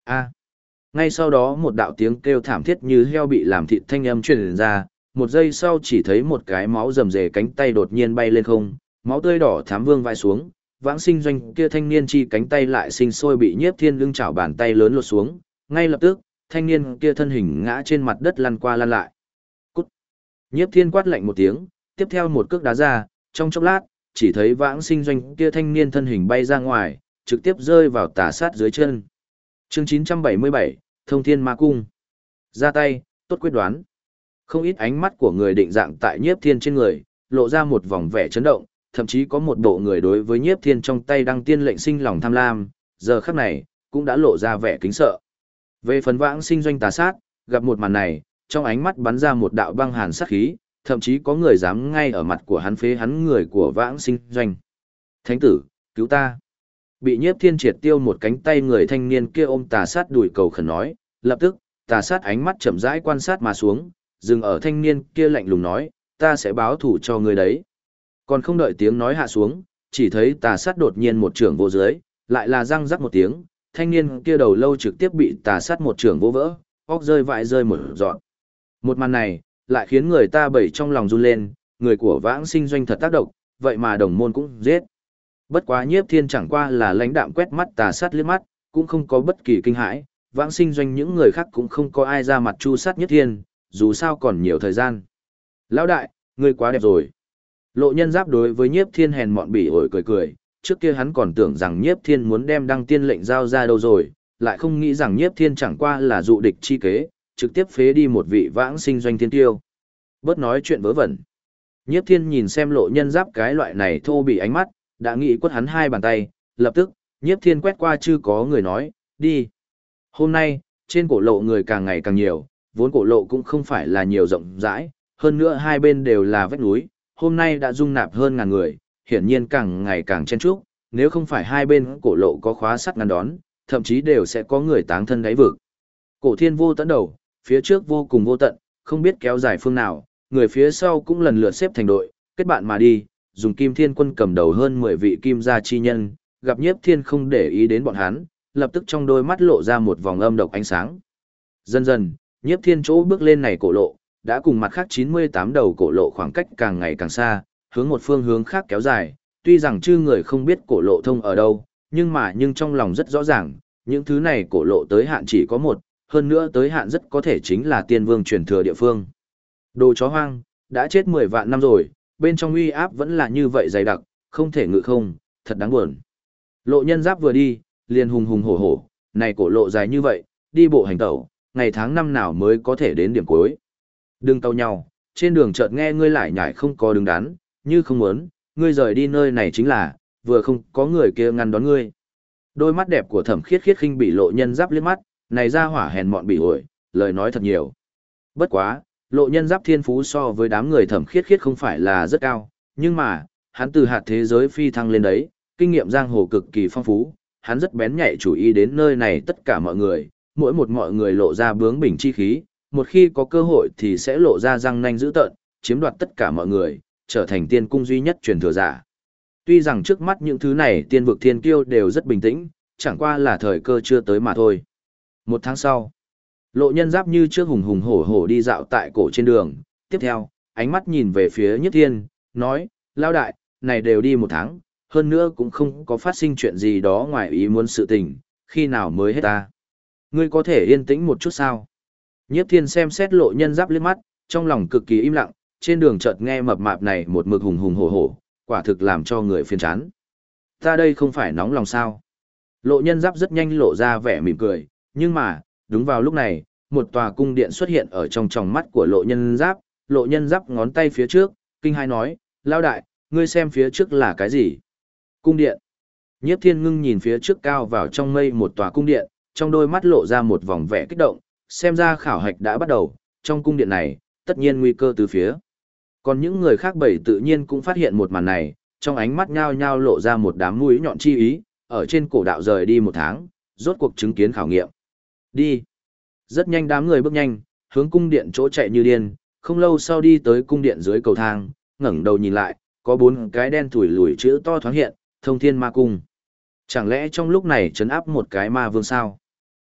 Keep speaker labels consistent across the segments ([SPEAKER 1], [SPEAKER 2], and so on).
[SPEAKER 1] A. Ngay sau đó một đạo tiếng kêu thảm thiết như heo bị làm thịt thanh âm truyền ra, một giây sau chỉ thấy một cái máu rầm rề cánh tay đột nhiên bay lên không, máu tươi đỏ thắm vương vai xuống, Vãng Sinh Doanh kia thanh niên chi cánh tay lại sinh sôi bị Nhiếp Thiên lưng chảo bàn tay lớn lột xuống, ngay lập tức, thanh niên kia thân hình ngã trên mặt đất lăn qua lăn lại. Cút. Nhiếp Thiên quát lạnh một tiếng, tiếp theo một cước đá ra, trong chốc lát, chỉ thấy Vãng Sinh Doanh kia thanh niên thân hình bay ra ngoài, trực tiếp rơi vào tà sát dưới chân. Chương 977, Thông Thiên Ma Cung. Ra tay, tốt quyết đoán. Không ít ánh mắt của người định dạng tại Nhiếp Thiên trên người, lộ ra một vòng vẻ chấn động, thậm chí có một bộ người đối với Nhiếp Thiên trong tay đăng tiên lệnh sinh lòng tham lam, giờ khắc này, cũng đã lộ ra vẻ kính sợ. Về phần Vãng Sinh Doanh tà sát, gặp một màn này, trong ánh mắt bắn ra một đạo băng hàn sát khí, thậm chí có người dám ngay ở mặt của hắn phế hắn người của Vãng Sinh Doanh. Thánh tử, cứu ta. Bị Nhiếp Thiên triệt tiêu một cánh tay người thanh niên kia ôm tà sát đùi cầu khẩn nói, lập tức, tà sát ánh mắt chậm rãi quan sát mà xuống, dừng ở thanh niên kia lạnh lùng nói, ta sẽ báo thủ cho ngươi đấy. Còn không đợi tiếng nói hạ xuống, chỉ thấy tà sát đột nhiên một trưởng vô dưới, lại là răng rắc một tiếng, thanh niên kia đầu lâu trực tiếp bị tà sát một trưởng vô vỡ, óc rơi vãi rơi một dọn. Một màn này, lại khiến người ta bẩy trong lòng run lên, người của Vãng Sinh Doanh thật tác động, vậy mà đồng môn cũng giết. Bất quá Nhiếp Thiên chẳng qua là lãnh đạm quét mắt tà sát liếc mắt, cũng không có bất kỳ kinh hãi, Vãng Sinh Doanh những người khác cũng không có ai ra mặt chu sát Nhiếp Thiên, dù sao còn nhiều thời gian. Lão đại, ngươi quá đẹp rồi. Lộ Nhân Giáp đối với Nhiếp Thiên hèn mọn bỉ ổi cười cười, trước kia hắn còn tưởng rằng Nhiếp Thiên muốn đem đăng tiên lệnh giao ra đâu rồi, lại không nghĩ rằng Nhiếp Thiên chẳng qua là dụ địch chi kế, trực tiếp phế đi một vị Vãng Sinh Doanh thiên tiêu. Bớt nói chuyện vớ vẩn. Nhiếp Thiên nhìn xem Lộ Nhân Giáp cái loại này thô bị ánh mắt, đã nghĩ quất hắn hai bàn tay, lập tức, Nhiếp Thiên quét qua chư có người nói, đi. Hôm nay, trên cổ lộ người càng ngày càng nhiều, vốn cổ lộ cũng không phải là nhiều rộng rãi, hơn nữa hai bên đều là vách núi, hôm nay đã dung nạp hơn ngàn người, hiển nhiên càng ngày càng chen chúc, nếu không phải hai bên cổ lộ có khóa sắt ngăn đón, thậm chí đều sẽ có người táng thân đáy vực. Cổ thiên vô tận đầu, phía trước vô cùng vô tận, không biết kéo dài phương nào, người phía sau cũng lần lượt xếp thành đội, kết bạn mà đi, dùng Kim Thiên Quân cầm đầu hơn 10 vị kim gia chi nhân, gặp Nhiếp Thiên không để ý đến bọn hắn, lập tức trong đôi mắt lộ ra một vòng âm độc ánh sáng. Dần dần, Nhiếp Thiên chỗ bước lên này cổ lộ, đã cùng mặt khác 98 đầu cổ lộ khoảng cách càng ngày càng xa, hướng một phương hướng khác kéo dài, tuy rằng chư người không biết cổ lộ thông ở đâu, nhưng trong lòng rất rõ ràng, những thứ này cổ lộ tới hạn chỉ có một, hơn nữa tới hạn rất có thể chính là tiên vương truyền thừa địa phương. Đồ chó hoang, đã chết 10 vạn năm rồi, bên trong uy áp vẫn là như vậy dày đặc, không thể ngự không, thật đáng buồn. Lộ Nhân Giáp vừa đi, liền hùng hùng hổ hổ, này cổ lộ dài như vậy, đi bộ hành tẩu, ngày tháng năm nào mới có thể đến điểm cuối. Đừng tàu nhau, trên đường chợt nghe ngươi lại nhảy không có đứng đắn, như không muốn, ngươi rời đi nơi này chính là, vừa không có người kia ngăn đón ngươi. Đôi mắt đẹp của Thẩm Khiết Khiết khinh bị Lộ Nhân Giáp liếc mắt, này ra hỏa hèn mọn bị ổi, lời nói thật nhiều. Bất quá, Lộ Nhân Giáp thiên phú so với đám người Thẩm Khiết Khiết không phải là rất cao, nhưng mà, hắn từ hạt thế giới phi thăng lên đấy, kinh nghiệm giang hồ cực kỳ phong phú, hắn rất bén nhạy chú ý đến nơi này tất cả mọi người, mỗi một mọi người lộ ra bướng bỉnh chi khí, một khi có cơ hội thì sẽ lộ ra răng nanh dữ tợn, chiếm đoạt tất cả mọi người, trở thành tiên cung duy nhất truyền thừa giả. Tuy rằng trước mắt những thứ này tiên vực thiên kiêu đều rất bình tĩnh, chẳng qua là thời cơ chưa tới mà thôi. Một tháng sau, Lộ Nhân Giáp như trước hùng hùng hổ hổ đi dạo tại cổ trên đường, tiếp theo, ánh mắt nhìn về phía Nhất Thiên, nói, lao đại, này đều đi một tháng, hơn nữa cũng không có phát sinh chuyện gì đó ngoài ý muốn sự tình, khi nào mới hết ta. Ngươi có thể yên tĩnh một chút sao? Nhiếp Thiên xem xét Lộ Nhân Giáp liếc mắt, trong lòng cực kỳ im lặng, trên đường chợt nghe mập mạp này một mực hùng hùng hổ hổ, quả thực làm cho người phiền chán. Ta đây không phải nóng lòng sao? Lộ Nhân Giáp rất nhanh lộ ra vẻ mỉm cười, nhưng mà, đúng vào lúc này, một tòa cung điện xuất hiện ở trong tròng mắt của Lộ Nhân Giáp, Lộ Nhân Giáp ngón tay phía trước, kinh hai nói, lao đại, ngươi xem phía trước là cái gì? Cung điện. Nhiếp Thiên ngưng nhìn phía trước cao vào trong mây một tòa cung điện, trong đôi mắt lộ ra một vòng vẻ kích động, xem ra khảo hạch đã bắt đầu, trong cung điện này, tất nhiên nguy cơ từ phía. Còn những người khác bảy tự nhiên cũng phát hiện một màn này, trong ánh mắt nhao nhao lộ ra một đám mũi nhọn chi ý, ở trên cổ đạo rời đi một tháng, rốt cuộc chứng kiến khảo nghiệm. Đi. Rất nhanh đám người bước nhanh, hướng cung điện chỗ chạy như điên, không lâu sau đi tới cung điện dưới cầu thang, ngẩng đầu nhìn lại, có 4 cái đen thủi lùi chữ to thoáng hiện, Thông Thiên Ma Cung. Chẳng lẽ trong lúc này trấn áp một cái ma vương sao?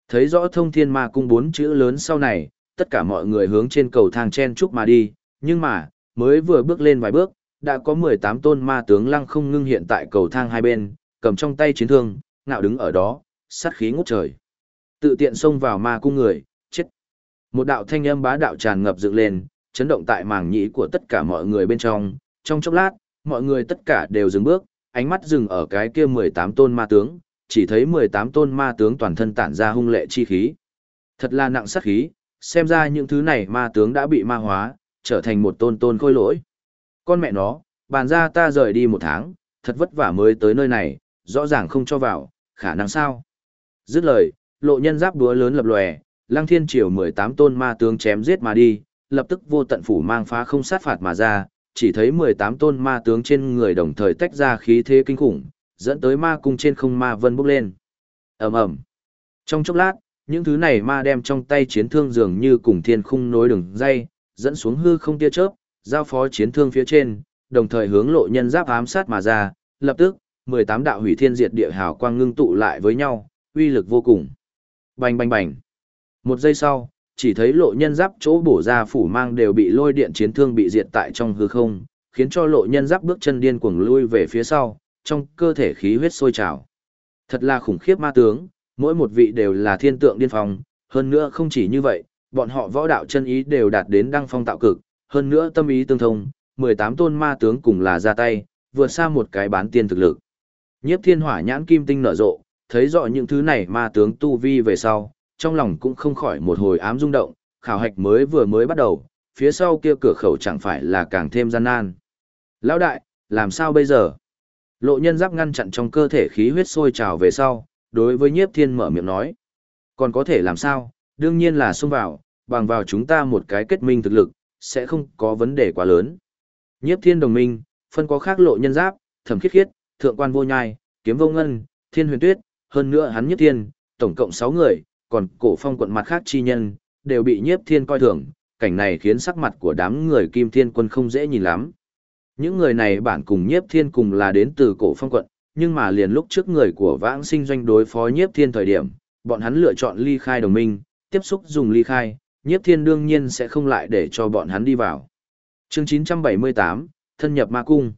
[SPEAKER 1] Thấy rõ thông thiên ma cung 4 chữ lớn sau này, tất cả mọi người hướng trên cầu thang chen chúc mà đi, nhưng mà, mới vừa bước lên vài bước, đã có 18 tôn ma tướng lăng không ngưng hiện tại cầu thang hai bên, cầm trong tay chiến thương, ngạo đứng ở đó, sát khí ngút trời. Tự tiện xông vào ma cung người, chết. Một đạo thanh âm bá đạo tràn ngập dựng lên, chấn động tại màng nhĩ của tất cả mọi người bên trong chốc lát, mọi người tất cả đều dừng bước, ánh mắt dừng ở cái kia 18 tôn ma tướng, chỉ thấy 18 tôn ma tướng toàn thân tản ra hung lệ chi khí. Thật là nặng sát khí, xem ra những thứ này ma tướng đã bị ma hóa, trở thành một tôn tôn khôi lỗi. Con mẹ nó, bàn ra ta rời đi 1 tháng, thật vất vả mới tới nơi này, rõ ràng không cho vào, khả năng sao? Dứt lời, lộ nhân giáp đúa lớn lập lòe, Lăng Thiên Triều 18 tôn ma tướng chém giết mà đi, lập tức vô tận phủ mang phá không sát phạt mà ra, chỉ thấy 18 tôn ma tướng trên người đồng thời tách ra khí thế kinh khủng, dẫn tới ma cung trên không ma vân bốc lên. Ầm ầm. Trong chốc lát, những thứ này ma đem trong tay chiến thương dường như cùng thiên khung nối đường dây, dẫn xuống hư không tia chớp, giao phó chiến thương phía trên, đồng thời hướng lộ nhân giáp ám sát mà ra, lập tức, 18 đạo hủy thiên diệt địa hào quang ngưng tụ lại với nhau, uy lực vô cùng. Bành bành bành. Một giây sau, chỉ thấy lộ nhân giáp chỗ bổ ra phủ mang đều bị lôi điện chiến thương bị diệt tại trong hư không, khiến cho lộ nhân giáp bước chân điên cuồng lui về phía sau, trong cơ thể khí huyết sôi trào. Thật là khủng khiếp ma tướng, mỗi một vị đều là thiên tượng điên phong, hơn nữa không chỉ như vậy, bọn họ võ đạo chân ý đều đạt đến đăng phong tạo cực, hơn nữa tâm ý tương thông, 18 tôn ma tướng cùng là ra tay, vượt xa một cái bán tiên thực lực. Nhiếp Thiên Hỏa nhãn kim tinh nở rộ, thấy rõ những thứ này ma tướng tu vi về sau, trong lòng cũng không khỏi một hồi ám rung động, khảo hạch vừa mới bắt đầu, phía sau kia cửa khẩu chẳng phải là càng thêm gian nan. Lão đại, làm sao bây giờ? Lộ nhân giáp ngăn chặn trong cơ thể khí huyết sôi trào về sau, đối với Nhiếp Thiên mở miệng nói. Còn có thể làm sao, đương nhiên là xông vào, bằng vào chúng ta một cái kết minh thực lực, sẽ không có vấn đề quá lớn. Nhiếp Thiên đồng minh, phân có khác lộ nhân giáp, Thẩm Khiết Khiết, Thượng Quan Vô Nhai, Kiếm Vô Ngân, Thiên Huyền Tuyết, hơn nữa hắn Nhiếp Thiên, tổng cộng 6 người, còn Cổ Phong quận mặt khác chi nhân, đều bị Nhiếp Thiên coi thường, cảnh này khiến sắc mặt của đám người Kim Thiên quân không dễ nhìn lắm. Những người này bản cùng Nhiếp Thiên cùng là đến từ Cổ Phong quận, nhưng mà liền lúc trước người của Vãng Sinh doanh đối phó Nhiếp Thiên thời điểm, bọn hắn lựa chọn ly khai đồng minh, tiếp xúc dùng ly khai, Nhiếp Thiên đương nhiên sẽ không lại để cho bọn hắn đi vào. Chương 978, thân nhập ma cung.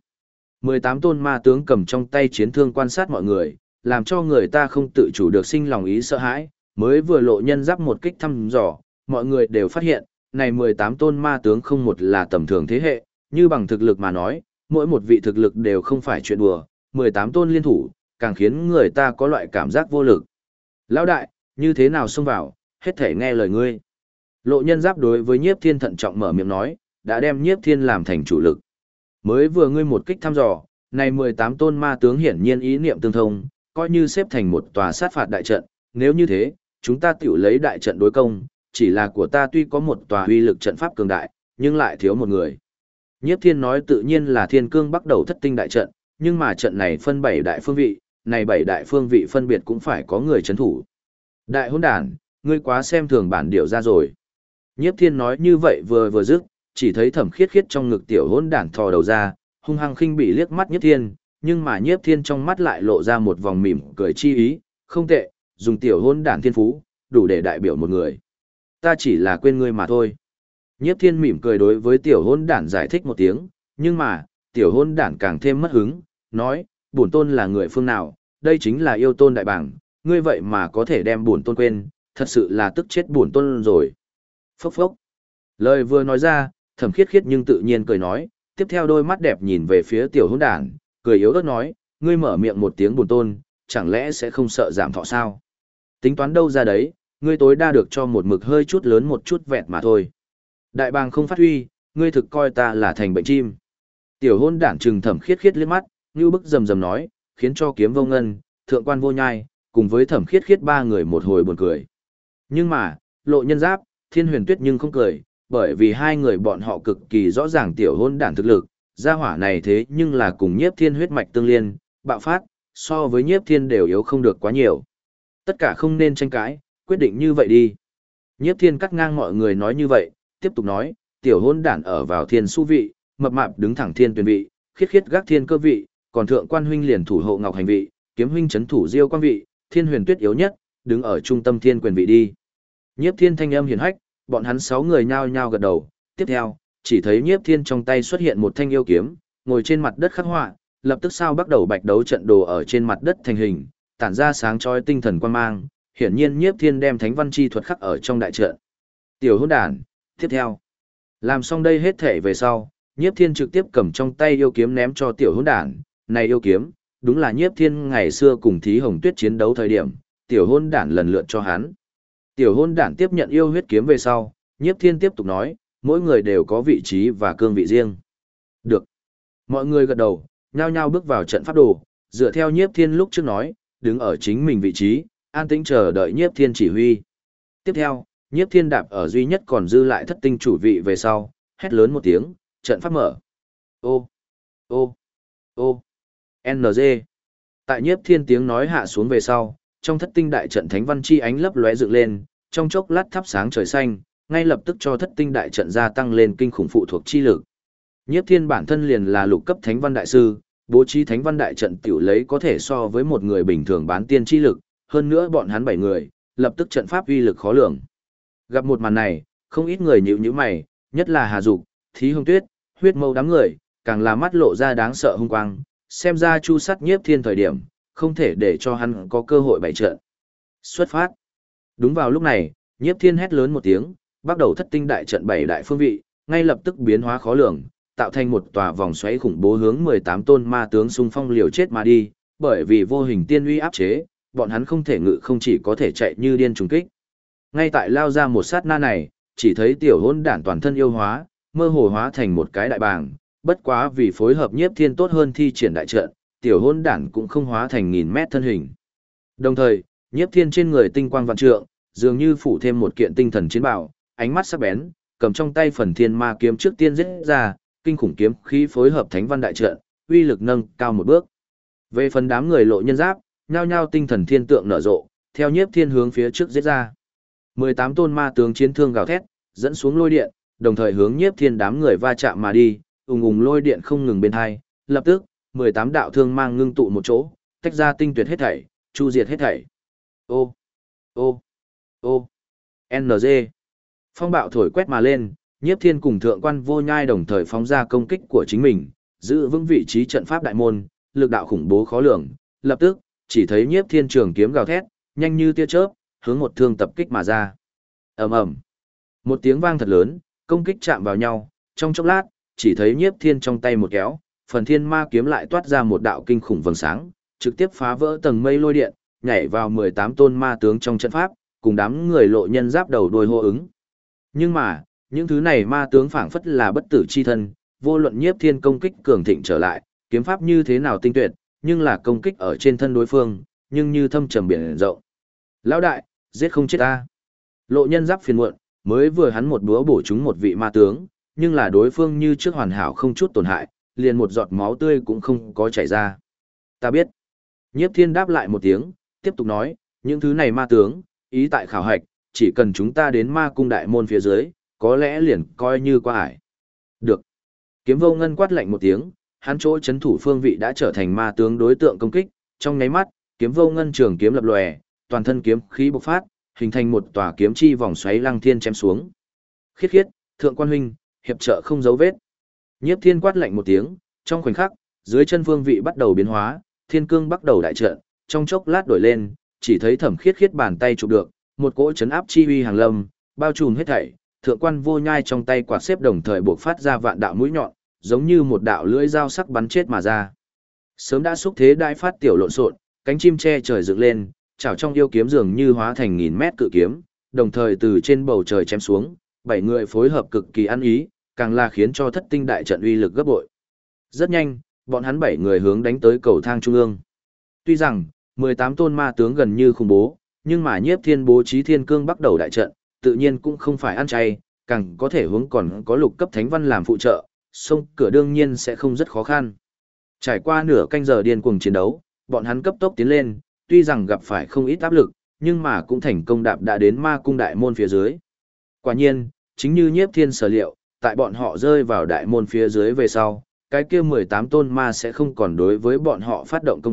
[SPEAKER 1] 18 tôn ma tướng cầm trong tay chiến thương quan sát mọi người, làm cho người ta không tự chủ được sinh lòng ý sợ hãi, mới vừa lộ nhân giáp một kích thăm dò, mọi người đều phát hiện, này 18 tôn ma tướng không một là tầm thường thế hệ, như bằng thực lực mà nói, mỗi một vị thực lực đều không phải chuyện đùa, 18 tôn liên thủ, càng khiến người ta có loại cảm giác vô lực. Lão đại, như thế nào xông vào, hết thể nghe lời ngươi. Lộ nhân giáp đối với Nhiếp Thiên thận trọng mở miệng nói, đã đem Nhiếp Thiên làm thành chủ lực. Mới vừa ngươi một kích thăm dò, này 18 tôn ma tướng hiển nhiên ý niệm tương thông, coi như xếp thành một tòa sát phạt đại trận, nếu như thế, chúng ta tiểu lấy đại trận đối công, chỉ là của ta tuy có một tòa uy lực trận pháp cường đại, nhưng lại thiếu một người. Nhiếp Thiên nói tự nhiên là Thiên Cương bắt đầu thất tinh đại trận, nhưng mà trận này phân 7 đại phương vị, này 7 đại phương vị phân biệt cũng phải có người chấn thủ. Đại hỗn đản, ngươi quá xem thường bản điệu ra rồi. Nhiếp Thiên nói như vậy vừa dứt, chỉ thấy Thẩm Khiết Khiết trong ngực tiểu hỗn đản thò đầu ra, hung hăng khinh bị liếc mắt Nhiếp Thiên, nhưng mà Nhiếp Thiên trong mắt lại lộ ra một vòng mỉm cười chi ý, không tệ, dùng tiểu hỗn đản thiên phú, đủ để đại biểu một người. Ta chỉ là quên ngươi mà thôi. Nhiếp Thiên mỉm cười đối với tiểu hỗn đản giải thích một tiếng, nhưng mà, tiểu hỗn đản càng thêm mất hứng, nói, bổn tôn là người phương nào, đây chính là yêu tôn đại bảng, ngươi vậy mà có thể đem bổn tôn quên, thật sự là tức chết bổn tôn rồi. Phốc phốc. Lời vừa nói ra, Thẩm Khiết Khiết nhưng tự nhiên cười nói, tiếp theo đôi mắt đẹp nhìn về phía tiểu hỗn đản, cười yếu ớt nói, ngươi mở miệng một tiếng bổn tôn, chẳng lẽ sẽ không sợ giảm thọ sao? Tính toán đâu ra đấy, ngươi tối đa được cho một mực hơi chút lớn một chút vẹn mà thôi. Đại bàng không phát huy, ngươi thực coi ta là thành bệnh chim. Tiểu hôn đản trừng Thẩm Khiết Khiết liếc mắt, như bức rầm rầm nói, khiến cho Kiếm Vô Ngân, Thượng Quan Vô Nhai, cùng với Thẩm Khiết Khiết ba người một hồi buồn cười. Nhưng mà, Lộ Nhân Giáp, Thiên Huyền Tuyết nhưng không cười, bởi vì hai người bọn họ cực kỳ rõ ràng tiểu hôn đản thực lực, gia hỏa này thế nhưng là cùng Nhiếp Thiên huyết mạch tương liên, bạo phát, so với Nhiếp Thiên đều yếu không được quá nhiều. Tất cả không nên tranh cãi, quyết định như vậy đi. Nhiếp Thiên cắt ngang mọi người nói như vậy, tiếp tục nói, tiểu hôn đản ở vào thiên su vị, mập mạp đứng thẳng thiên tuyển vị, khiết khiết gác thiên cơ vị, còn Thượng Quan huynh liền thủ hộ ngọc hành vị, Kiếm huynh chấn thủ diêu quan vị, Thiên Huyền Tuyết yếu nhất, đứng ở trung tâm thiên quyền vị đi. Nhiếp Thiên thanh âm hiển hách, bọn hắn 6 người nhao nhao gật đầu, tiếp theo, chỉ thấy Nhiếp Thiên trong tay xuất hiện một thanh yêu kiếm, ngồi trên mặt đất khắc họa, lập tức sao bắt đầu bạch đấu trận đồ ở trên mặt đất thành hình, tản ra sáng chói tinh thần quang mang, hiển nhiên Nhiếp Thiên đem thánh văn chi thuật khắc ở trong đại trận. Tiểu hỗn đản, tiếp theo. Làm xong đây hết thể về sau, Nhiếp Thiên trực tiếp cầm trong tay yêu kiếm ném cho tiểu hỗn đản, này yêu kiếm, đúng là Nhiếp Thiên ngày xưa cùng Thí Hồng Tuyết chiến đấu thời điểm, tiểu hỗn đản lần lượt cho hắn. Tiểu hỗn đản tiếp nhận yêu huyết kiếm về sau, Nhiếp Thiên tiếp tục nói, mỗi người đều có vị trí và cương vị riêng. Được. Mọi người gật đầu, nhao nhao bước vào trận pháp đồ, dựa theo Nhiếp Thiên lúc trước nói, đứng ở chính mình vị trí, an tĩnh chờ đợi Nhiếp Thiên chỉ huy. Tiếp theo, Nhiếp Thiên đạp ở duy nhất còn dư lại thất tinh chủ vị về sau, hét lớn một tiếng, trận pháp mở. Ô, ô, ô, NG. Tại Nhiếp Thiên tiếng nói hạ xuống về sau, trong thất tinh đại trận thánh văn chi ánh lấp lóe dựng lên, trong chốc lát thắp sáng trời xanh, ngay lập tức cho thất tinh đại trận gia tăng lên kinh khủng phụ thuộc chi lực. Nhiếp Thiên bản thân liền là lục cấp thánh văn đại sư, bố trí thánh văn đại trận tiểu lấy có thể so với một người bình thường bán tiên chi lực, hơn nữa bọn hắn 7 người, lập tức trận pháp uy lực khó lường. Gặp một màn này, không ít người nhíu nhíu mày, nhất là Hà Dục, Thí Hồng Tuyết, Huyết Mâu đám người, càng là mắt lộ ra đáng sợ hung quang, xem ra chu sát Nhiếp Thiên thời điểm, không thể để cho hắn có cơ hội bày trận. Xuất phát. Đúng vào lúc này, Nhiếp Thiên hét lớn một tiếng, bắt đầu thất tinh đại trận 7 đại phương vị, ngay lập tức biến hóa khó lường, tạo thành một tòa vòng xoáy khủng bố hướng 18 tôn ma tướng xung phong liều chết mà đi, bởi vì vô hình tiên uy áp chế, bọn hắn không thể ngự không chỉ có thể chạy như điên trùng kích. Ngay tại lao ra một sát na này, chỉ thấy tiểu hỗn đản toàn thân yêu hóa, mơ hồ hóa thành một cái đại bàng, bất quá vì phối hợp Nhiếp Thiên tốt hơn thi triển đại trận, tiểu hỗn đản cũng không hóa thành nghìn mét thân hình. Đồng thời, Nhiếp Thiên trên người tinh quang vạn trượng, dường như phủ thêm một kiện tinh thần chiến bảo, ánh mắt sắc bén, cầm trong tay phần thiên ma kiếm trước tiên giết ra, kinh khủng kiếm khí phối hợp thánh văn đại trận, uy lực nâng cao một bước. Về phần đám người lộ nhân giáp, nhao nhao tinh thần thiên tượng nở rộ, theo Nhiếp Thiên hướng phía trước giết ra. 18 tôn ma tướng chiến thương gào thét, dẫn xuống lôi điện, đồng thời hướng Nhiếp Thiên đám người va chạm mà đi, ùng ùng lôi điện không ngừng bên hai, lập tức, 18 đạo thương mang ngưng tụ một chỗ, tách ra tinh tuyệt hết thảy, chu diệt hết thảy. Ô, ô, ô, NG. Phong bạo thổi quét mà lên, Nhiếp Thiên cùng Thượng Quan Vô Nhai đồng thời phóng ra công kích của chính mình, giữ vững vị trí trận pháp đại môn, lực đạo khủng bố khó lường, lập tức, chỉ thấy Nhiếp Thiên trường kiếm gào thét, nhanh như tia chớp, hướng một thương tập kích mà ra. Ầm ầm. Một tiếng vang thật lớn, công kích chạm vào nhau, trong chốc lát, chỉ thấy Nhiếp Thiên trong tay một kéo, phần thiên ma kiếm lại toát ra một đạo kinh khủng vầng sáng, trực tiếp phá vỡ tầng mây lôi điện, nhảy vào 18 tôn ma tướng trong trận pháp, cùng đám người lộ nhân giáp đầu đuôi hô ứng. Nhưng mà, những thứ này ma tướng phảng phất là bất tử chi thân, vô luận Nhiếp Thiên công kích cường thịnh trở lại, kiếm pháp như thế nào tinh tuyệt, nhưng là công kích ở trên thân đối phương, nhưng như thâm trầm biển rộng. Lão đại, giết không chết ta. Lộ nhân giáp phiền muộn, mới vừa hắn một búa bổ trúng một vị ma tướng, nhưng là đối phương như trước hoàn hảo không chút tổn hại, liền một giọt máu tươi cũng không có chảy ra. Ta biết. Nhiếp Thiên đáp lại một tiếng, tiếp tục nói, những thứ này ma tướng, ý tại khảo hạch, chỉ cần chúng ta đến ma cung đại môn phía dưới, có lẽ liền coi như qua ải. Được. Kiếm Vô Ngân quát lạnh một tiếng, hắn chỗ chấn thủ phương vị đã trở thành ma tướng đối tượng công kích, trong nháy mắt, Kiếm Vô Ngân trường kiếm lập lòe, toàn thân kiếm khí bộc phát, hình thành một tòa kiếm chi vòng xoáy lăng thiên chém xuống. Khiết khiết, Thượng Quan huynh, hiệp trợ không dấu vết. Nhiếp Thiên quát lạnh một tiếng, trong khoảnh khắc, dưới chân phương vị bắt đầu biến hóa, thiên cương bắt đầu đại trận, trong chốc lát đổi lên, chỉ thấy Thẩm Khiết khiết bàn tay chụp được, một cỗ chấn áp chi uy hàng lâm, bao trùm hết thảy, Thượng Quan Vô Nhai trong tay quạt xếp đồng thời bộc phát ra vạn đạo mũi nhọn, giống như một đạo lưỡi dao sắc bắn chết mà ra. Sớm đã xúc thế đại phát tiểu lộn xộn, cánh chim che trời dựng lên, chảo trong yêu kiếm dường như hóa thành nghìn mét cự kiếm, đồng thời từ trên bầu trời chém xuống, 7 người phối hợp cực kỳ ăn ý, càng là khiến cho thất tinh đại trận uy lực gấp bội. Rất nhanh, bọn hắn 7 người hướng đánh tới cầu thang trung ương. Tuy rằng, 18 tôn ma tướng gần như khủng bố, nhưng mà Nhiếp Thiên bố trí thiên cương bắt đầu đại trận, tự nhiên cũng không phải ăn chay, càng có thể hướng còn có lục cấp thánh văn làm phụ trợ, xông cửa đương nhiên sẽ không rất khó khăn. Trải qua nửa canh giờ điên cuồng chiến đấu, bọn hắn cấp tốc tiến lên, tuy rằng gặp phải không ít áp lực, nhưng mà cũng thành công đạp đã đến ma cung đại môn phía dưới. Quả nhiên, chính như Nhiếp Thiên sở liệu, tại bọn họ rơi vào đại môn phía dưới về sau, cái kia 18 tôn ma sẽ không còn đối với bọn họ phát động công kích,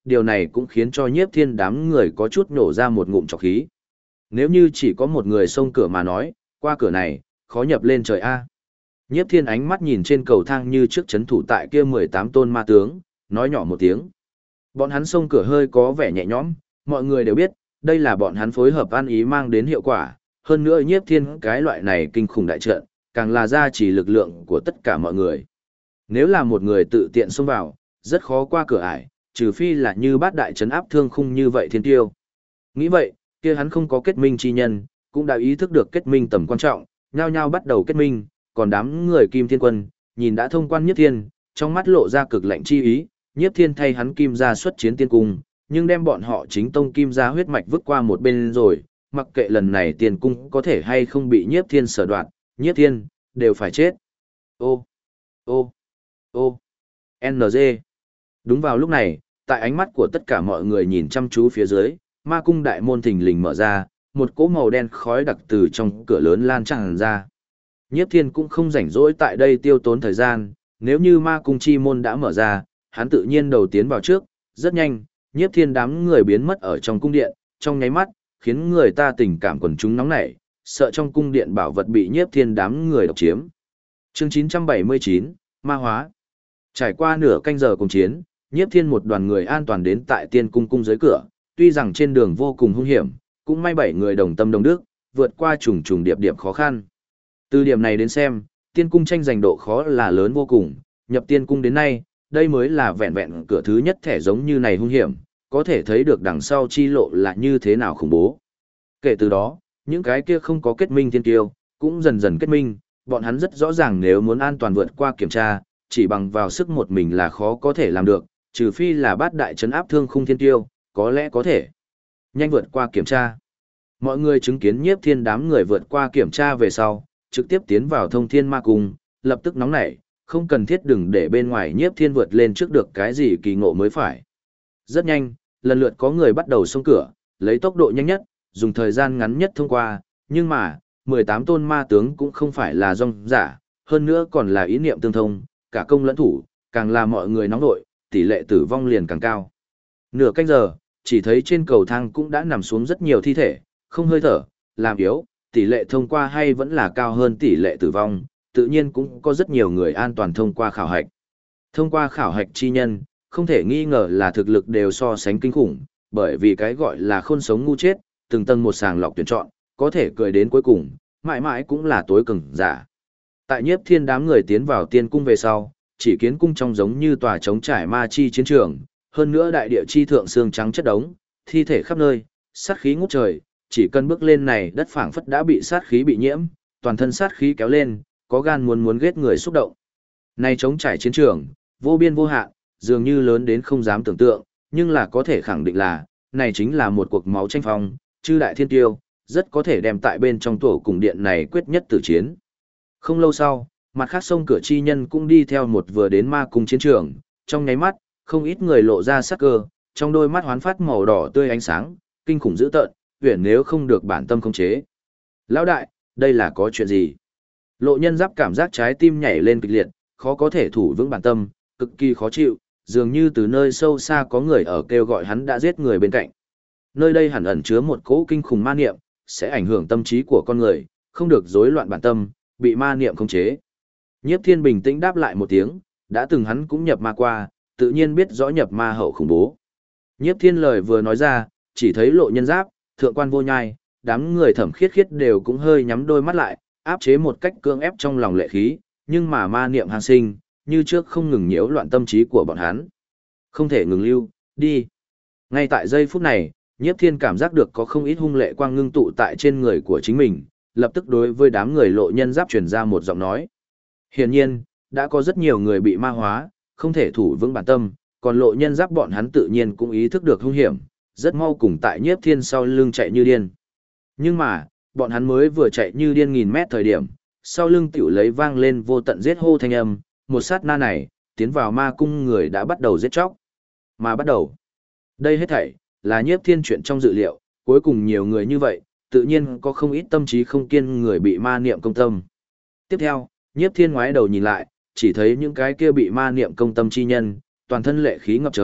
[SPEAKER 1] điều này cũng khiến cho nhiếp thiên đám người có chút nổ ra một ngụm trọc khí. Nếu như chỉ có một người xông cửa mà nói, qua cửa này, khó nhập lên trời A. Nhiếp thiên ánh mắt nhìn trên cầu thang như trước chấn thủ tại kia 18 tôn ma tướng, nói nhỏ một tiếng. Bọn hắn xông cửa hơi có vẻ nhẹ nhõm, mọi người đều biết, đây là bọn hắn phối hợp ăn ý mang đến hiệu quả, hơn nữa nhiếp thiên cái loại này kinh khủng đại trận, càng là gia trì lực lượng của tất cả mọi người. Nếu là một người tự tiện xông vào, rất khó qua cửa ải, trừ phi là như bát đại trấn áp thương khung như vậy thiên tiêu. Nghĩ vậy, kia hắn không có kết minh chi nhân, cũng đã ý thức được kết minh tầm quan trọng, nhao nhao bắt đầu kết minh, còn đám người Kim Thiên Quân, nhìn đã thông quan Nhiếp Thiên, trong mắt lộ ra cực lạnh chi ý, Nhiếp Thiên thay hắn Kim gia xuất chiến tiên cung, nhưng đem bọn họ chính tông Kim gia huyết mạch vứt qua một bên rồi, mặc kệ lần này tiên cung có thể hay không bị Nhiếp Thiên sở đoạt, Nhiếp Thiên đều phải chết. Ô, ô, ô, NG. Đúng vào lúc này, tại ánh mắt của tất cả mọi người nhìn chăm chú phía dưới, ma cung đại môn thình lình mở ra, một cỗ màu đen khói đặc từ trong cửa lớn lan tràn ra. Nhiếp Thiên cũng không rảnh rỗi tại đây tiêu tốn thời gian, nếu như ma cung chi môn đã mở ra, hắn tự nhiên đầu tiến vào trước, rất nhanh, Nhiếp Thiên đám người biến mất ở trong cung điện, trong nháy mắt, khiến người ta tình cảm quần chúng nóng nảy, sợ trong cung điện bảo vật bị Nhiếp Thiên đám người độc chiếm. Chương 979, Ma Hóa. Trải qua nửa canh giờ cùng chiến, Nhiếp Thiên một đoàn người an toàn đến tại Tiên cung cung dưới cửa, tuy rằng trên đường vô cùng hung hiểm, cũng may 7 người đồng tâm đồng đức, vượt qua trùng trùng điệp điệp khó khăn. Từ điểm này đến xem, Tiên cung tranh giành độ khó là lớn vô cùng, nhập Tiên cung đến nay, đây mới là vẹn vẹn cửa thứ nhất thẻ giống như này hung hiểm, có thể thấy được đằng sau chi lộ là như thế nào khủng bố. Kể từ đó, những cái kia không có kết minh thiên tiêu, cũng dần dần kết minh, bọn hắn rất rõ ràng nếu muốn an toàn vượt qua kiểm tra, chỉ bằng vào sức một mình là khó có thể làm được, trừ phi là bát đại trấn áp thương khung thiên tiêu, có lẽ có thể nhanh vượt qua kiểm tra. Mọi người chứng kiến Nhiếp Thiên đám người vượt qua kiểm tra về sau, trực tiếp tiến vào Thông Thiên Ma Cung, lập tức nóng nảy, không cần thiết đừng để bên ngoài Nhiếp Thiên vượt lên trước được cái gì kỳ ngộ mới phải. Rất nhanh, lần lượt có người bắt đầu xông cửa, lấy tốc độ nhanh nhất, dùng thời gian ngắn nhất thông qua, nhưng mà, 18 tôn ma tướng cũng không phải là rong giả, hơn nữa còn là ý niệm tương thông, cả công lẫn thủ, càng là mọi người nóng nội, tỷ lệ tử vong liền càng cao. Nửa canh giờ, chỉ thấy trên cầu thang cũng đã nằm xuống rất nhiều thi thể, không hơi thở, làm yếu, tỷ lệ thông qua hay vẫn là cao hơn tỷ lệ tử vong, tự nhiên cũng có rất nhiều người an toàn thông qua khảo hạch. Thông qua khảo hạch chi nhân, không thể nghi ngờ là thực lực đều so sánh kinh khủng, bởi vì cái gọi là khôn sống ngu chết, từng tầng một sàng lọc tuyển chọn, có thể cười đến cuối cùng, mãi mãi cũng là tối cường giả. Tại Nhiếp Thiên đám người tiến vào Tiên cung về sau, chỉ kiến cung trong giống như tòa trống trải ma chi chiến trường, hơn nữa đại địa chi thượng xương trắng chất đống, thi thể khắp nơi, sát khí ngút trời, chỉ cần bước lên này đất phảng phất đã bị sát khí bị nhiễm, toàn thân sát khí kéo lên, có gan muốn ghét người xúc động. Này trống trải chiến trường, vô biên vô hạn, dường như lớn đến không dám tưởng tượng, nhưng là có thể khẳng định là, này chính là một cuộc máu tranh phong, chư đại thiên tiêu, rất có thể đem tại bên trong tổ cùng điện này quyết nhất tử chiến. Không lâu sau, mặt khác sông cửa chi nhân cũng đi theo một vừa đến ma cung chiến trường, trong nháy mắt, không ít người lộ ra sắc cơ, trong đôi mắt hoán phát màu đỏ tươi ánh sáng, kinh khủng dữ tợn, huyền nếu không được bản tâm khống chế. Lão đại, đây là có chuyện gì? Lộ Nhân Giáp cảm giác trái tim nhảy lên kịch liệt, khó có thể thủ vững bản tâm, cực kỳ khó chịu, dường như từ nơi sâu xa có người ở kêu gọi hắn đã giết người bên cạnh. Nơi đây hẳn ẩn chứa một cỗ kinh khủng ma niệm, sẽ ảnh hưởng tâm trí của con người, không được rối loạn bản tâm, bị ma niệm khống chế. Nhiếp Thiên bình tĩnh đáp lại một tiếng, đã từng hắn cũng nhập ma qua, tự nhiên biết rõ nhập ma hậu khủng bố. Nhiếp Thiên lời vừa nói ra, chỉ thấy Lộ Nhân Giáp, Thượng Quan Vô Nhai, đám người Thẩm Khiết Khiết đều cũng hơi nhắm đôi mắt lại, áp chế một cách cưỡng ép trong lòng lệ khí, nhưng mà ma niệm hàng sinh, như trước không ngừng nhiễu loạn tâm trí của bọn hắn. Không thể ngừng lưu, đi. Ngay tại giây phút này, Nhiếp Thiên cảm giác được có không ít hung lệ quang ngưng tụ tại trên người của chính mình, lập tức đối với đám người Lộ Nhân Giáp truyền ra một giọng nói. Hiển nhiên, đã có rất nhiều người bị ma hóa, không thể thủ vững bản tâm, còn Lộ Nhân Giáp bọn hắn tự nhiên cũng ý thức được hung hiểm, rất mau cùng tại Nhiếp Thiên sau lưng chạy như điên. Nhưng mà, bọn hắn mới vừa chạy như điên nghìn mét thời điểm, sau lưng tiểu lấy vang lên vô tận giết hô thanh âm, một sát na này, tiến vào ma cung người đã bắt đầu giết chóc. Mà bắt đầu. Đây hết thảy, là Nhiếp Thiên chuyện trong dự liệu, cuối cùng nhiều người như vậy, tự nhiên có không ít tâm trí không kiên người bị ma niệm công tâm. Tiếp theo, Nhiếp Thiên ngoái đầu nhìn lại, chỉ thấy những cái kia bị ma niệm công tâm chi nhân, toàn thân lệ khí ngập trời,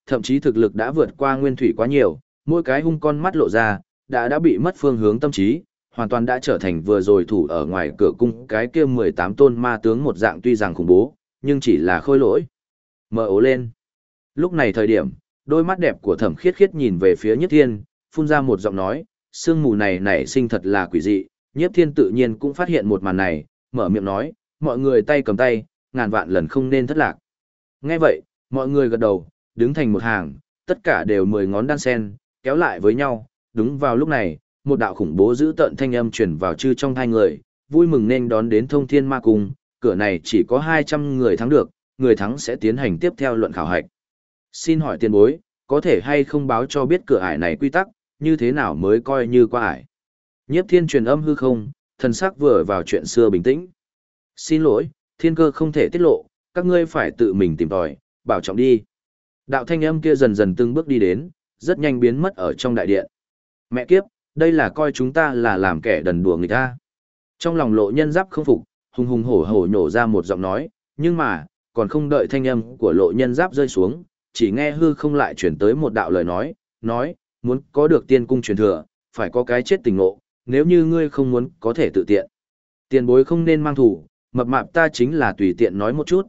[SPEAKER 1] thậm chí thực lực đã vượt qua nguyên thủy quá nhiều, mỗi cái hung con mắt lộ ra, đã bị mất phương hướng tâm trí, hoàn toàn đã trở thành vừa rồi thủ ở ngoài cửa cung cái kia 18 tôn ma tướng một dạng tuy rằng khủng bố, nhưng chỉ là khôi lỗi. Mở ố lên. Lúc này thời điểm, đôi mắt đẹp của Thẩm Khiết Khiết nhìn về phía Nhiếp Thiên, phun ra một giọng nói, sương mù này nảy sinh thật là quỷ dị. Nhiếp Thiên tự nhiên cũng phát hiện một màn này, mở miệng nói, mọi người tay cầm tay, ngàn vạn lần không nên thất lạc. Nghe vậy, mọi người gật đầu, đứng thành một hàng, tất cả đều 10 ngón đan sen, kéo lại với nhau. Đúng vào lúc này, một đạo khủng bố dữ tợn thanh âm truyền vào chư trong hai người, vui mừng nên đón đến Thông Thiên Ma Cung, cửa này chỉ có 200 người thắng được, người thắng sẽ tiến hành tiếp theo luận khảo hạch. Xin hỏi tiền bối, có thể hay không báo cho biết cửa ải này quy tắc, như thế nào mới coi như qua ải? Nhiếp Thiên truyền âm hư không, thần sắc vừa vào chuyện xưa bình tĩnh. Xin lỗi, thiên cơ không thể tiết lộ, các ngươi phải tự mình tìm tòi, bảo trọng đi. Đạo thanh âm kia dần dần từng bước đi đến, rất nhanh biến mất ở trong đại điện. Mẹ kiếp, đây là coi chúng ta là làm kẻ đần đùa người ta. Trong lòng Lộ Nhân Giáp không phục, hùng hùng hổ hổ nhổ ra một giọng nói, nhưng mà, còn không đợi thanh âm của Lộ Nhân Giáp rơi xuống, chỉ nghe hư không lại chuyển tới một đạo lời nói, muốn có được tiên cung truyền thừa, phải có cái chết tình ngộ, nếu như ngươi không muốn có thể tự tiện. Tiền bối không nên mang thủ, mập mạp ta chính là tùy tiện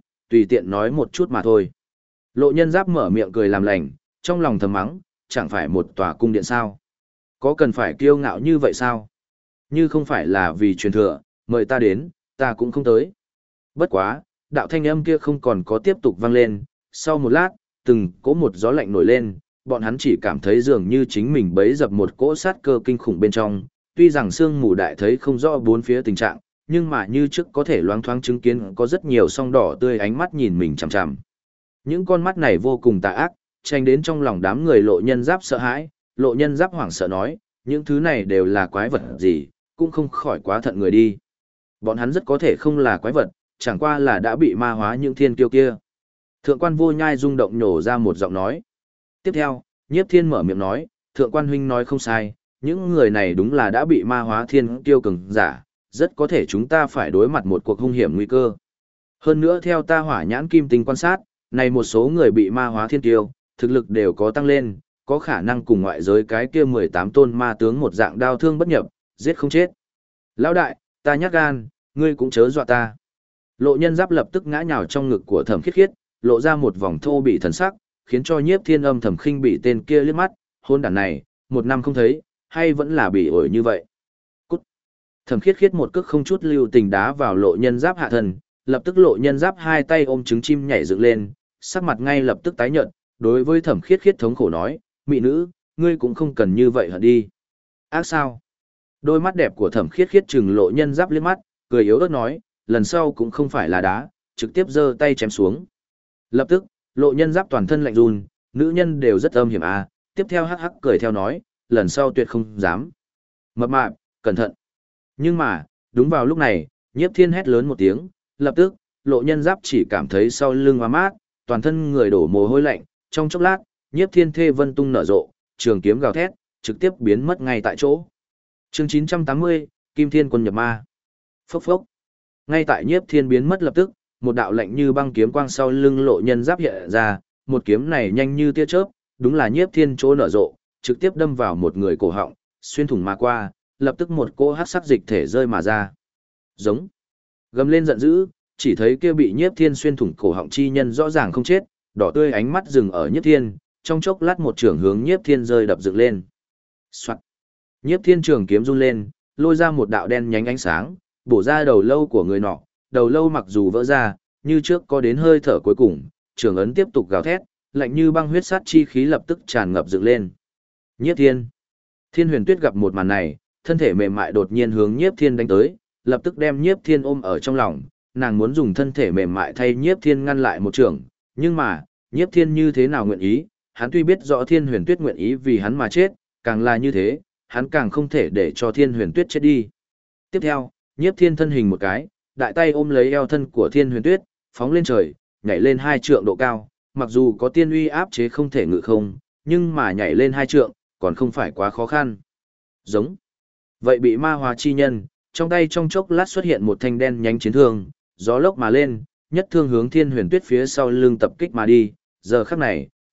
[SPEAKER 1] nói một chút mà thôi. Lộ Nhân Giáp mở miệng cười làm lành, trong lòng thầm mắng, chẳng phải một tòa cung điện sao? Có cần phải kiêu ngạo như vậy sao? Như không phải là vì truyền thừa, mời ta đến, ta cũng không tới. Bất quá, đạo thanh âm kia không còn có tiếp tục vang lên, sau một lát, từng cỗ một gió lạnh nổi lên, bọn hắn chỉ cảm thấy dường như chính mình bấy dập một cỗ sát cơ kinh khủng bên trong, tuy rằng sương mù đại thấy không rõ bốn phía tình trạng, nhưng mà như trước có thể loáng thoáng chứng kiến có rất nhiều song đỏ tươi ánh mắt nhìn mình chằm chằm. Những con mắt này vô cùng tà ác, tranh đến trong lòng đám người Lộ Nhân Giáp sợ hãi, Lộ Nhân Giáp hoảng sợ nói, những thứ này đều là quái vật gì, cũng không khỏi quá thận người đi. Bọn hắn rất có thể không là quái vật, chẳng qua là đã bị ma hóa những thiên kiêu kia. Thượng quan Vô Nhai rung động nhổ ra một giọng nói. Tiếp theo, Nhiếp Thiên mở miệng nói, Thượng quan huynh nói không sai, những người này đúng là đã bị ma hóa thiên kiêu cường giả, rất có thể chúng ta phải đối mặt một cuộc hung hiểm nguy cơ. Hơn nữa theo ta hỏa nhãn kim tinh quan sát, này một số người bị ma hóa thiên kiêu, thực lực đều có tăng lên, có khả năng cùng ngoại giới cái kia 18 tôn ma tướng một dạng đao thương bất nhập, giết không chết. Lão đại, ta nhát gan, ngươi cũng chớ dọa ta. Lộ Nhân Giáp lập tức ngã nhào trong ngực của Thẩm Khiết Khiết, lộ ra một vòng thô bị thần sắc, khiến cho Nhiếp Thiên âm thầm khinh bị tên kia liếc mắt, hôn đản này, một năm không thấy, hay vẫn là bị ổi như vậy. Cút. Thẩm Khiết Khiết một cước không chút lưu tình đá vào Lộ Nhân Giáp hạ thân, lập tức Lộ Nhân Giáp hai tay ôm trứng chim nhảy dựng lên, sắc mặt ngay lập tức tái nhợt, đối với Thẩm Khiết Khiết thống khổ nói, mị nữ, ngươi cũng không cần như vậy hả đi. Ác sao? Đôi mắt đẹp của Thẩm Khiết Khiết trừng Lộ Nhân Giáp liếc mắt, cười yếu ớt nói, lần sau cũng không phải là đá, trực tiếp giơ tay chém xuống. Lập tức, Lộ Nhân Giáp toàn thân lạnh run, nữ nhân đều rất âm hiểm à, tiếp theo hắc hắc cười theo nói, lần sau tuyệt không dám. Mập mạp, cẩn thận. Nhưng mà, đúng vào lúc này, Nhiếp Thiên hét lớn một tiếng, lập tức, Lộ Nhân Giáp chỉ cảm thấy sau lưng hoa mát, toàn thân người đổ mồ hôi lạnh, trong chốc lát, Nhiếp Thiên thê vân tung nở rộ, trường kiếm gào thét, trực tiếp biến mất ngay tại chỗ. Chương 980, Kim Thiên quân nhập ma. Phốc phốc. Ngay tại Nhiếp Thiên biến mất lập tức, một đạo lạnh như băng kiếm quang sau lưng Lộ Nhân Giáp hiện ra, một kiếm này nhanh như tia chớp, đúng là Nhiếp Thiên chỗ nở rộ, trực tiếp đâm vào một người cổ họng, xuyên thủng mà qua, lập tức một cỗ hắc sắc dịch thể rơi mà ra. Giống. Gầm lên giận dữ, chỉ thấy kia bị Nhiếp Thiên xuyên thủng cổ họng chi nhân rõ ràng không chết, đỏ tươi ánh mắt dừng ở Nhiếp Thiên, trong chốc lát một trường hướng Nhiếp Thiên rơi đập dựng lên. Soạt. Nhiếp Thiên trường kiếm run lên, lôi ra một đạo đen nhánh ánh sáng, bổ ra đầu lâu của người nọ, đầu lâu mặc dù vỡ ra, như trước có đến hơi thở cuối cùng, trường ấn tiếp tục gào thét, lạnh như băng huyết sát chi khí lập tức tràn ngập dựng lên. Nhiếp Thiên. Thiên Huyền Tuyết gặp một màn này, thân thể mềm mại đột nhiên hướng Nhiếp Thiên đánh tới, lập tức đem Nhiếp Thiên ôm ở trong lòng, nàng muốn dùng thân thể mềm mại thay Nhiếp Thiên ngăn lại một trường, nhưng mà, Nhiếp Thiên như thế nào nguyện ý, hắn tuy biết rõ Thiên Huyền Tuyết nguyện ý vì hắn mà chết, càng là như thế, hắn càng không thể để cho Thiên Huyền Tuyết chết đi. Tiếp theo, Nhiếp Thiên thân hình một cái, đại tay ôm lấy eo thân của Thiên Huyền Tuyết, phóng lên trời, nhảy lên 2 trượng độ cao, mặc dù có tiên uy áp chế không thể ngự không, nhưng mà nhảy lên 2 trượng, còn không phải quá khó khăn. Giống. Vậy bị ma hóa chi nhân, trong tay trong chốc lát xuất hiện một thanh đen nhánh chiến thương, gió lốc mà lên, nhất thương hướng Thiên Huyền Tuyết phía sau lưng tập kích mà đi, giờ khắc này,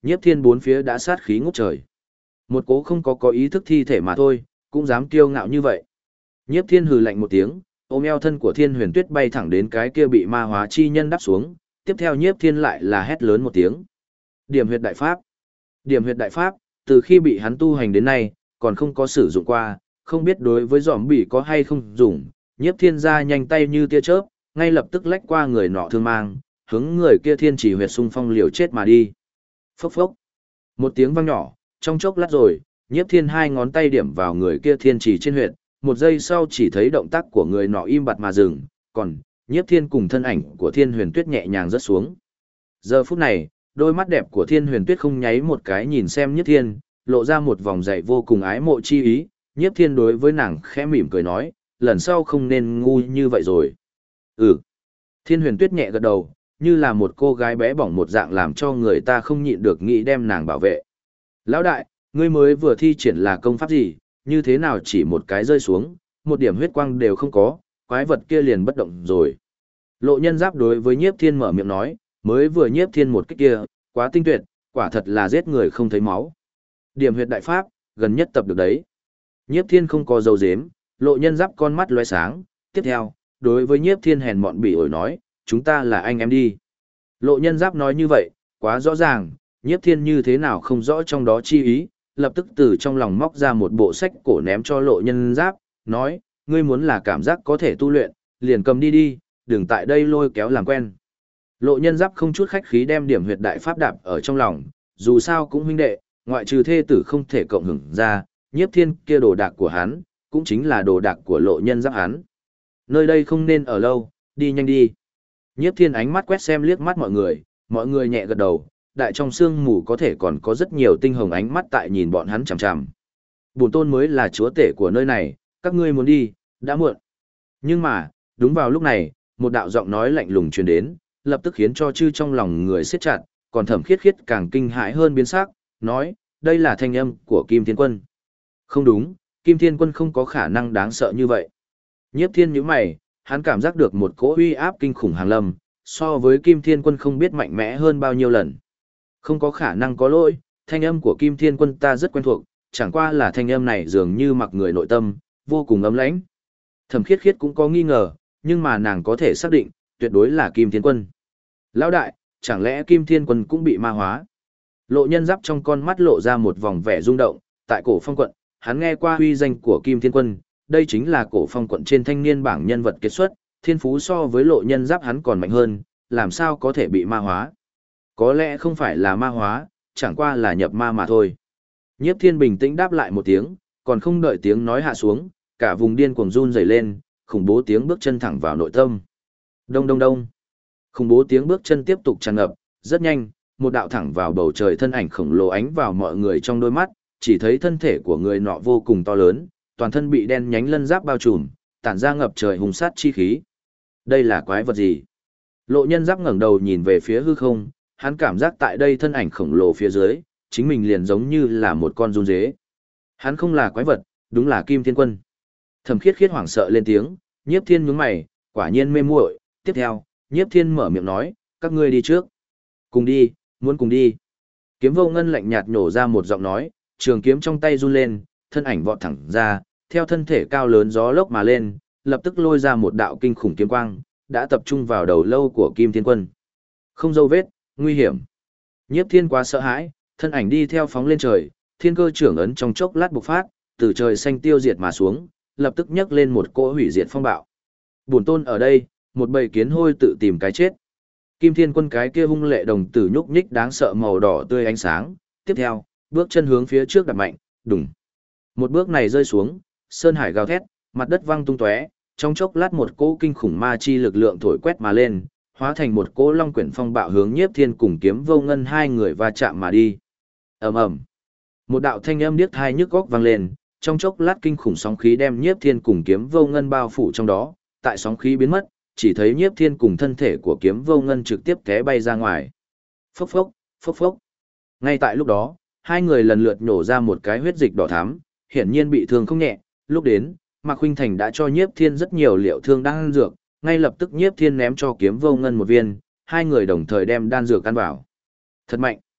[SPEAKER 1] Nhiếp Thiên bốn phía đã sát khí ngút trời. Một cố không có ý thức thi thể mà thôi, cũng dám kiêu ngạo như vậy. Nhiếp Thiên hừ lạnh một tiếng, ôm eo thân của Thiên Huyền Tuyết bay thẳng đến cái kia bị ma hóa chi nhân đắp xuống, tiếp theo Nhiếp Thiên lại là hét lớn một tiếng. Điểm huyệt đại pháp. Điểm huyệt đại pháp, từ khi bị hắn tu hành đến nay, còn không có sử dụng qua, không biết đối với zombie có hay không dùng. Nhiếp Thiên ra nhanh tay như tia chớp, ngay lập tức lách qua người nọ thương mang, hướng người kia thiên chỉ huyệt xung phong liều chết mà đi. Phốc phốc. Một tiếng vang nhỏ, trong chốc lát rồi, Nhiếp Thiên hai ngón tay điểm vào người kia thiên chỉ trên huyệt, một giây sau chỉ thấy động tác của người nọ im bặt mà dừng, còn Nhiếp Thiên cùng thân ảnh của Thiên Huyền Tuyết nhẹ nhàng rớt xuống. Giờ phút này, đôi mắt đẹp của Thiên Huyền Tuyết không nháy một cái nhìn xem Nhiếp Thiên, lộ ra một vòng dậy vô cùng ái mộ chi ý, Nhiếp Thiên đối với nàng khẽ mỉm cười nói, lần sau không nên ngu như vậy rồi. Ừ. Thiên Huyền Tuyết nhẹ gật đầu, như là một cô gái bé bỏng một dạng làm cho người ta không nhịn được nghĩ đem nàng bảo vệ. Lão đại, ngươi mới vừa thi triển là công pháp gì, như thế nào chỉ một cái rơi xuống, một điểm huyết quang đều không có, quái vật kia liền bất động rồi. Lộ Nhân Giáp đối với Nhiếp Thiên mở miệng nói, mới vừa Nhiếp Thiên một kích kia, quá tinh tuyệt, quả thật là giết người không thấy máu. Điểm huyệt đại pháp, gần nhất tập được đấy. Nhiếp Thiên không có dấu dếm, Lộ Nhân Giáp con mắt lóe sáng, tiếp theo, đối với Nhiếp Thiên hèn mọn bỉ ổi nói, chúng ta là anh em đi. Lộ Nhân Giáp nói như vậy, quá rõ ràng, Nhiếp Thiên như thế nào không rõ trong đó chi ý, lập tức từ trong lòng móc ra một bộ sách cổ ném cho Lộ Nhân Giáp, nói, ngươi muốn là cảm giác có thể tu luyện, liền cầm đi đi, đừng tại đây lôi kéo làm quen. Lộ Nhân Giáp không chút khách khí đem điểm huyệt đại pháp đạp ở trong lòng, dù sao cũng huynh đệ, ngoại trừ thê tử không thể cộng hưởng ra, Nhiếp Thiên kia đồ đạc của hắn, cũng chính là đồ đạc của Lộ Nhân Giáp hắn. Nơi đây không nên ở lâu, đi nhanh đi. Nhiếp Thiên ánh mắt quét xem liếc mắt mọi người nhẹ gật đầu, đại trong sương mù có thể còn có rất nhiều tinh hồng ánh mắt tại nhìn bọn hắn chằm chằm. Bổn tôn mới là chúa tể của nơi này, các ngươi muốn đi, đã muộn. Nhưng mà, đúng vào lúc này, một đạo giọng nói lạnh lùng truyền đến, lập tức khiến cho chư trong lòng người siết chặt, còn Thẩm Khiết Khiết càng kinh hãi hơn biến sắc, nói, đây là thanh âm của Kim Thiên Quân. Không đúng, Kim Thiên Quân không có khả năng đáng sợ như vậy. Nhiếp Thiên nhíu mày, hắn cảm giác được một cỗ uy áp kinh khủng hàng lâm, so với Kim Thiên Quân không biết mạnh mẽ hơn bao nhiêu lần. Không có khả năng có lỗi, thanh âm của Kim Thiên Quân ta rất quen thuộc, chẳng qua là thanh âm này dường như mặc người nội tâm, vô cùng ấm lãnh. Thẩm Khiết Khiết cũng có nghi ngờ, nhưng mà nàng có thể xác định, tuyệt đối là Kim Thiên Quân. Lão đại, chẳng lẽ Kim Thiên Quân cũng bị ma hóa? Lộ Nhân Giáp trong con mắt lộ ra một vòng vẻ rung động, tại Cổ Phong quận, hắn nghe qua uy danh của Kim Thiên Quân, đây chính là Cổ Phong quận trên thanh niên bảng nhân vật kết xuất, thiên phú so với Lộ Nhân Giáp hắn còn mạnh hơn, làm sao có thể bị ma hóa? Có lẽ không phải là ma hóa, chẳng qua là nhập ma mà thôi. Nhiếp Thiên bình tĩnh đáp lại một tiếng, còn không đợi tiếng nói hạ xuống, cả vùng điên cuồng run rẩy lên, khủng bố tiếng bước chân thẳng vào nội tâm. Đông đông đông. Khủng bố tiếng bước chân tiếp tục tràn ngập, rất nhanh, một đạo thẳng vào bầu trời thân ảnh khổng lồ ánh vào mọi người trong đôi mắt, chỉ thấy thân thể của người nọ vô cùng to lớn, toàn thân bị đen nhánh lân giáp bao trùm, tản ra ngập trời hung sát chi khí. Đây là quái vật gì? Lộ Nhân Giáp ngẩng đầu nhìn về phía hư không, hắn cảm giác tại đây thân ảnh khổng lồ phía dưới, chính mình liền giống như là một con run dế. Hắn không là quái vật, đúng là Kim Thiên Quân. Thẩm Khiết Khiết hoảng sợ lên tiếng, Nhiếp Thiên nhướng mày, quả nhiên mê muội. Tiếp theo, Nhiếp Thiên mở miệng nói, các ngươi đi trước. Cùng đi, muốn cùng đi. Kiếm Vô Ngân lạnh nhạt nhổ ra một giọng nói, trường kiếm trong tay run lên, thân ảnh vọt thẳng ra, theo thân thể cao lớn gió lốc mà lên, lập tức lôi ra một đạo kinh khủng kiếm quang, đã tập trung vào đầu lâu của Kim Thiên Quân. Không dấu vết, nguy hiểm. Nhiếp Thiên quá sợ hãi, thân ảnh đi theo phóng lên trời, thiên cơ trưởng ấn trong chốc lát bộc phát, từ trời xanh tiêu diệt mà xuống, lập tức nhấc lên một cỗ hủy diệt phong bạo. Bổn tôn ở đây, một bầy kiến hôi tự tìm cái chết. Kim Thiên Quân cái kia hung lệ đồng tử nhúc nhích đáng sợ màu đỏ tươi ánh sáng, tiếp theo, bước chân hướng phía trước đặt mạnh, đùng. Một bước này rơi xuống, sơn hải gào thét, mặt đất văng tung tóe, trong chốc lát một cỗ kinh khủng ma chi lực lượng thổi quét mà lên, hóa thành một cỗ long quyển phong bạo hướng Nhiếp Thiên cùng Kiếm Vô Ngân hai người va chạm mà đi. Ầm ầm. Một đạo thanh âm điếc tai nhức óc vang lên, trong chốc lát kinh khủng sóng khí đem Nhiếp Thiên cùng Kiếm Vô Ngân bao phủ trong đó, tại sóng khí biến mất, chỉ thấy Nhiếp Thiên cùng thân thể của Kiếm Vô Ngân trực tiếp té bay ra ngoài. Phốc phốc, phốc phốc. Ngay tại lúc đó, hai người lần lượt nổ ra một cái huyết dịch đỏ thắm, hiển nhiên bị thương không nhẹ, lúc đến, Mạc Khuynh Thành đã cho Nhiếp Thiên rất nhiều liệu thương đan dược, ngay lập tức Nhiếp Thiên ném cho Kiếm Vô Ngân một viên, hai người đồng thời đem đan dược ăn vào. Thật mạnh.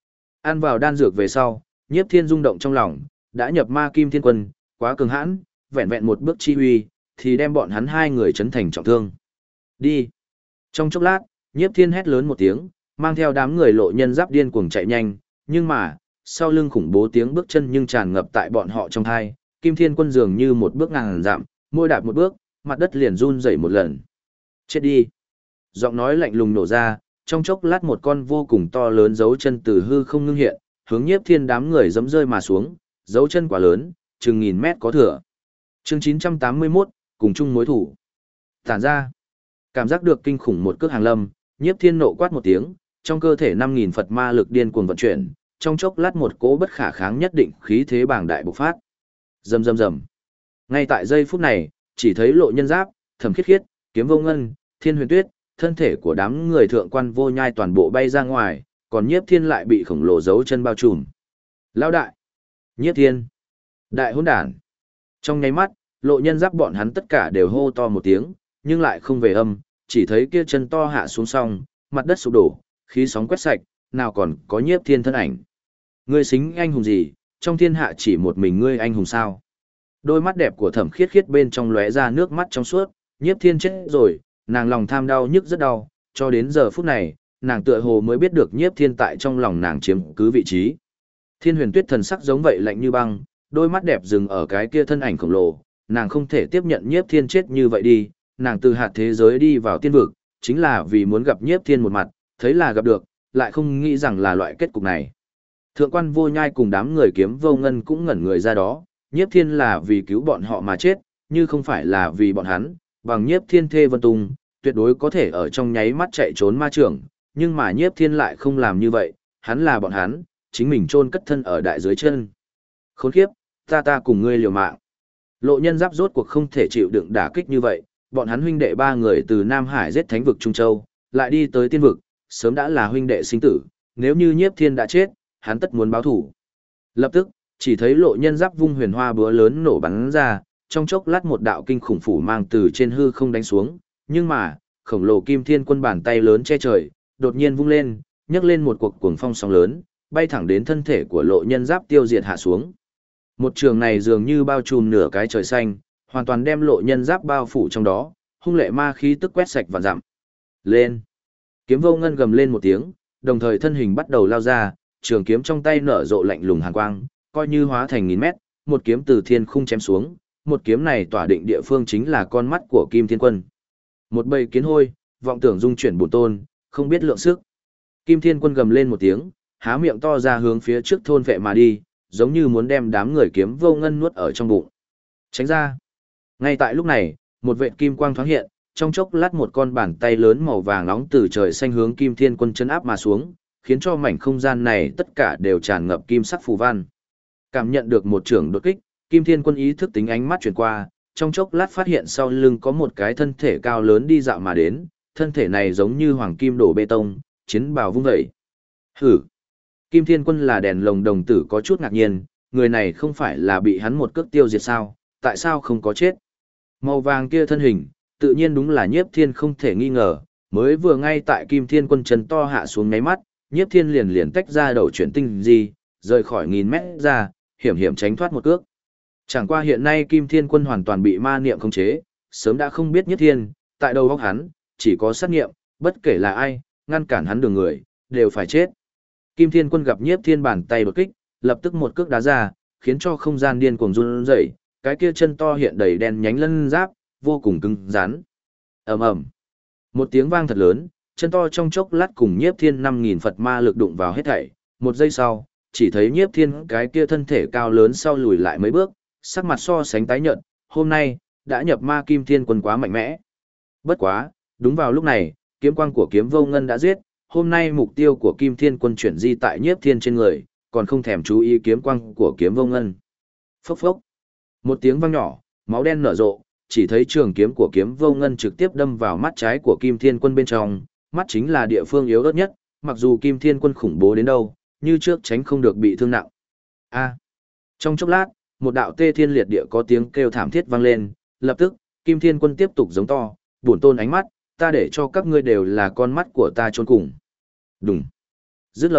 [SPEAKER 1] Ăn vào đan dược về sau, Nhiếp Thiên rung động trong lòng, đã nhập ma kim thiên quân, quá cường hãn, vẹn vẹn một bước chi huy, thì đem bọn hắn hai người chấn thành trọng thương. Đi. Trong chốc lát, Nhiếp Thiên hét lớn một tiếng, mang theo đám người lộ nhân giáp điên cuồng chạy nhanh, nhưng mà, sau lưng khủng bố tiếng bước chân nhưng tràn ngập tại bọn họ trong tai, Kim Thiên Quân dường như một bước ngàn dặm, mỗi đạp một bước, mặt đất liền run rẩy một lần. Chết đi. Giọng nói lạnh lùng nổ ra, trong chốc lát một con vô cùng to lớn dấu chân từ hư không ngưng hiện, hướng Nhiếp Thiên đám người giẫm rơi mà xuống, dấu chân quá lớn, chừng 1000 mét có thừa. Chương 981, cùng chung mối thủ. Tản ra. Cảm giác được kinh khủng một cước hàng lâm, Nhiếp Thiên nộ quát một tiếng, trong cơ thể 5000 Phật ma lực điên cuồng vận chuyển, trong chốc lát một cỗ bất khả kháng nhất định khí thế bàng đại bộc phát. Rầm rầm rầm. Ngay tại giây phút này, chỉ thấy Lộ Nhân Giáp, Thẩm Khiết Khiết, Kiếm Vô Ngân, Thiên Huyền Tuyết, thân thể của đám người thượng quan vô nhai toàn bộ bay ra ngoài, còn Nhiếp Thiên lại bị khổng lồ dấu chân bao trùm. Lão đại! Nhiếp Thiên! Đại hỗn đản! Trong nháy mắt, Lộ Nhân Giáp bọn hắn tất cả đều hô to một tiếng, nhưng lại không về âm, chỉ thấy kia chân to hạ xuống xong, mặt đất sụp đổ, khí sóng quét sạch, nào còn có Nhiếp Thiên thân ảnh. Ngươi xính anh hùng gì, trong thiên hạ chỉ một mình ngươi anh hùng sao? Đôi mắt đẹp của Thẩm Khiết Khiết bên trong lóe ra nước mắt trong suốt, Nhiếp Thiên chết rồi, nàng lòng tham đau nhức rất đau, cho đến giờ phút này, nàng tựa hồ mới biết được Nhiếp Thiên tại trong lòng nàng chiếm cứ vị trí. Thiên Huyền Tuyết thần sắc giống vậy lạnh như băng, đôi mắt đẹp dừng ở cái kia thân ảnh khổng lồ, nàng không thể tiếp nhận Nhiếp Thiên chết như vậy đi, nàng từ hạt thế giới đi vào tiên vực, chính là vì muốn gặp Nhiếp Thiên một mặt, thấy là gặp được, lại không nghĩ rằng là loại kết cục này. Thượng quan vô nhai cùng đám người Kiếm Vô Ngân cũng ngẩn người ra đó, Nhiếp Thiên là vì cứu bọn họ mà chết, như không phải là vì bọn hắn, bằng Nhiếp Thiên thê Vân Tung, tuyệt đối có thể ở trong nháy mắt chạy trốn ma trưởng, nhưng mà Nhiếp Thiên lại không làm như vậy, hắn là bọn hắn, chính mình chôn cất thân ở đại dưới chân. Khốn kiếp, ta cùng ngươi liều mạng. Lộ Nhân Giáp rốt cuộc không thể chịu đựng đả kích như vậy, bọn hắn huynh đệ ba người từ Nam Hải giết thánh vực Trung Châu, lại đi tới tiên vực, sớm đã là huynh đệ sinh tử, nếu như Nhiếp Thiên đã chết, hắn tất muốn báo thủ. Lập tức, chỉ thấy Lộ Nhân Giáp vung huyền hoa búa lớn nổ bắn ra, trong chốc lát một đạo kinh khủng phủ mang từ trên hư không đánh xuống, nhưng mà, khổng lồ Kim Thiên Quân bàn tay lớn che trời, đột nhiên vung lên, nhấc lên một cuộc cuồng phong sóng lớn, bay thẳng đến thân thể của Lộ Nhân Giáp tiêu diệt hạ xuống. Một trường này dường như bao trùm nửa cái trời xanh, hoàn toàn đem Lộ Nhân Giáp bao phủ trong đó, hung lệ ma khí tức quét sạch vạn dặm. Lên! Kiếm Vô Ngân gầm lên một tiếng, đồng thời thân hình bắt đầu lao ra, trường kiếm trong tay nở rộ lạnh lùng hàn quang, coi như hóa thành 1000 mét, một kiếm từ thiên khung chém xuống, một kiếm này tỏa định địa phương chính là con mắt của Kim Thiên Quân. Một bầy kiến hôi, vọng tưởng dung chuyển bổn tôn, không biết lượng sức. Kim Thiên Quân gầm lên một tiếng, há miệng to ra hướng phía trước thôn vệ mà đi, giống như muốn đem đám người Kiếm Vô Ngân nuốt ở trong bụng. Tránh ra. Ngay tại lúc này, một vệt kim quang thoáng hiện, trong chốc lát một con bàn tay lớn màu vàng nóng từ trời xanh hướng Kim Thiên Quân chấn áp mà xuống, khiến cho mảnh không gian này tất cả đều tràn ngập kim sắc phù văn. Cảm nhận được một trường đột kích, Kim Thiên Quân ý thức tính ánh mắt chuyển qua, trong chốc lát phát hiện sau lưng có một cái thân thể cao lớn đi dạo mà đến, thân thể này giống như hoàng kim đổ bê tông, chiến bào vung dậy. Hử! Kim Thiên Quân là đèn lồng đồng tử có chút ngạc nhiên, người này không phải là bị hắn một cước tiêu diệt sao, tại sao không có chết? Màu vàng kia thân hình, tự nhiên đúng là Nhiếp Thiên không thể nghi ngờ, mới vừa ngay tại Kim Thiên Quân chân to hạ xuống ngáy mắt, Nhiếp Thiên liền tách ra đầu chuyển tinh gì, rời khỏi 1000 mét ra, hiểm hiểm tránh thoát một cước. Chẳng qua hiện nay Kim Thiên Quân hoàn toàn bị ma niệm khống chế, sớm đã không biết Nhiếp Thiên, tại đầu óc hắn, chỉ có sát niệm, bất kể là ai, ngăn cản hắn đường người, đều phải chết. Kim Thiên Quân gặp Nhiếp Thiên bàn tay đột kích, lập tức một cước đá ra, khiến cho không gian điên cuồng run rẩy, cái kia chân to hiện đầy đen nhánh lân giáp, vô cùng cứng rắn. Ầm ầm. Một tiếng vang thật lớn, chân to trong chốc lát cùng Nhiếp Thiên 5000 Phật ma lực đụng vào hết thảy, một giây sau, chỉ thấy Nhiếp Thiên cái kia thân thể cao lớn sau lùi lại mấy bước, sắc mặt so sánh tái nhợt, hôm nay đã nhập ma Kim Thiên Quân quá mạnh mẽ. Bất quá, đúng vào lúc này, kiếm quang của Kiếm Vô Ngân đã giết, hôm nay mục tiêu của Kim Thiên Quân chuyển di tại Nhiếp Thiên trên người, còn không thèm chú ý kiếm quang của Kiếm Vô Ngân. Phốc phốc. Một tiếng vang nhỏ, máu đen nở rộ, chỉ thấy trường kiếm của Kiếm Vô Ngân trực tiếp đâm vào mắt trái của Kim Thiên Quân bên trong, mắt chính là địa phương yếu ớt nhất, mặc dù Kim Thiên Quân khủng bố đến đâu, như trước tránh không được bị thương nặng. A. Trong chốc lát, một đạo tê thiên liệt địa có tiếng kêu thảm thiết vang lên, lập tức, Kim Thiên Quân tiếp tục giống to, bổn tôn ánh mắt, ta để cho các ngươi đều là con mắt của ta chôn cùng. Đùng. Dứt lời,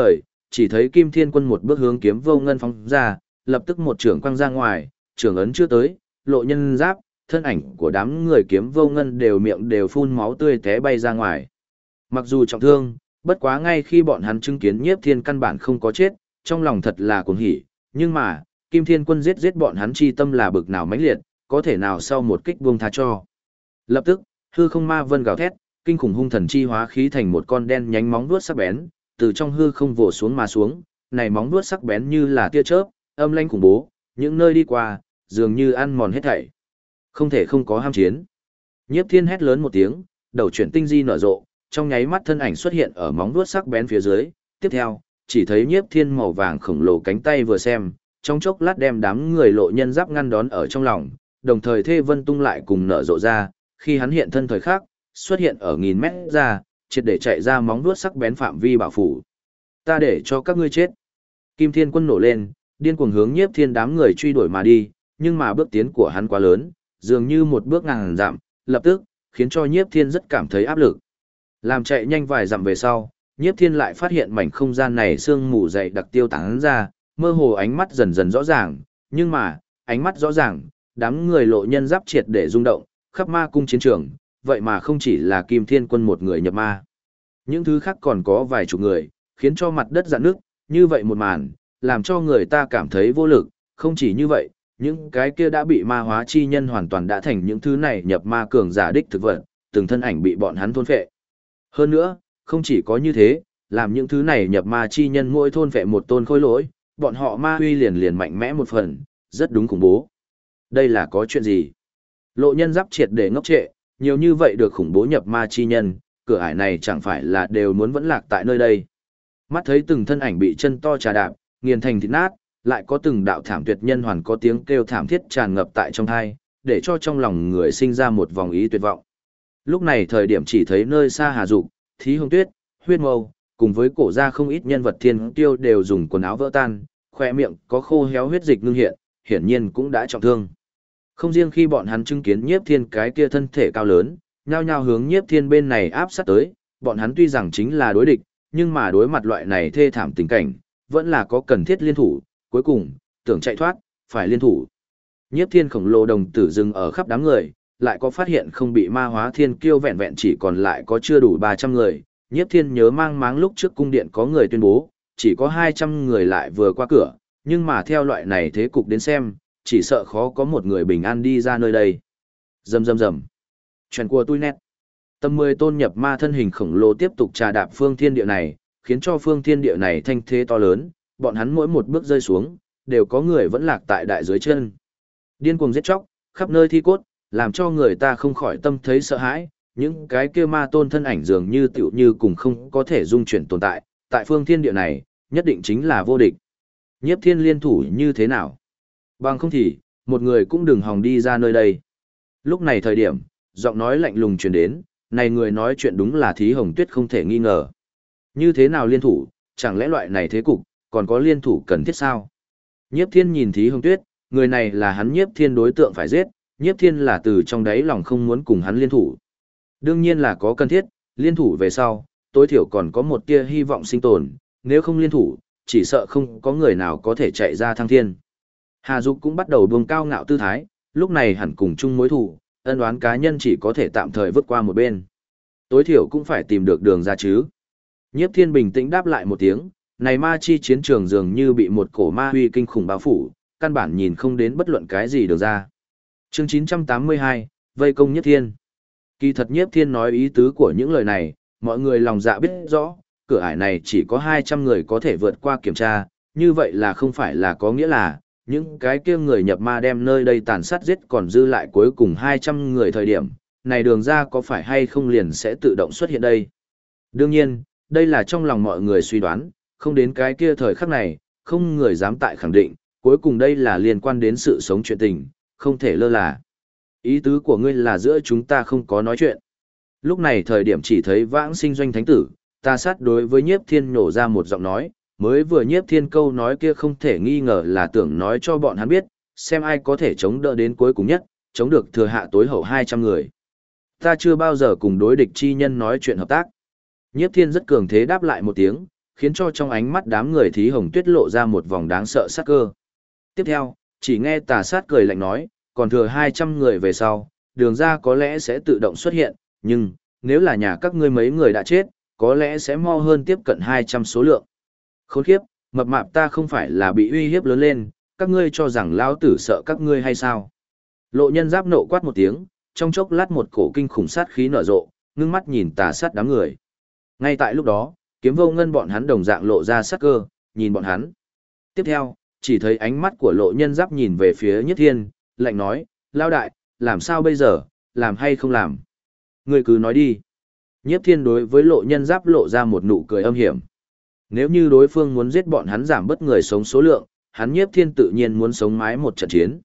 [SPEAKER 1] chỉ thấy Kim Thiên Quân một bước hướng Kiếm Vô Ngân phóng ra, lập tức một trưởng quăng ra ngoài, trưởng ấn chưa tới, Lộ Nhân Giáp, thân ảnh của đám người Kiếm Vô Ngân đều miệng đều phun máu tươi té bay ra ngoài. Mặc dù trọng thương, bất quá ngay khi bọn hắn chứng kiến Nhiếp Thiên căn bản không có chết, trong lòng thật là cuồng hỉ, nhưng mà, Kim Thiên Quân giết bọn hắn chi tâm là bực nào mãnh liệt, có thể nào sau một kích buông tha cho. Lập tức, hư không ma vân gào thét, kinh khủng hung thần chi hóa khí thành một con đen nhánh móng vuốt sắc bén, từ trong hư không vồ xuống mà xuống, này móng vuốt sắc bén như là tia chớp, âm lãnh khủng bố, những nơi đi qua, dường như ăn mòn hết thảy. Không thể không có ham chiến. Nhiếp Thiên hét lớn một tiếng, đầu chuyển tinh di nở rộ, trong nháy mắt thân ảnh xuất hiện ở móng vuốt sắc bén phía dưới, tiếp theo, chỉ thấy Nhiếp Thiên màu vàng khổng lồ cánh tay vừa xem, trong chốc lát đem đám người Lộ Nhân Giáp ngăn đón ở trong lòng, đồng thời Thê Vân tung lại cùng nở rộ ra, khi hắn hiện thân thời khắc, xuất hiện ở nghìn mét ra, triệt để chạy ra móng vuốt sắc bén phạm vi bảo phủ. Ta để cho các ngươi chết. Kim Thiên Quân nổ lên, điên cuồng hướng Nhiếp Thiên đám người truy đuổi mà đi, nhưng mà bước tiến của hắn quá lớn, dường như một bước ngàn dặm, lập tức khiến cho Nhiếp Thiên rất cảm thấy áp lực. Làm chạy nhanh vài dặm về sau, Nhiếp Thiên lại phát hiện mảnh không gian này sương mù dày đặc tiêu tán ra, mơ hồ ánh mắt dần dần rõ ràng, nhưng mà, ánh mắt rõ ràng, đám người Lộ Nhân Giáp triệt để rung động, khắp ma cung chiến trường, vậy mà không chỉ là Kim Thiên Quân một người nhập ma. Những thứ khác còn có vài chục người, khiến cho mặt đất rạn nước, như vậy một màn, làm cho người ta cảm thấy vô lực, không chỉ như vậy, những cái kia đã bị ma hóa chi nhân hoàn toàn đã thành những thứ này nhập ma cường giả đích thực vật, từng thân ảnh bị bọn hắn thôn phệ. Hơn nữa, không chỉ có như thế, làm những thứ này nhập ma chi nhân mỗi thôn phệ một tôn khối lỗi, bọn họ ma huy liền mạnh mẽ một phần, rất đúng khủng bố. Đây là có chuyện gì? Lộ Nhân Giáp triệt để ngốc trệ, nhiều như vậy được khủng bố nhập ma chi nhân, cửa ải này chẳng phải là đều muốn vẫn lạc tại nơi đây. Mắt thấy từng thân ảnh bị chân to trà đạp, nghiền thành thịt nát, lại có từng đạo thảm tuyệt nhân hoàn có tiếng kêu thảm thiết tràn ngập tại trong tai, để cho trong lòng người sinh ra một vòng ý tuyệt vọng. Lúc này thời điểm chỉ thấy nơi xa Hà Dục, Thí Hồng Tuyết, Huyết Mâu, cùng với cổ gia không ít nhân vật thiên tiêu đều dùng quần áo vỡ tan, khoe miệng có khô héo huyết dịch ngưng hiện, hiển nhiên cũng đã trọng thương. Không riêng khi bọn hắn chứng kiến Nhiếp Thiên cái kia thân thể cao lớn, nhao nhao hướng Nhiếp Thiên bên này áp sát tới, bọn hắn tuy rằng chính là đối địch, nhưng mà đối mặt loại này thê thảm tình cảnh, vẫn là có cần thiết liên thủ, cuối cùng, tưởng chạy thoát, phải liên thủ. Nhiếp Thiên khổng lồ đồng tử dừng ở khắp đám người, lại có phát hiện không bị ma hóa thiên kiêu vẹn vẹn chỉ còn lại có chưa đủ 300 người. Nhiếp Thiên nhớ mang máng lúc trước cung điện có người tuyên bố, chỉ có 200 người lại vừa qua cửa, nhưng mà theo loại này thế cục đến xem, chỉ sợ khó có một người bình an đi ra nơi đây. Rầm rầm rầm. Chuyện của tôi nét. Tầm 10 tôn nhập ma thân hình khổng lồ tiếp tục trà đạp phương thiên địa này, khiến cho phương thiên địa này thanh thế to lớn, bọn hắn mỗi một bước rơi xuống, đều có người vẫn lạc tại đại dưới chân. Điên cuồng giết chóc, khắp nơi thi cốt, làm cho người ta không khỏi tâm thấy sợ hãi, những cái kia ma tôn thân ảnh dường như tựu như cùng không có thể dung chuyển tồn tại, tại phương thiên địa này, nhất định chính là vô địch. Nhiếp Thiên liên thủ như thế nào? Bằng không thì, một người cũng đừng hòng đi ra nơi đây. Lúc này thời điểm, giọng nói lạnh lùng truyền đến, này người nói chuyện đúng là Thí Hồng Tuyết không thể nghi ngờ. Như thế nào liên thủ, chẳng lẽ loại này thế cục, còn có liên thủ cần thiết sao? Nhiếp Thiên nhìn Thí Hồng Tuyết, người này là hắn Nhiếp Thiên đối tượng phải giết, Nhiếp Thiên là từ trong đáy lòng không muốn cùng hắn liên thủ. Đương nhiên là có cần thiết, liên thủ về sau, tối thiểu còn có một tia hy vọng sinh tồn, nếu không liên thủ, chỉ sợ không có người nào có thể chạy ra thăng thiên. Hà Dục cũng bắt đầu buông cao ngạo tư thái, lúc này hẳn cùng chung mối thù, ân oán cá nhân chỉ có thể tạm thời vứt qua một bên. Tối thiểu cũng phải tìm được đường ra chứ. Nhiếp Thiên bình tĩnh đáp lại một tiếng, này ma chi chiến trường dường như bị một cổ ma huy kinh khủng bao phủ, căn bản nhìn không đến bất luận cái gì được ra. Chương 982, vây công Nhiếp Thiên. Kỳ thật Nhiếp Thiên nói ý tứ của những lời này, mọi người lòng dạ biết rõ, cửa ải này chỉ có 200 người có thể vượt qua kiểm tra, như vậy là không phải là có nghĩa là, những cái kia người nhập ma đem nơi đây tàn sát giết còn dư lại cuối cùng 200 người thời điểm, này đường ra có phải hay không liền sẽ tự động xuất hiện đây. Đương nhiên, đây là trong lòng mọi người suy đoán, không đến cái kia thời khắc này, không người dám tại khẳng định, cuối cùng đây là liên quan đến sự sống chuyện tình, không thể lơ là. Ý tứ của ngươi là giữa chúng ta không có nói chuyện. Lúc này thời điểm chỉ thấy Vãng Sinh Doanh Thánh Tử, ta sát đối với Nhiếp Thiên nhổ ra một giọng nói, mới vừa Nhiếp Thiên câu nói kia không thể nghi ngờ là tưởng nói cho bọn hắn biết, xem ai có thể chống đỡ đến cuối cùng nhất, chống được thừa hạ tối hậu 200 người. Ta chưa bao giờ cùng đối địch chi nhân nói chuyện hợp tác. Nhiếp Thiên rất cường thế đáp lại một tiếng, khiến cho trong ánh mắt đám người Thí Hồng Tuyết lộ ra một vòng đáng sợ sát cơ. Tiếp theo, chỉ nghe Tà Sát cười lạnh nói, còn thừa 200 người về sau, đường ra có lẽ sẽ tự động xuất hiện, nhưng, nếu là nhà các ngươi mấy người đã chết, có lẽ sẽ mau hơn tiếp cận 200 số lượng. Khốn kiếp, mập mạp ta không phải là bị uy hiếp lớn lên, các ngươi cho rằng lão tử sợ các ngươi hay sao? Lộ Nhân Giáp nộ quát một tiếng, trong chốc lát một cổ kinh khủng sát khí nở rộ, ngưng mắt nhìn Tà Sát đám người. Ngay tại lúc đó, Kiếm Vô Ngân bọn hắn đồng dạng lộ ra sát cơ, nhìn bọn hắn. Tiếp theo, chỉ thấy ánh mắt của Lộ Nhân Giáp nhìn về phía Nhiếp Thiên, lạnh nói, lao đại, làm sao bây giờ, làm hay không làm? Ngươi cứ nói đi. Nhiếp Thiên đối với Lộ Nhân Giáp lộ ra một nụ cười âm hiểm. Nếu như đối phương muốn giết bọn hắn giảm bớt người sống số lượng, hắn Nhiếp Thiên tự nhiên muốn sống mái một trận chiến.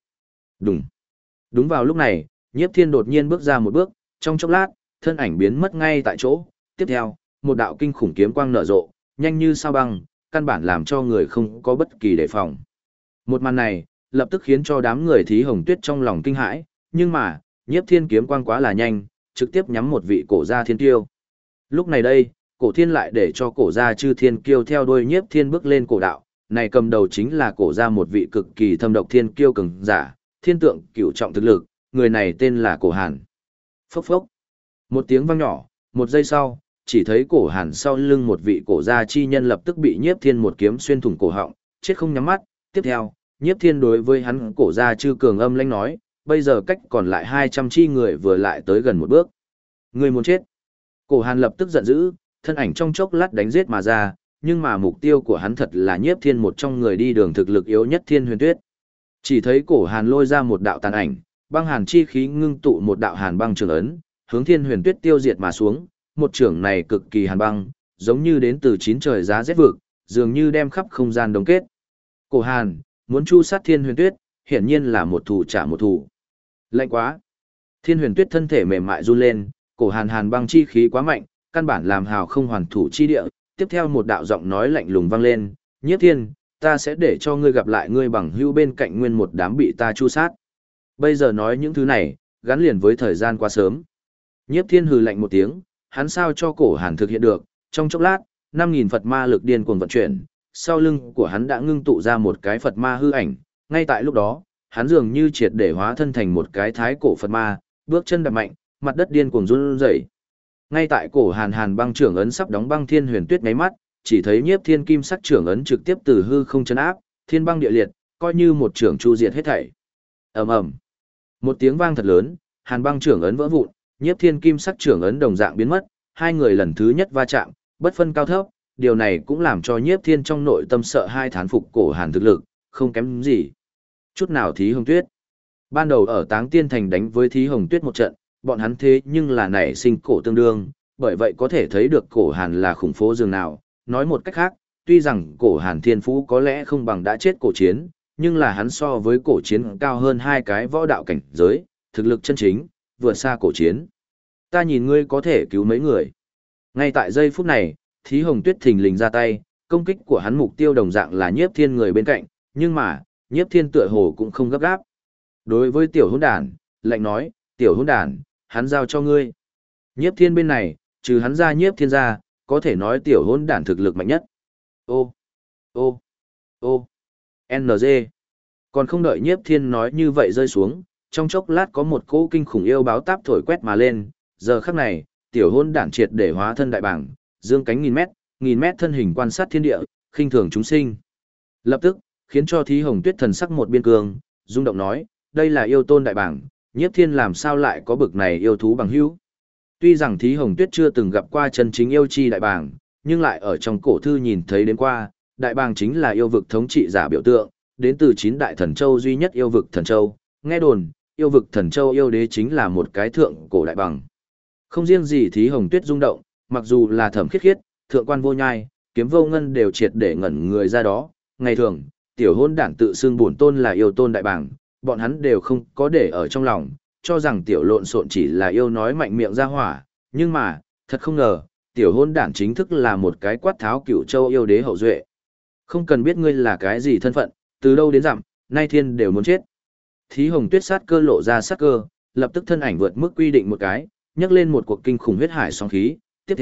[SPEAKER 1] Đúng vào lúc này, Nhiếp Thiên đột nhiên bước ra một bước, trong chốc lát, thân ảnh biến mất ngay tại chỗ. Tiếp theo, một đạo kinh khủng kiếm quang nở rộ, nhanh như sao băng, căn bản làm cho người không có bất kỳ đề phòng. Một màn này, lập tức khiến cho đám người Thí Hồng Tuyết trong lòng kinh hãi, nhưng mà, Nhiếp Thiên kiếm quang quá là nhanh, trực tiếp nhắm một vị cổ gia thiên kiêu. Lúc này đây, cổ thiên lại để cho cổ gia chư thiên kiêu theo đuôi Nhiếp Thiên bước lên cổ đạo, này cầm đầu chính là cổ gia một vị cực kỳ thâm độc thiên kiêu cường giả, thiên tượng cửu trọng thực lực, người này tên là Cổ Hàn. Phốc phốc. Một tiếng vang nhỏ, một giây sau, chỉ thấy Cổ Hàn sau lưng một vị cổ gia chi nhân lập tức bị Nhiếp Thiên một kiếm xuyên thủng cổ họng, chết không nhắm mắt. Tiếp theo, Nhiếp Thiên đối với hắn cổ gia chư cường âm lãnh nói, bây giờ cách còn lại 200 chi người vừa lại tới gần một bước. Người muốn chết. Cổ Hàn lập tức giận dữ, thân ảnh trong chốc lát đánh giết mà ra, nhưng mà mục tiêu của hắn thật là Nhiếp Thiên một trong người đi đường thực lực yếu nhất Thiên Huyền Tuyết. Chỉ thấy Cổ Hàn lôi ra một đạo tàn ảnh, băng hàn chi khí ngưng tụ một đạo hàn băng trường ấn, hướng Thiên Huyền Tuyết tiêu diệt mà xuống, một trường này cực kỳ hàn băng, giống như đến từ chín trời giá rét vực, dường như đem khắp không gian đóng kết. Cổ Hàn, muốn chu sát Thiên Huyền Tuyết, hiển nhiên là một thủ trả một thủ. Lạnh quá. Thiên Huyền Tuyết thân thể mềm mại run lên, Cổ Hàn hàn băng chi khí quá mạnh, căn bản làm hào không hoàn thủ chi địa. Tiếp theo một đạo giọng nói lạnh lùng vang lên, Nhiếp Thiên, ta sẽ để cho ngươi gặp lại ngươi bằng hữu bên cạnh nguyên một đám bị ta chu sát. Bây giờ nói những thứ này, gắn liền với thời gian quá sớm. Nhiếp Thiên hừ lạnh một tiếng, hắn sao cho Cổ Hàn thực hiện được, trong chốc lát, 5.000 Phật ma lực điên cuồng vận chuyển, sau lưng của hắn đã ngưng tụ ra một cái Phật ma hư ảnh, ngay tại lúc đó, hắn dường như triệt để hóa thân thành một cái thái cổ Phật ma, bước chân đạp mạnh, mặt đất điên cuồng run rẩy. Ngay tại Cổ Hàn hàn băng trưởng ấn sắp đóng băng Thiên Huyền Tuyết nháy mắt, chỉ thấy Nhiếp Thiên kim sắc trưởng ấn trực tiếp từ hư không chấn áp, thiên băng địa liệt, coi như một trưởng chu diệt hết thảy. Ầm ầm. Một tiếng vang thật lớn, hàn băng trưởng ấn vỡ vụn, Nhiếp Thiên kim sắc trưởng ấn đồng dạng biến mất, hai người lần thứ nhất va chạm, bất phân cao thấp, điều này cũng làm cho Nhiếp Thiên trong nội tâm sợ hai thán phục Cổ Hàn thực lực, không kém gì chút nào Thí Hồng Tuyết. Ban đầu ở Táng Tiên Thành đánh với Thí Hồng Tuyết một trận, bọn hắn thế nhưng là nảy sinh cổ tương đương, bởi vậy có thể thấy được Cổ Hàn là khủng phố dường nào. Nói một cách khác, tuy rằng Cổ Hàn thiên phú có lẽ không bằng đã chết Cổ Chiến, nhưng là hắn so với Cổ Chiến cao hơn hai cái võ đạo cảnh giới, thực lực chân chính, vượt xa Cổ Chiến. Ta nhìn ngươi có thể cứu mấy người. Ngay tại giây phút này, Thí Hồng Tuyết thình lình ra tay, công kích của hắn mục tiêu đồng dạng là Nhiếp Thiên người bên cạnh, nhưng mà, Nhiếp Thiên tựa hồ cũng không gấp gáp. Đối với tiểu hỗn đản, lạnh nói, tiểu hỗn đản, hắn giao cho ngươi. Nhiếp Thiên bên này, trừ hắn ra Nhiếp Thiên ra, có thể nói tiểu hỗn đản thực lực mạnh nhất. Ô, ô, ô, NG. Còn không đợi Nhiếp Thiên nói như vậy rơi xuống, trong chốc lát có một cỗ kinh khủng yêu báo táp thổi quét mà lên, giờ khắc này, tiểu hỗn đản triệt để hóa thân đại bảng, dương cánh nghìn mét thân hình quan sát thiên địa, khinh thường chúng sinh. Lập tức, khiến cho Thí Hồng Tuyết thần sắc một biên cương, rung động nói, đây là yêu tôn đại bảng, Nhiếp Thiên làm sao lại có bực này yêu thú bằng hữu. Tuy rằng Thí Hồng Tuyết chưa từng gặp qua chân chính yêu chi đại bàng, nhưng lại ở trong cổ thư nhìn thấy đến qua, đại bàng chính là yêu vực thống trị giả biểu tượng, đến từ 9 đại thần châu duy nhất yêu vực thần châu. Nghe đồn, yêu vực thần châu yêu đế chính là một cái thượng cổ đại bàng. Không riêng gì Thí Hồng Tuyết rung động, mặc dù là Thẩm Khiết Khiết, Thượng Quan Vô Nhai, Kiếm Vô Ngân đều triệt để ngẩn người ra đó. Ngày thường, tiểu hôn đản tự xưng bổn tôn là yêu tôn đại bàng, bọn hắn đều không có để ở trong lòng, cho rằng tiểu lộn xộn chỉ là yêu nói mạnh miệng ra hỏa, nhưng mà, thật không ngờ, tiểu hôn đản chính thức là một cái quát tháo cửu châu yêu đế hậu duệ. Không cần biết ngươi là cái gì thân phận, từ đâu đến dặm, nay thiên đều muốn chết. Thí Hồng Tuyết sát cơ lộ ra sát cơ, lập tức thân ảnh vượt mức quy định một cái, nhấc lên một cuộc kinh khủng huyết hải sóng khí, tiếp theo,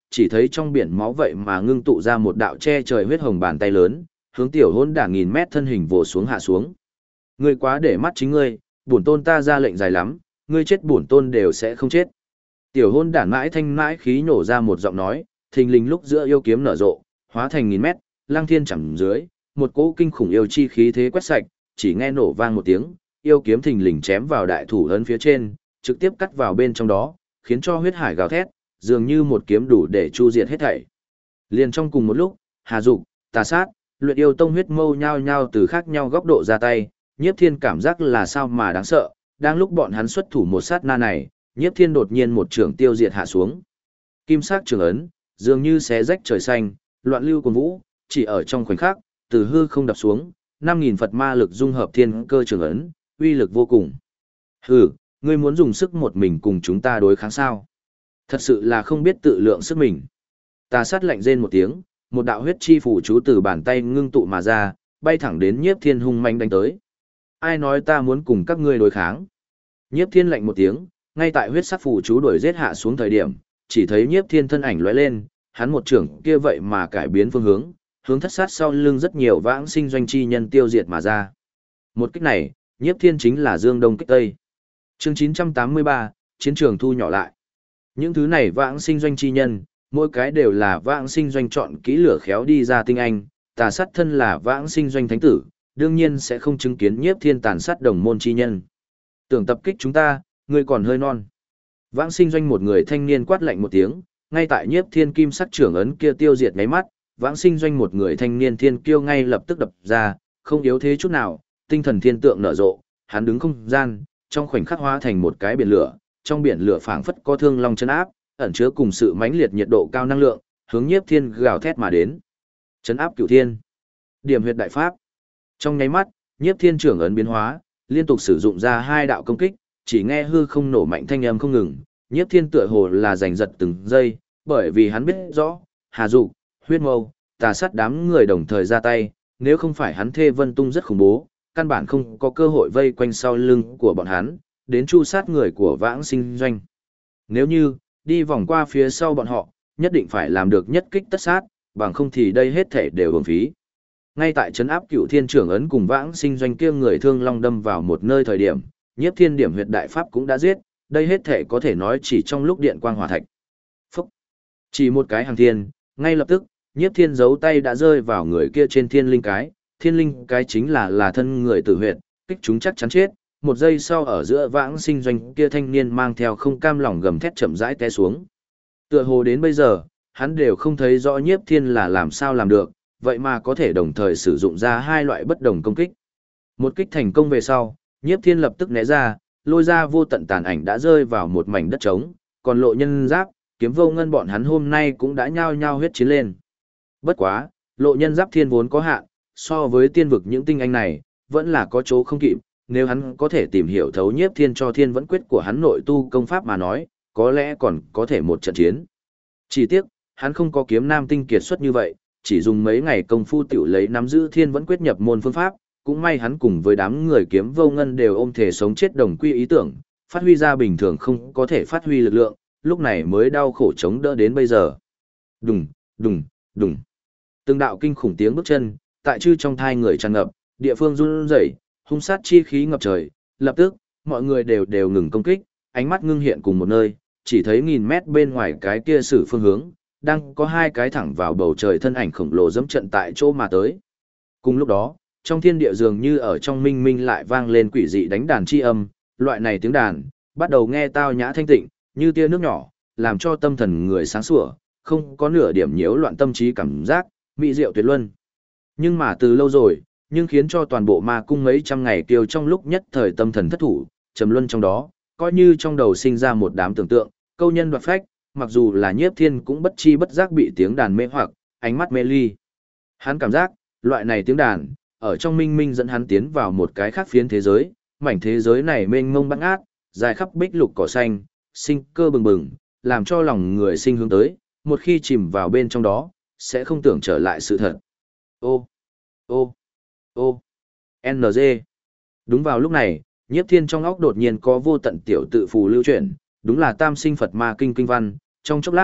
[SPEAKER 1] chỉ thấy trong biển máu vậy mà ngưng tụ ra một đạo che trời huyết hồng bàn tay lớn, hướng tiểu hôn đả nghìn mét thân hình vồ xuống hạ xuống. Ngươi quá để mắt chính ngươi, bổn tôn ta ra lệnh dài lắm, ngươi chết bổn tôn đều sẽ không chết. Tiểu hôn đản mãi thanh mãi khí nổ ra một giọng nói, thình lình lúc giữa yêu kiếm nở rộ, hóa thành nghìn mét, lăng thiên chẳng dưới, một cỗ kinh khủng yêu chi khí thế quét sạch, chỉ nghe nổ vang một tiếng, yêu kiếm thình lình chém vào đại thủ ấn phía trên, trực tiếp cắt vào bên trong đó, khiến cho huyết hải gào thét, dường như một kiếm đủ để chu diệt hết thảy. Liền trong cùng một lúc, Hà Dục, Tà Sát, Luyện Yêu Tông huyết mâu nhao nhao từ khác nhau góc độ ra tay, Nhiếp Thiên cảm giác là sao mà đáng sợ, đang lúc bọn hắn xuất thủ một sát na này, Nhiếp Thiên đột nhiên một trường tiêu diệt hạ xuống. Kim sắc trường ấn, dường như xé rách trời xanh, loạn lưu cuồng vũ, chỉ ở trong khoảnh khắc, từ hư không đập xuống, 5000 Phật ma lực dung hợp thiên cơ trường ấn, uy lực vô cùng. Hừ, ngươi muốn dùng sức một mình cùng chúng ta đối kháng sao? Thật sự là không biết tự lượng sức mình. Tà Sát lạnh rên một tiếng, một đạo huyết chi phủ chú từ bàn tay ngưng tụ mà ra, bay thẳng đến Nhiếp Thiên hung manh đánh tới. Ai nói ta muốn cùng các ngươi đối kháng? Nhiếp Thiên lạnh một tiếng, ngay tại huyết sắc phủ chú đuổi giết hạ xuống thời điểm, chỉ thấy Nhiếp Thiên thân ảnh lóe lên, hắn một trưởng kia vậy mà cải biến phương hướng, hướng thất sát sau lưng rất nhiều vãng sinh doanh chi nhân tiêu diệt mà ra. Một kích này, Nhiếp Thiên chính là Dương Đông kích Tây. Chương 983, chiến trường thu nhỏ lại. Những thứ này vãng sinh doanh chi nhân, mỗi cái đều là vãng sinh doanh chọn kỹ lửa khéo đi ra tinh anh, Tà Sát thân là vãng sinh doanh thánh tử, đương nhiên sẽ không chứng kiến Nhiếp Thiên tàn sát đồng môn chi nhân. Tưởng tập kích chúng ta, ngươi còn hơi non. Vãng sinh doanh một người thanh niên quát lạnh một tiếng, ngay tại Nhiếp Thiên kim sắc trưởng ấn kia tiêu diệt ngáy mắt, vãng sinh doanh một người thanh niên thiên kiêu ngay lập tức đập ra, không yếu thế chút nào, tinh thần thiên tượng nở rộ, hắn đứng không gian, trong khoảnh khắc hóa thành một cái biển lửa, trong biển lửa phảng phất có thương long chân áp, ẩn chứa cùng sự mãnh liệt nhiệt độ cao năng lượng, hướng Nhiếp Thiên gào thét mà đến. Chấn áp cửu thiên, điểm huyệt đại pháp. Trong nháy mắt, Nhiếp Thiên trưởng ấn biến hóa, liên tục sử dụng ra hai đạo công kích, chỉ nghe hư không nổ mạnh thanh âm không ngừng, Nhiếp Thiên tựa hồ là giành giật từng giây, bởi vì hắn biết rõ, Hà Dục, Huyết Mâu, Tà Sát đám người đồng thời ra tay, nếu không phải hắn Thê Vân Tung rất khủng bố, căn bản không có cơ hội vây quanh sau lưng của bọn hắn, đến chu sát người của vãng sinh doanh. Nếu như, đi vòng qua phía sau bọn họ, nhất định phải làm được nhất kích tất sát, bằng không thì đây hết thể đều uổng phí. Ngay tại trấn áp cựu thiên trưởng ấn cùng vãng sinh doanh kia người thương long đâm vào một nơi thời điểm, Nhiếp Thiên điểm huyệt đại pháp cũng đã giết, đây hết thể có thể nói chỉ trong lúc điện quang hỏa thạch. Phúc! Chỉ một cái hàng thiên, ngay lập tức, Nhiếp Thiên giấu tay đã rơi vào người kia trên thiên linh cái chính là thân người tử huyệt, kích chúng chắc chắn chết, một giây sau ở giữa vãng sinh doanh kia thanh niên mang theo không cam lòng gầm thét chậm rãi té xuống. Tựa hồ đến bây giờ, hắn đều không thấy rõ Nhiếp Thiên là làm sao làm được, vậy mà có thể đồng thời sử dụng ra hai loại bất đồng công kích. Một kích thành công về sau, Nhiếp Thiên lập tức né ra, lôi ra vô tận tàn ảnh đã rơi vào một mảnh đất trống, còn Lộ Nhân Giáp, Kiếm Vô Ngân bọn hắn hôm nay cũng đã nhao nhao huyết chiến lên. Bất quá, Lộ Nhân Giáp thiên vốn có hạn, so với tiên vực những tinh anh này, vẫn là có chỗ không kịp, nếu hắn có thể tìm hiểu thấu Nhiếp Thiên cho thiên vẫn quyết của hắn nội tu công pháp mà nói, có lẽ còn có thể một trận chiến. Chỉ tiếc, hắn không có kiếm nam tinh kiệt xuất như vậy, chỉ dùng mấy ngày công phu tiểu lấy nắm giữ thiên vẫn quyết nhập môn phương pháp, cũng may hắn cùng với đám người Kiếm Vô Ngân đều ôm thể sống chết đồng quy ý tưởng, phát huy ra bình thường không có thể phát huy lực lượng, lúc này mới đau khổ chống đỡ đến bây giờ. Đùng, đùng, đùng. Từng đạo kinh khủng tiếng bước chân, tại chư trong thai người tràn ngập, địa phương run rẩy, hung sát chi khí ngập trời, lập tức, mọi người đều ngừng công kích, ánh mắt ngưng hiện cùng một nơi, chỉ thấy nghìn mét bên ngoài cái kia sử phương hướng, đang có hai cái thẳng vào bầu trời thân ảnh khổng lồ dẫm trận tại chỗ mà tới. Cùng lúc đó, trong thiên địa dường như ở trong minh minh lại vang lên quỷ dị đánh đàn chi âm, loại này tiếng đàn, bắt đầu nghe tao nhã thanh tịnh, như tia nước nhỏ, làm cho tâm thần người sáng sủa, không có nửa điểm nhiễu loạn tâm trí cảm giác, mỹ diệu tuyệt luân. Nhưng mà từ lâu rồi, nhưng khiến cho toàn bộ ma cung mấy trăm ngày kiều trong lúc nhất thời tâm thần thất thủ, trầm luân trong đó, coi như trong đầu sinh ra một đám tưởng tượng, câu nhân đoạt phách, mặc dù là Nhiếp Thiên cũng bất chi bất giác bị tiếng đàn mê hoặc, ánh mắt mê ly. Hắn cảm giác, loại này tiếng đàn, ở trong minh minh dẫn hắn tiến vào một cái khác phiến thế giới, mảnh thế giới này mênh mông bát ngát, dài khắp bích lục cỏ xanh, sinh cơ bừng bừng, làm cho lòng người sinh hướng tới, một khi chìm vào bên trong đó, sẽ không tưởng trở lại sự thật. Ô, ô, ô, NG. Đúng vào lúc này, Nhiếp Thiên trong óc đột nhiên có vô tận tiểu tự phù lưu chuyển, đúng là Tam Sinh Phật Ma Kinh kinh văn, trong chốc lát,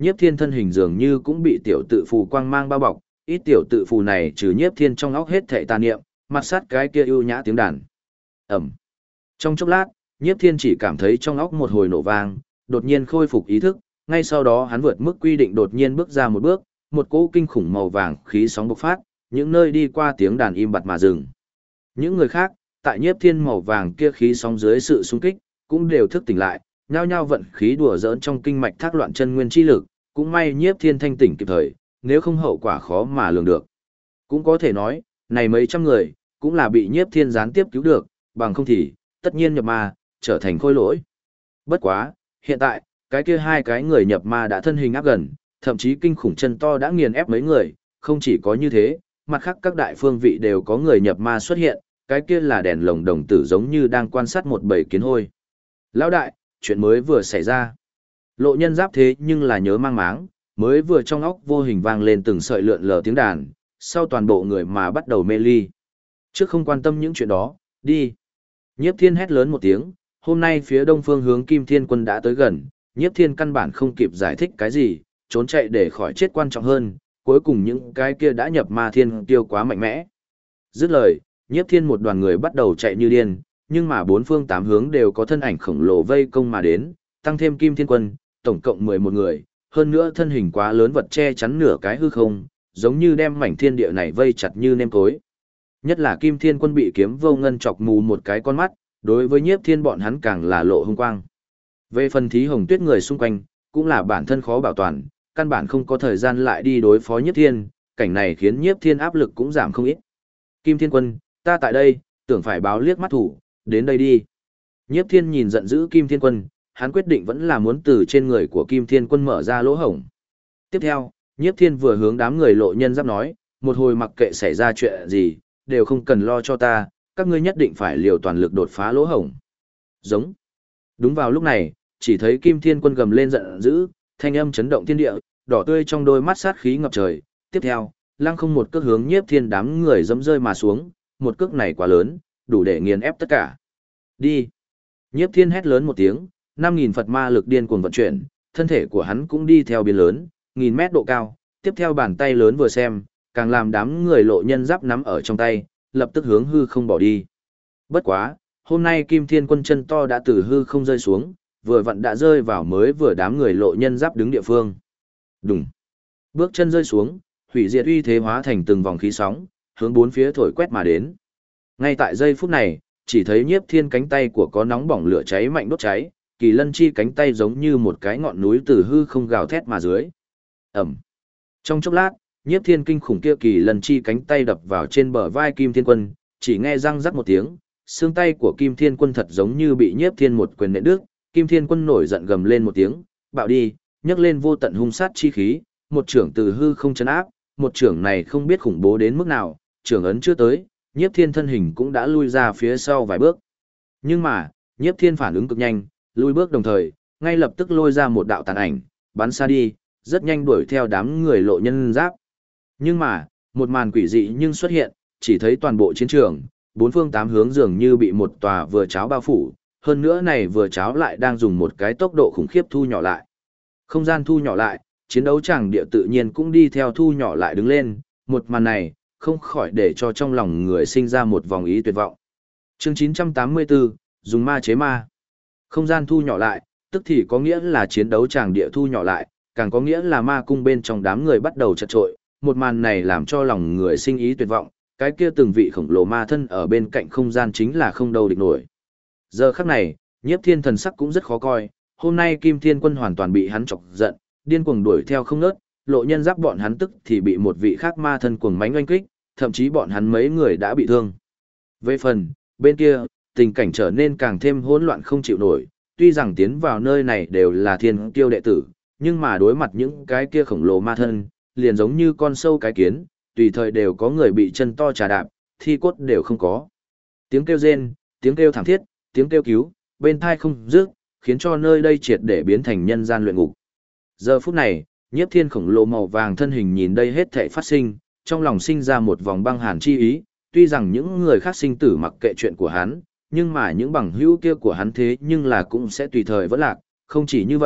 [SPEAKER 1] Nhiếp Thiên thân hình dường như cũng bị tiểu tự phù quang mang bao bọc, ít tiểu tự phù này trừ Nhiếp Thiên trong óc hết thảy tà niệm, mặt sát cái kia ưu nhã tiếng đàn. Ầm. Trong chốc lát, Nhiếp Thiên chỉ cảm thấy trong óc một hồi nổ vang, đột nhiên khôi phục ý thức, ngay sau đó hắn vượt mức quy định đột nhiên bước ra một bước, một cỗ kinh khủng màu vàng khí sóng bộc phát, những nơi đi qua tiếng đàn im bặt mà dừng. Những người khác, tại Nhiếp Thiên màu vàng kia khí sóng dưới sự xung kích, cũng đều thức tỉnh lại, nhao nhao vận khí đùa giỡn trong kinh mạch thác loạn chân nguyên chi lực, cũng may Nhiếp Thiên thanh tỉnh kịp thời, nếu không hậu quả khó mà lường được. Cũng có thể nói, này mấy trăm người, cũng là bị Nhiếp Thiên gián tiếp cứu được, bằng không thì, tất nhiên nhập ma, trở thành khôi lỗi. Bất quá, hiện tại, cái kia hai cái người nhập ma đã thân hình áp gần, thậm chí kinh khủng chân to đã nghiền ép mấy người, không chỉ có như thế, mặt khác các đại phương vị đều có người nhập ma xuất hiện, cái kia là đèn lồng đồng tử giống như đang quan sát một bầy kiến hôi. Lão đại, chuyện mới vừa xảy ra. Lộ Nhân Giáp thế nhưng là nhớ mang máng, mới vừa trong óc vô hình vang lên từng sợi lượn lờ tiếng đàn, sau toàn bộ người mà bắt đầu mê ly. Trước không quan tâm những chuyện đó, đi. Nhiếp Thiên hét lớn một tiếng, hôm nay phía đông phương hướng Kim Thiên Quân đã tới gần, Nhiếp Thiên căn bản không kịp giải thích cái gì, trốn chạy để khỏi chết quan trọng hơn, cuối cùng những cái kia đã nhập ma thiên tiêu quá mạnh mẽ. Dứt lời, Nhiếp Thiên một đoàn người bắt đầu chạy như điên, nhưng mà bốn phương tám hướng đều có thân ảnh khổng lồ vây công mà đến, tăng thêm Kim Thiên Quân, tổng cộng 11 người, hơn nữa thân hình quá lớn vật che chắn nửa cái hư không, giống như đem mảnh thiên địa này vây chặt như nêm cối. Nhất là Kim Thiên Quân bị kiếm vô ngân chọc mù một cái con mắt, đối với Nhiếp Thiên bọn hắn càng là lộ hung quang. Về phần Thí Hồng Tuyết người xung quanh, cũng là bản thân khó bảo toàn, căn bản không có thời gian lại đi đối phó Nhiếp Thiên, cảnh này khiến Nhiếp Thiên áp lực cũng giảm không ít. Kim Thiên Quân, ta tại đây, tưởng phải báo liếc mắt thủ, đến đây đi. Nhiếp Thiên nhìn giận dữ Kim Thiên Quân, hắn quyết định vẫn là muốn từ trên người của Kim Thiên Quân mở ra lỗ hổng. Tiếp theo, Nhiếp Thiên vừa hướng đám người Lộ Nhân Giáp nói, một hồi mặc kệ xảy ra chuyện gì, đều không cần lo cho ta, các ngươi nhất định phải liều toàn lực đột phá lỗ hổng. Giống. Đúng vào lúc này, chỉ thấy Kim Thiên Quân gầm lên giận dữ, thanh âm chấn động thiên địa, đỏ tươi trong đôi mắt sát khí ngập trời. Tiếp theo, lăng không một cước hướng Nhiếp Thiên đám người dẫm rơi mà xuống, một cước này quá lớn, đủ để nghiền ép tất cả. Đi. Nhiếp Thiên hét lớn một tiếng, 5.000 Phật ma lực điên cuồng vận chuyển, thân thể của hắn cũng đi theo biến lớn, 1.000 mét độ cao, tiếp theo bàn tay lớn vừa xem, càng làm đám người Lộ Nhân Giáp nắm ở trong tay, lập tức hướng hư không bỏ đi. Bất quá, hôm nay Kim Thiên Quân chân to đã từ hư không rơi xuống, vừa vặn đã rơi vào mới vừa đám người Lộ Nhân Giáp đứng địa phương. Đùng. Bước chân rơi xuống, hủy diệt uy thế hóa thành từng vòng khí sóng, hướng bốn phía thổi quét mà đến. Ngay tại giây phút này, chỉ thấy Nhiếp Thiên cánh tay của có nóng bỏng lửa cháy mạnh đốt cháy, Kỳ Lân Chi cánh tay giống như một cái ngọn núi từ hư không gào thét mà dưới. Ầm. Trong chốc lát, Nhiếp Thiên kinh khủng kia Kỳ Lân Chi cánh tay đập vào trên bờ vai Kim Thiên Quân, chỉ nghe răng rắc một tiếng, xương tay của Kim Thiên Quân thật giống như bị Nhiếp Thiên một quyền nện đứt. Kim Thiên Quân nổi giận gầm lên một tiếng, bạo đi, nhấc lên vô tận hung sát chi khí, một trưởng từ hư không chấn áp, một trưởng này không biết khủng bố đến mức nào, trưởng ấn chưa tới, Nhiếp Thiên thân hình cũng đã lui ra phía sau vài bước. Nhưng mà, Nhiếp Thiên phản ứng cực nhanh, lui bước đồng thời, ngay lập tức lôi ra một đạo tàn ảnh, bắn xa đi, rất nhanh đuổi theo đám người Lộ Nhân Giáp. Nhưng mà, một màn quỷ dị nhưng xuất hiện, chỉ thấy toàn bộ chiến trường, bốn phương tám hướng dường như bị một tòa vừa cháo bao phủ, hơn nữa này vừa cháo lại đang dùng một cái tốc độ khủng khiếp thu nhỏ lại. Không gian thu nhỏ lại, chiến đấu tràng địa tự nhiên cũng đi theo thu nhỏ lại đứng lên, một màn này, không khỏi để cho trong lòng người sinh ra một vòng ý tuyệt vọng. Chương 984, dùng ma chế ma. Không gian thu nhỏ lại, tức thì có nghĩa là chiến đấu tràng địa thu nhỏ lại, càng có nghĩa là ma cung bên trong đám người bắt đầu chật trội. Một màn này làm cho lòng người sinh ý tuyệt vọng, cái kia từng vị khổng lồ ma thân ở bên cạnh không gian chính là không đâu địch nổi. Giờ khắc này, Nhiếp Thiên thần sắc cũng rất khó coi, hôm nay Kim Thiên Quân hoàn toàn bị hắn chọc giận, điên cuồng đuổi theo không ngớt, Lộ Nhân Giáp bọn hắn tức thì bị một vị khác ma thân cuồng mánh oanh kích, thậm chí bọn hắn mấy người đã bị thương. Về phần, bên kia, tình cảnh trở nên càng thêm hỗn loạn không chịu nổi, tuy rằng tiến vào nơi này đều là thiên kiêu đệ tử, nhưng mà đối mặt những cái kia khổng lồ ma thân, liền giống như con sâu cái kiến, tùy thời đều có người bị chân to trà đạp, thi cốt đều không có. Tiếng kêu rên, tiếng kêu thảm thiết, tiếng kêu cứu, bên thai không dứt, khiến cho nơi đây triệt để biến thành nhân gian luyện ngục. Giờ phút này, Nhiếp Thiên khổng lồ màu vàng thân hình nhìn đây hết thảy phát sinh, trong lòng sinh ra một vòng băng hàn chi ý, tuy rằng những người khác sinh tử mặc kệ chuyện của hắn, nhưng mà những bằng hữu kia của hắn thế nhưng là cũng sẽ tùy thời vẫn lạc, không chỉ như vậy,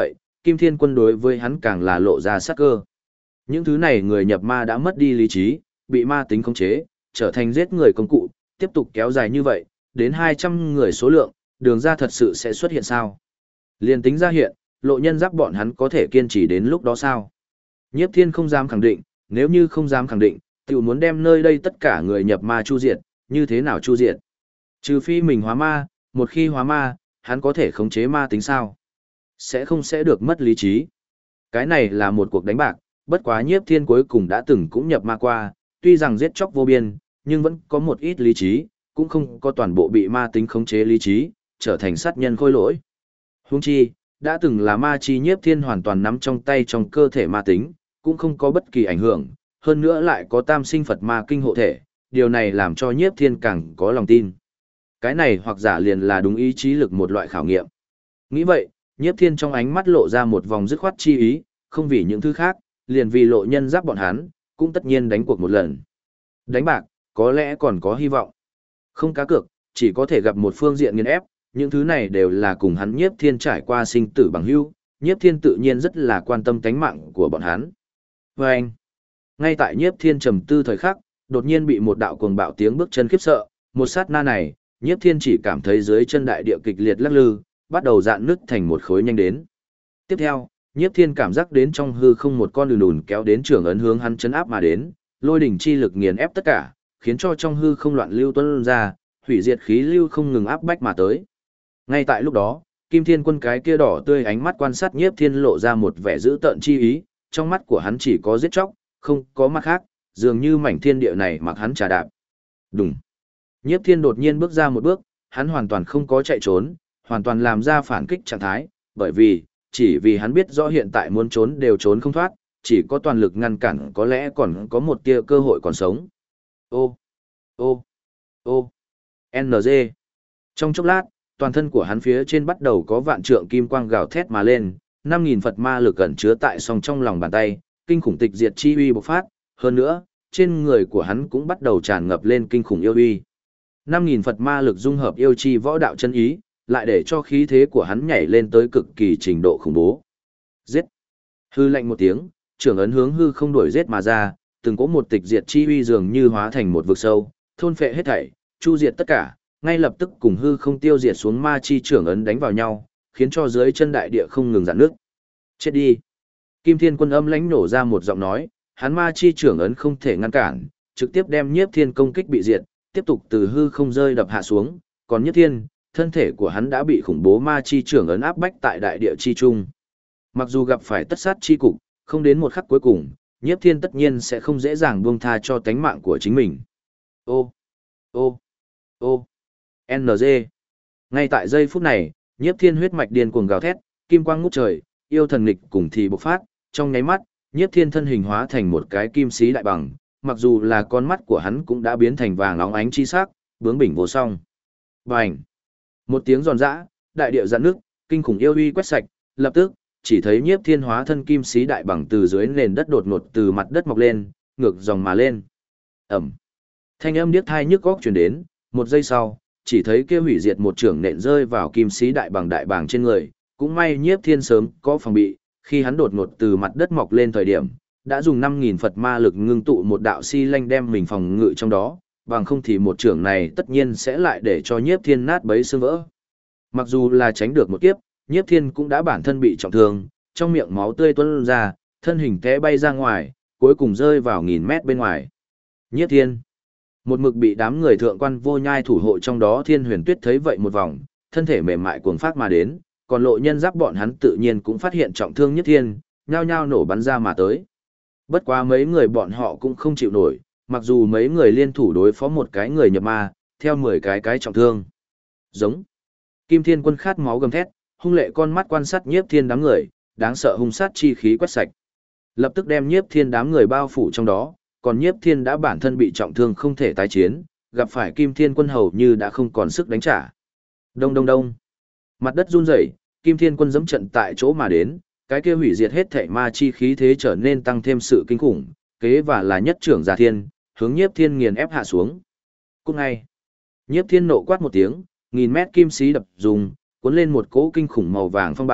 [SPEAKER 1] Kim Thiên Quân đối với hắn càng là lộ ra sát cơ. Những thứ này người nhập ma đã mất đi lý trí, bị ma tính khống chế, trở thành giết người công cụ, tiếp tục kéo dài như vậy, đến 200 người số lượng, đường ra thật sự sẽ xuất hiện sao? Liên tính ra hiện, lộ nhân giáp bọn hắn có thể kiên trì đến lúc đó sao? Nhiếp Thiên không dám khẳng định, nếu như không dám khẳng định, tiểu muốn đem nơi đây tất cả người nhập ma chu diệt, như thế nào chu diệt? Trừ phi mình hóa ma, một khi hóa ma, hắn có thể khống chế ma tính sao? Sẽ được mất lý trí. Cái này là một cuộc đánh bạc, bất quá Nhiếp Thiên cuối cùng đã từng cũng nhập ma qua, tuy rằng giết chóc vô biên, nhưng vẫn có một ít lý trí, cũng không có toàn bộ bị ma tính khống chế lý trí, trở thành sát nhân khôi lỗi. Huống chi, đã từng là ma chi Nhiếp Thiên hoàn toàn nắm trong tay trong cơ thể ma tính, cũng không có bất kỳ ảnh hưởng, hơn nữa lại có tam sinh Phật ma kinh hộ thể, điều này làm cho Nhiếp Thiên càng có lòng tin. Cái này hoặc giả liền là đúng ý chí lực một loại khảo nghiệm. Nghĩ vậy, Nhiếp Thiên trong ánh mắt lộ ra một vòng dứt khoát chi ý, không vì những thứ khác, liền vì lộ nhân giáp bọn hắn, cũng tất nhiên đánh cuộc một lần. Đánh bạc, có lẽ còn có hy vọng. Không cá cược, chỉ có thể gặp một phương diện nghiền ép, những thứ này đều là cùng hắn Nhiếp Thiên trải qua sinh tử bằng hữu, Nhiếp Thiên tự nhiên rất là quan tâm tánh mạng của bọn hắn. Và anh, ngay tại Nhiếp Thiên trầm tư thời khắc, đột nhiên bị một đạo cuồng bạo tiếng bước chân khiếp sợ, một sát na này, Nhiếp Thiên chỉ cảm thấy dưới chân đại địa kịch liệt lắc lư, bắt đầu dạn nứt thành một khối nhanh đến. Tiếp theo, Nhiếp Thiên cảm giác đến trong hư không một con đùn kéo đến trường ấn hướng hắn chấn áp mà đến, lôi đỉnh chi lực nghiền ép tất cả, khiến cho trong hư không loạn lưu tuôn ra, hủy diệt khí lưu không ngừng áp bách mà tới. Ngay tại lúc đó, Kim Thiên Quân cái kia đỏ tươi ánh mắt quan sát Nhiếp Thiên lộ ra một vẻ dữ tợn chi ý, trong mắt của hắn chỉ có giết chóc, không có mắt khác, dường như mảnh thiên địa này mặc hắn trà đạp. Đùng. Nhiếp Thiên đột nhiên bước ra một bước, hắn hoàn toàn không có chạy trốn, hoàn toàn làm ra phản kích trạng thái, bởi vì, chỉ vì hắn biết rõ hiện tại muốn trốn đều trốn không thoát, chỉ có toàn lực ngăn cản có lẽ còn có một tia cơ hội còn sống. Ô, ô, ô, NG. Trong chốc lát, toàn thân của hắn phía trên bắt đầu có vạn trượng kim quang gào thét mà lên, 5.000 Phật ma lực ẩn chứa tại song trong lòng bàn tay, kinh khủng tịch diệt chi uy bộc phát, hơn nữa, trên người của hắn cũng bắt đầu tràn ngập lên kinh khủng yêu uy. 5.000 Phật ma lực dung hợp yêu chi võ đạo chân ý, lại để cho khí thế của hắn nhảy lên tới cực kỳ trình độ khủng bố. Giết! Hư lạnh một tiếng, trưởng ấn hướng hư không đuổi giết mà ra, từng có một tịch diệt chi uy dường như hóa thành một vực sâu, thôn phệ hết thảy, chu diệt tất cả, ngay lập tức cùng hư không tiêu diệt xuống ma chi trưởng ấn đánh vào nhau, khiến cho dưới chân đại địa không ngừng rạn nước. Chết đi! Kim Thiên Quân âm lãnh nổ ra một giọng nói, hắn ma chi trưởng ấn không thể ngăn cản, trực tiếp đem Nhiếp Thiên công kích bị diệt, tiếp tục từ hư không rơi đập hạ xuống, còn Nhiếp Thiên, thân thể của hắn đã bị khủng bố ma chi trưởng ấn áp bách tại đại địa chi trung. Mặc dù gặp phải tất sát chi cục, không đến một khắc cuối cùng, Nhiếp Thiên tất nhiên sẽ không dễ dàng buông tha cho tánh mạng của chính mình. Ô, ô, ô, NG. Ngay tại giây phút này, Nhiếp Thiên huyết mạch điên cuồng gào thét, kim quang ngút trời, yêu thần nghịch cùng thì bộc phát, trong nháy mắt, Nhiếp Thiên thân hình hóa thành một cái kim sĩ đại bằng, mặc dù là con mắt của hắn cũng đã biến thành vàng óng ánh chi sắc, bướng bỉnh vô song. Bành! Một tiếng giòn giã, đại địa rạn nước, kinh khủng yêu uy quét sạch, lập tức, chỉ thấy Nhiếp Thiên hóa thân kim sĩ đại bằng từ dưới nền đất đột ngột từ mặt đất mọc lên, ngược dòng mà lên. Ẩm. Thanh âm điếc tai nhức óc truyền đến, một giây sau, chỉ thấy kia hủy diệt một trường nện rơi vào kim sĩ đại bằng trên người, cũng may Nhiếp Thiên sớm có phòng bị, khi hắn đột ngột từ mặt đất mọc lên thời điểm, đã dùng 5.000 Phật ma lực ngưng tụ một đạo si lanh đem mình phòng ngự trong đó, bằng không thì một trưởng này tất nhiên sẽ lại để cho Nhiếp Thiên nát bấy xương vỡ. Mặc dù là tránh được một kiếp, Nhiếp Thiên cũng đã bản thân bị trọng thương, trong miệng máu tươi tuôn ra, thân hình té bay ra ngoài, cuối cùng rơi vào 1.000 mét bên ngoài. Nhiếp Thiên, một mực bị đám người thượng quan vô nhai thủ hộ trong đó Thiên Huyền Tuyết thấy vậy một vòng, thân thể mềm mại cuồng phát mà đến, còn lộ nhân giáp bọn hắn tự nhiên cũng phát hiện trọng thương Nhiếp Thiên, nhao nhao nổ bắn ra mà tới. Bất quá mấy người bọn họ cũng không chịu nổi, mặc dù mấy người liên thủ đối phó một cái người nhập ma, theo 10 cái trọng thương. Giống. Kim Thiên Quân khát máu gầm thét, hung lệ con mắt quan sát Nhiếp Thiên đám người, đáng sợ hung sát chi khí quét sạch. Lập tức đem Nhiếp Thiên đám người bao phủ trong đó, còn Nhiếp Thiên đã bản thân bị trọng thương không thể tái chiến, gặp phải Kim Thiên Quân hầu như đã không còn sức đánh trả. Đông đông đông. Mặt đất run rẩy, Kim Thiên Quân giẫm trận tại chỗ mà đến, cái kia hủy diệt hết thảy ma chi khí thế trở nên tăng thêm sự kinh khủng, kế và là nhất trưởng giả thiên, hướng Nhiếp Thiên nghiền ép hạ xuống. Cùng ngay, Nhiếp Thiên nộ quát một tiếng, 1.000 mét kim xí đập dùng, cuốn lên một cỗ kinh khủng màu vàng phong bạo,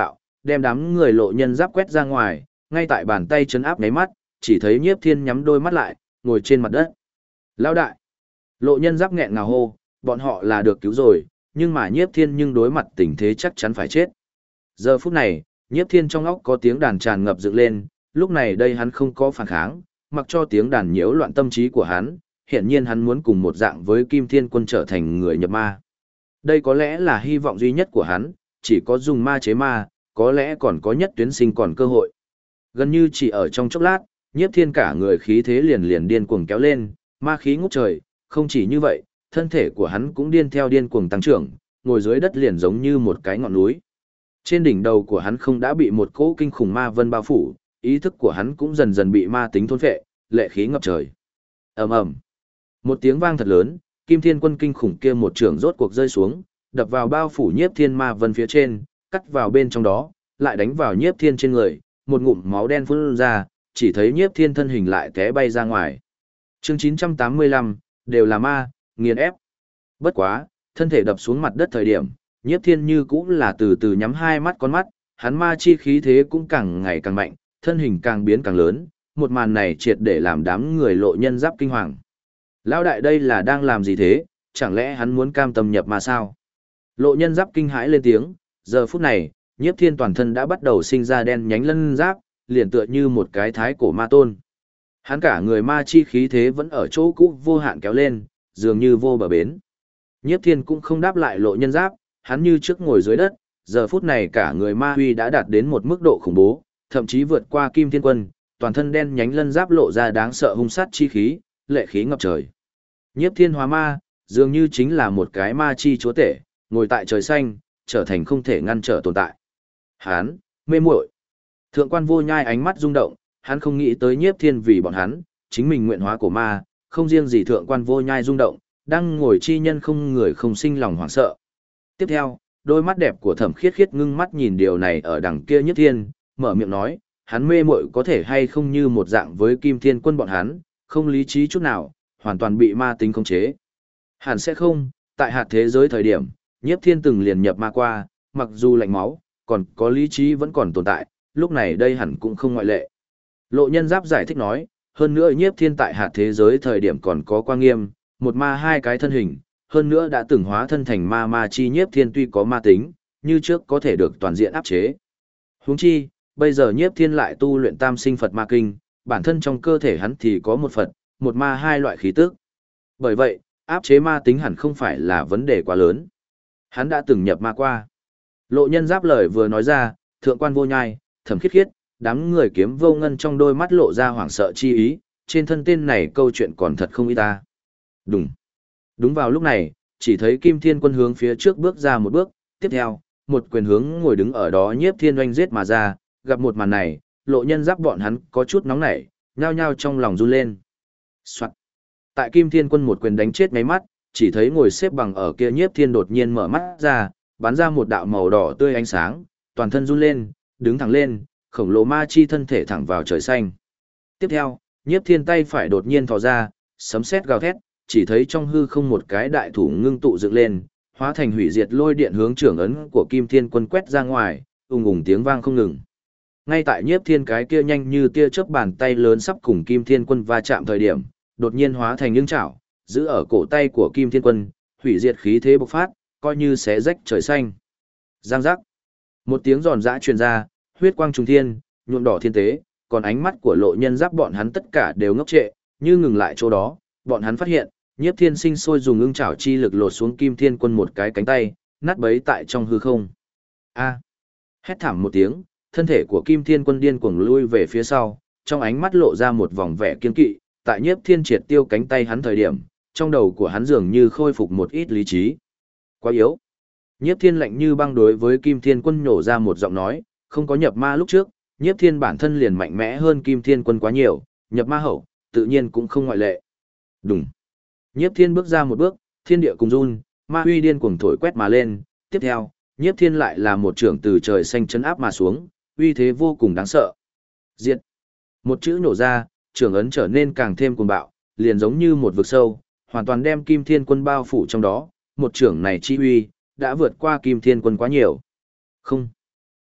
[SPEAKER 1] đem đám người lộ nhân giáp quét ra ngoài, ngay tại bàn tay chấn áp nháy mắt, chỉ thấy Nhiếp Thiên nhắm đôi mắt lại, ngồi trên mặt đất. Lão đại! Lộ nhân giáp nghẹn ngào hô, bọn họ là được cứu rồi, nhưng mà Nhiếp Thiên nhưng đối mặt tình thế chắc chắn phải chết. Giờ phút này, Nhiếp Thiên trong óc có tiếng đàn tràn ngập dựng lên, lúc này đây hắn không có phản kháng, mặc cho tiếng đàn nhiễu loạn tâm trí của hắn, hiện nhiên hắn muốn cùng một dạng với Kim Thiên Quân trở thành người nhập ma. Đây có lẽ là hy vọng duy nhất của hắn, chỉ có dùng ma chế ma, có lẽ còn có nhất tuyến sinh còn cơ hội. Gần như chỉ ở trong chốc lát, Nhiếp Thiên cả người khí thế liền liền điên cuồng kéo lên, ma khí ngút trời, không chỉ như vậy, thân thể của hắn cũng điên theo điên cuồng tăng trưởng, ngồi dưới đất liền giống như một cái ngọn núi. Trên đỉnh đầu của hắn không đã bị một cỗ kinh khủng ma vân bao phủ, ý thức của hắn cũng dần dần bị ma tính thôn phệ, lệ khí ngập trời. Ầm ầm. Một tiếng vang thật lớn, Kim Thiên Quân kinh khủng kia một trường rốt cuộc rơi xuống, đập vào bao phủ Nhiếp Thiên ma vân phía trên, cắt vào bên trong đó, lại đánh vào Nhiếp Thiên trên người, một ngụm máu đen phun ra, chỉ thấy Nhiếp Thiên thân hình lại té bay ra ngoài. Chương 985, đều là ma, nghiền ép. Bất quá, thân thể đập xuống mặt đất thời điểm, Nhiếp Thiên như cũng là từ từ nhắm hai mắt con mắt, hắn ma chi khí thế cũng càng ngày càng mạnh, thân hình càng biến càng lớn, một màn này triệt để làm đám người lộ nhân giáp kinh hoàng. Lão đại đây là đang làm gì thế, chẳng lẽ hắn muốn cam tâm nhập ma sao? Lộ nhân giáp kinh hãi lên tiếng, giờ phút này, Nhiếp Thiên toàn thân đã bắt đầu sinh ra đen nhánh lân giáp, liền tựa như một cái thái cổ ma tôn. Hắn cả người ma chi khí thế vẫn ở chỗ cũ vô hạn kéo lên, dường như vô bờ bến. Nhiếp Thiên cũng không đáp lại lộ nhân giáp, hắn như trước ngồi dưới đất, giờ phút này cả người ma huy đã đạt đến một mức độ khủng bố, thậm chí vượt qua Kim Thiên Quân, toàn thân đen nhánh lân giáp lộ ra đáng sợ hung sát chi khí, lệ khí ngập trời. Nhiếp Thiên hóa ma, dường như chính là một cái ma chi chúa tể, ngồi tại trời xanh, trở thành không thể ngăn trở tồn tại. Hắn, mê muội. Thượng quan Vô Nhai ánh mắt rung động, hắn không nghĩ tới Nhiếp Thiên vì bọn hắn, chính mình nguyện hóa của ma, không riêng gì thượng quan Vô Nhai rung động, đang ngồi chi nhân không người không sinh lòng hoảng sợ. Tiếp theo, đôi mắt đẹp của Thẩm Khiết Khiết ngưng mắt nhìn điều này ở đằng kia Nhiếp Thiên, mở miệng nói, hắn mê muội có thể hay không như một dạng với Kim Thiên Quân bọn hắn, không lý trí chút nào, hoàn toàn bị ma tính khống chế. Hẳn sẽ không, tại hạt thế giới thời điểm, Nhiếp Thiên từng liền nhập ma qua, mặc dù lạnh máu, còn có lý trí vẫn còn tồn tại, lúc này đây hẳn cũng không ngoại lệ. Lộ nhân giáp giải thích nói, hơn nữa Nhiếp Thiên tại hạt thế giới thời điểm còn có Quang Nghiêm, một ma hai cái thân hình, hơn nữa đã từng hóa thân thành ma chi Nhiếp Thiên tuy có ma tính, như trước có thể được toàn diện áp chế. Huống chi, bây giờ Nhiếp Thiên lại tu luyện Tam Sinh Phật Ma Kinh, bản thân trong cơ thể hắn thì có một Phật, một ma hai loại khí tức. Bởi vậy, áp chế ma tính hẳn không phải là vấn đề quá lớn. Hắn đã từng nhập ma qua. Lộ nhân giáp lời vừa nói ra, thượng quan Vô Nhai, Thẩm Khiết Khiết, đám người kiếm vô ngân trong đôi mắt lộ ra hoảng sợ chi ý, trên thân tên này câu chuyện còn thật không ít ta. Đúng. Đúng vào lúc này, chỉ thấy Kim Thiên Quân hướng phía trước bước ra một bước, tiếp theo, một quyền hướng ngồi đứng ở đó Nhiếp Thiên oanh giết mà ra, gặp một màn này, lộ nhân giáp bọn hắn có chút nóng nảy, nhao nhao trong lòng run lên. Soạn. Tại Kim Thiên Quân một quyền đánh chết ngáy mắt, chỉ thấy ngồi xếp bằng ở kia Nhiếp Thiên đột nhiên mở mắt ra, bắn ra một đạo màu đỏ tươi ánh sáng, toàn thân run lên, đứng thẳng lên, khổng lồ ma chi thân thể thẳng vào trời xanh. Tiếp theo, Nhiếp Thiên tay phải đột nhiên thò ra, sấm sét gào thét, chỉ thấy trong hư không một cái đại thủ ngưng tụ dựng lên, hóa thành hủy diệt lôi điện hướng trưởng ấn của Kim Thiên Quân quét ra ngoài, ùng ùng tiếng vang không ngừng. Ngay tại Nhiếp Thiên cái kia nhanh như tia chớp bàn tay lớn sắp cùng Kim Thiên Quân va chạm thời điểm, đột nhiên hóa thành những chảo, giữ ở cổ tay của Kim Thiên Quân, hủy diệt khí thế bộc phát, coi như xé rách trời xanh. Giang giác. Một tiếng giòn giã truyền ra, huyết quang trùng thiên, nhuộm đỏ thiên tế, còn ánh mắt của lộ nhân giáp bọn hắn tất cả đều ngốc trệ, như ngừng lại chỗ đó, bọn hắn phát hiện, Nhiếp Thiên sinh sôi dùng ưng chảo chi lực lột xuống Kim Thiên Quân một cái cánh tay, nát bấy tại trong hư không. A! Hét thảm một tiếng, thân thể của Kim Thiên Quân điên cuồng lui về phía sau, trong ánh mắt lộ ra một vòng vẻ kiên kỵ, tại Nhiếp Thiên triệt tiêu cánh tay hắn thời điểm, trong đầu của hắn dường như khôi phục một ít lý trí. Quá yếu. Nhiếp Thiên lạnh như băng đối với Kim Thiên Quân nhổ ra một giọng nói, không có nhập ma lúc trước, Nhiếp Thiên bản thân liền mạnh mẽ hơn Kim Thiên Quân quá nhiều, nhập ma hậu, tự nhiên cũng không ngoại lệ. Đùng. Nhiếp Thiên bước ra một bước, thiên địa cùng run, ma huy điên cuồng thổi quét mà lên, tiếp theo, Nhiếp Thiên lại là một trưởng từ trời xanh chấn áp mà xuống, uy thế vô cùng đáng sợ. Diệt. Một chữ nổ ra, trưởng ấn trở nên càng thêm cuồng bạo, liền giống như một vực sâu, hoàn toàn đem Kim Thiên Quân bao phủ trong đó, một trưởng này chi uy đã vượt qua Kim Thiên Quân quá nhiều. Không.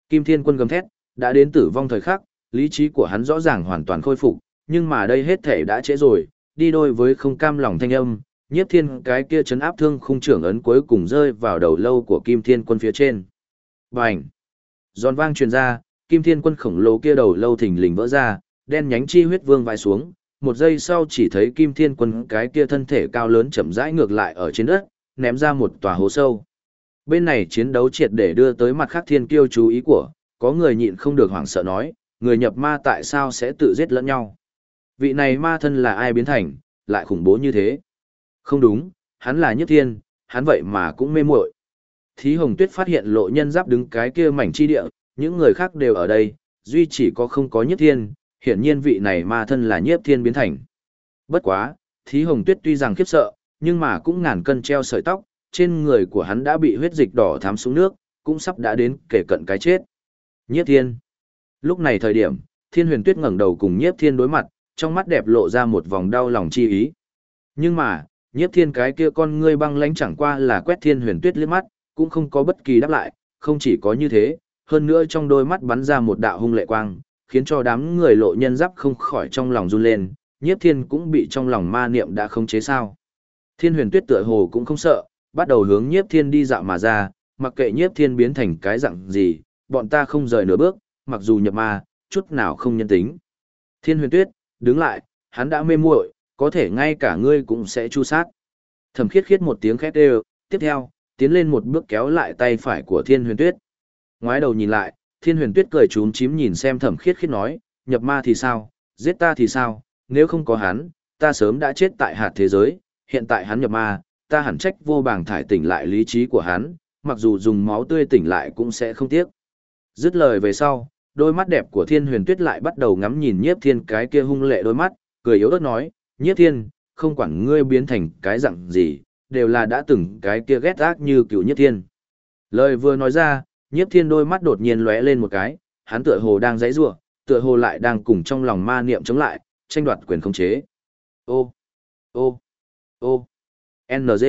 [SPEAKER 1] Kim Thiên Quân gầm thét, đã đến tử vong thời khắc, lý trí của hắn rõ ràng hoàn toàn khôi phục, nhưng mà đây hết thể đã trễ rồi, đi đôi với không cam lòng thanh âm, Nhiếp Thiên cái kia chấn áp thương khung trưởng ấn cuối cùng rơi vào đầu lâu của Kim Thiên Quân phía trên. Bành! Giòn vang truyền ra, Kim Thiên Quân khổng lồ kia đầu lâu thình lình vỡ ra, đen nhánh chi huyết vương vãi xuống, một giây sau chỉ thấy Kim Thiên Quân cái kia thân thể cao lớn chậm rãi ngược lại ở trên đất, ném ra một tòa hố sâu. Bên này chiến đấu triệt để đưa tới mặt khác thiên kiêu chú ý của, có người nhịn không được hoảng sợ nói, người nhập ma tại sao sẽ tự giết lẫn nhau? Vị này ma thân là ai biến thành, lại khủng bố như thế? Không đúng, hắn là Nhiếp Thiên, hắn vậy mà cũng mê muội. Thí Hồng Tuyết phát hiện Lộ Nhân Giáp đứng cái kia mảnh chi địa, những người khác đều ở đây, duy chỉ có không có Nhiếp Thiên, hiển nhiên vị này ma thân là Nhiếp Thiên biến thành. Bất quá, Thí Hồng Tuyết tuy rằng khiếp sợ, nhưng mà cũng ngàn cân treo sợi tóc, trên người của hắn đã bị huyết dịch đỏ thắm xuống nước, cũng sắp đã đến kể cận cái chết. Nhiếp Thiên. Lúc này thời điểm, Thiên Huyền Tuyết ngẩng đầu cùng Nhiếp Thiên đối mặt, trong mắt đẹp lộ ra một vòng đau lòng chi ý. Nhưng mà, Nhiếp Thiên cái kia con ngươi băng lãnh chẳng qua là quét Thiên Huyền Tuyết liếc mắt, cũng không có bất kỳ đáp lại, không chỉ có như thế, hơn nữa trong đôi mắt bắn ra một đạo hung lệ quang, khiến cho đám người Lộ Nhân Giáp không khỏi trong lòng run lên, Nhiếp Thiên cũng bị trong lòng ma niệm đã khống chế sao. Thiên Huyền Tuyết tựa hồ cũng không sợ, bắt đầu hướng Nhiếp Thiên đi dạo mà ra, mặc kệ Nhiếp Thiên biến thành cái dạng gì, bọn ta không rời nửa bước, mặc dù nhập ma, chút nào không nhân tính. Thiên Huyền Tuyết, đứng lại, hắn đã mê muội, có thể ngay cả ngươi cũng sẽ chu sát. Thẩm Khiết Khiết một tiếng khét đều, tiếp theo, tiến lên một bước kéo lại tay phải của Thiên Huyền Tuyết. Ngoái đầu nhìn lại, Thiên Huyền Tuyết cười trúm chím nhìn xem Thẩm Khiết Khiết nói, nhập ma thì sao, giết ta thì sao, nếu không có hắn, ta sớm đã chết tại hạt thế giới, hiện tại hắn nhập ma, ta hẳn trách vô bảng thải tỉnh lại lý trí của hắn, mặc dù dùng máu tươi tỉnh lại cũng sẽ không tiếc. Dứt lời về sau, đôi mắt đẹp của Thiên Huyền Tuyết lại bắt đầu ngắm nhìn Nhiếp Thiên cái kia hung lệ đôi mắt, cười yếu ớt nói, Nhiếp Thiên, không quản ngươi biến thành cái dạng gì, đều là đã từng cái kia ghét ác như cựu Nhiếp Thiên. Lời vừa nói ra, Nhiếp Thiên đôi mắt đột nhiên lóe lên một cái, hắn tựa hồ đang giãy giụa, tựa hồ lại đang cùng trong lòng ma niệm chống lại, tranh đoạt quyền khống chế. Ô, ô, ô, NG.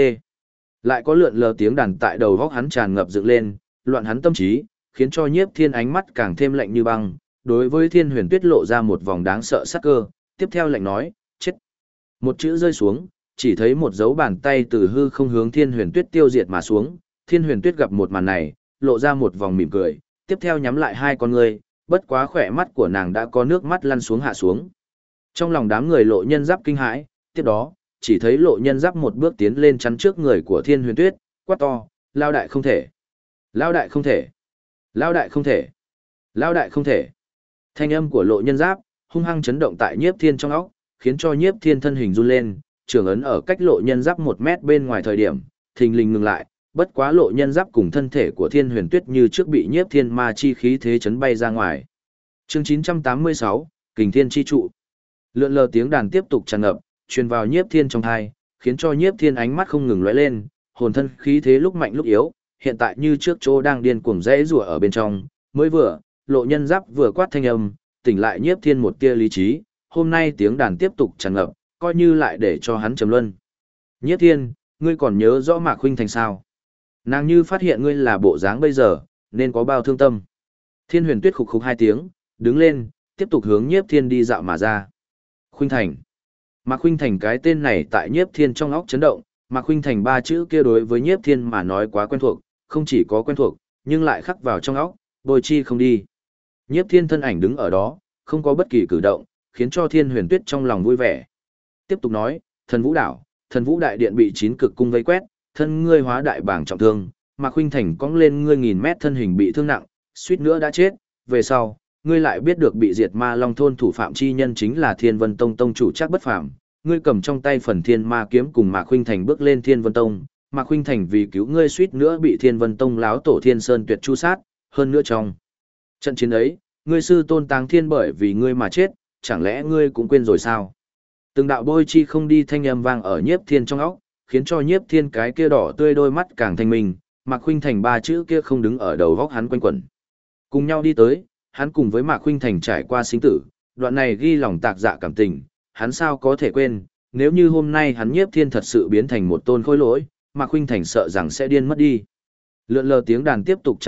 [SPEAKER 1] Lại có lượn lờ tiếng đàn tại đầu góc hắn tràn ngập dựng lên, loạn hắn tâm trí, khiến cho Nhiếp Thiên ánh mắt càng thêm lạnh như băng, đối với Thiên Huyền Tuyết lộ ra một vòng đáng sợ sắc cơ, tiếp theo lạnh nói, chết. Một chữ rơi xuống, chỉ thấy một dấu bàn tay từ hư không hướng Thiên Huyền Tuyết tiêu diệt mà xuống, Thiên Huyền Tuyết gặp một màn này, lộ ra một vòng mỉm cười, tiếp theo nhắm lại hai con ngươi, bất quá khỏe mắt của nàng đã có nước mắt lăn xuống hạ xuống. Trong lòng đám người Lộ Nhân Giáp kinh hãi, tiếp đó, chỉ thấy Lộ Nhân Giáp một bước tiến lên chắn trước người của Thiên Huyền Tuyết, quát to, lao đại không thể, lao đại không thể, lao đại không thể, lao đại không thể. Thanh âm của Lộ Nhân Giáp hung hăng chấn động tại Nhiếp Thiên trong óc, khiến cho Nhiếp Thiên thân hình run lên, trường ấn ở cách Lộ Nhân Giáp 1 mét bên ngoài thời điểm, thình lình ngừng lại, bất quá Lộ Nhân Giáp cùng thân thể của Thiên Huyền Tuyết như trước bị Nhiếp Thiên ma chi khí thế chấn bay ra ngoài. Chương 986, Kình Thiên chi trụ. Lượn lờ tiếng đàn tiếp tục tràn ngập, truyền vào Nhiếp Thiên trong tai, khiến cho Nhiếp Thiên ánh mắt không ngừng lóe lên, hồn thân khí thế lúc mạnh lúc yếu, hiện tại như trước chỗ đang điên cuồng rẽ rủa ở bên trong, mới vừa, Lộ Nhân Giáp vừa quát thanh âm, tỉnh lại Nhiếp Thiên một tia lý trí, hôm nay tiếng đàn tiếp tục tràn ngập, coi như lại để cho hắn trầm luân. Nhiếp Thiên, ngươi còn nhớ rõ Mạc Khuynh Thành sao? Nàng như phát hiện ngươi là bộ dáng bây giờ, nên có bao thương tâm. Thiên Huyền Tuyết khục khục hai tiếng, đứng lên, tiếp tục hướng Nhiếp Thiên đi dạo mà ra. Khuynh Thành. Mạc Khuynh Thành cái tên này tại Nhiếp Thiên trong óc chấn động, Mạc Khuynh Thành ba chữ kia đối với Nhiếp Thiên mà nói quá quen thuộc, không chỉ có quen thuộc, nhưng lại khắc vào trong óc, bồi chi không đi. Nhiếp Thiên thân ảnh đứng ở đó, không có bất kỳ cử động, khiến cho Thiên Huyền Tuyết trong lòng vui vẻ. Tiếp tục nói, Thần Vũ đảo, Thần Vũ đại điện bị 9 cực cung vây quét, thân ngươi hóa đại bảng trọng thương, Mạc Khuynh Thành cong lên ngươi 1000 mét thân hình bị thương nặng, suýt nữa đã chết, về sau, ngươi lại biết được bị diệt ma long thôn thủ phạm chi nhân chính là Thiên Vân Tông tông chủ Trác Bất Phàm, ngươi cầm trong tay phần Thiên Ma kiếm cùng Mạc Khuynh Thành bước lên Thiên Vân Tông, Mạc Khuynh Thành vì cứu ngươi suýt nữa bị Thiên Vân Tông láo tổ Thiên Sơn Tuyệt chu sát, hơn nữa trong trận chiến ấy, ngươi sư tôn Táng Thiên bởi vì ngươi mà chết, chẳng lẽ ngươi cũng quên rồi sao? Từng đạo bôi chi không đi thanh âm vang ở Nhiếp Thiên trong óc, khiến cho Nhiếp Thiên cái kia đỏ tươi đôi mắt càng thanh minh, Mạc Khuynh Thành ba chữ kia không đứng ở đầu góc hắn quanh quẩn. Cùng nhau đi tới, hắn cùng với Mạc Khuynh Thành trải qua sinh tử, đoạn này ghi lòng tạc dạ cảm tình, hắn sao có thể quên, nếu như hôm nay hắn Nhiếp Thiên thật sự biến thành một tôn khối lỗi, Mạc Khuynh Thành sợ rằng sẽ điên mất đi. Lượn lờ tiếng đàn tiếp tục tràn ngập,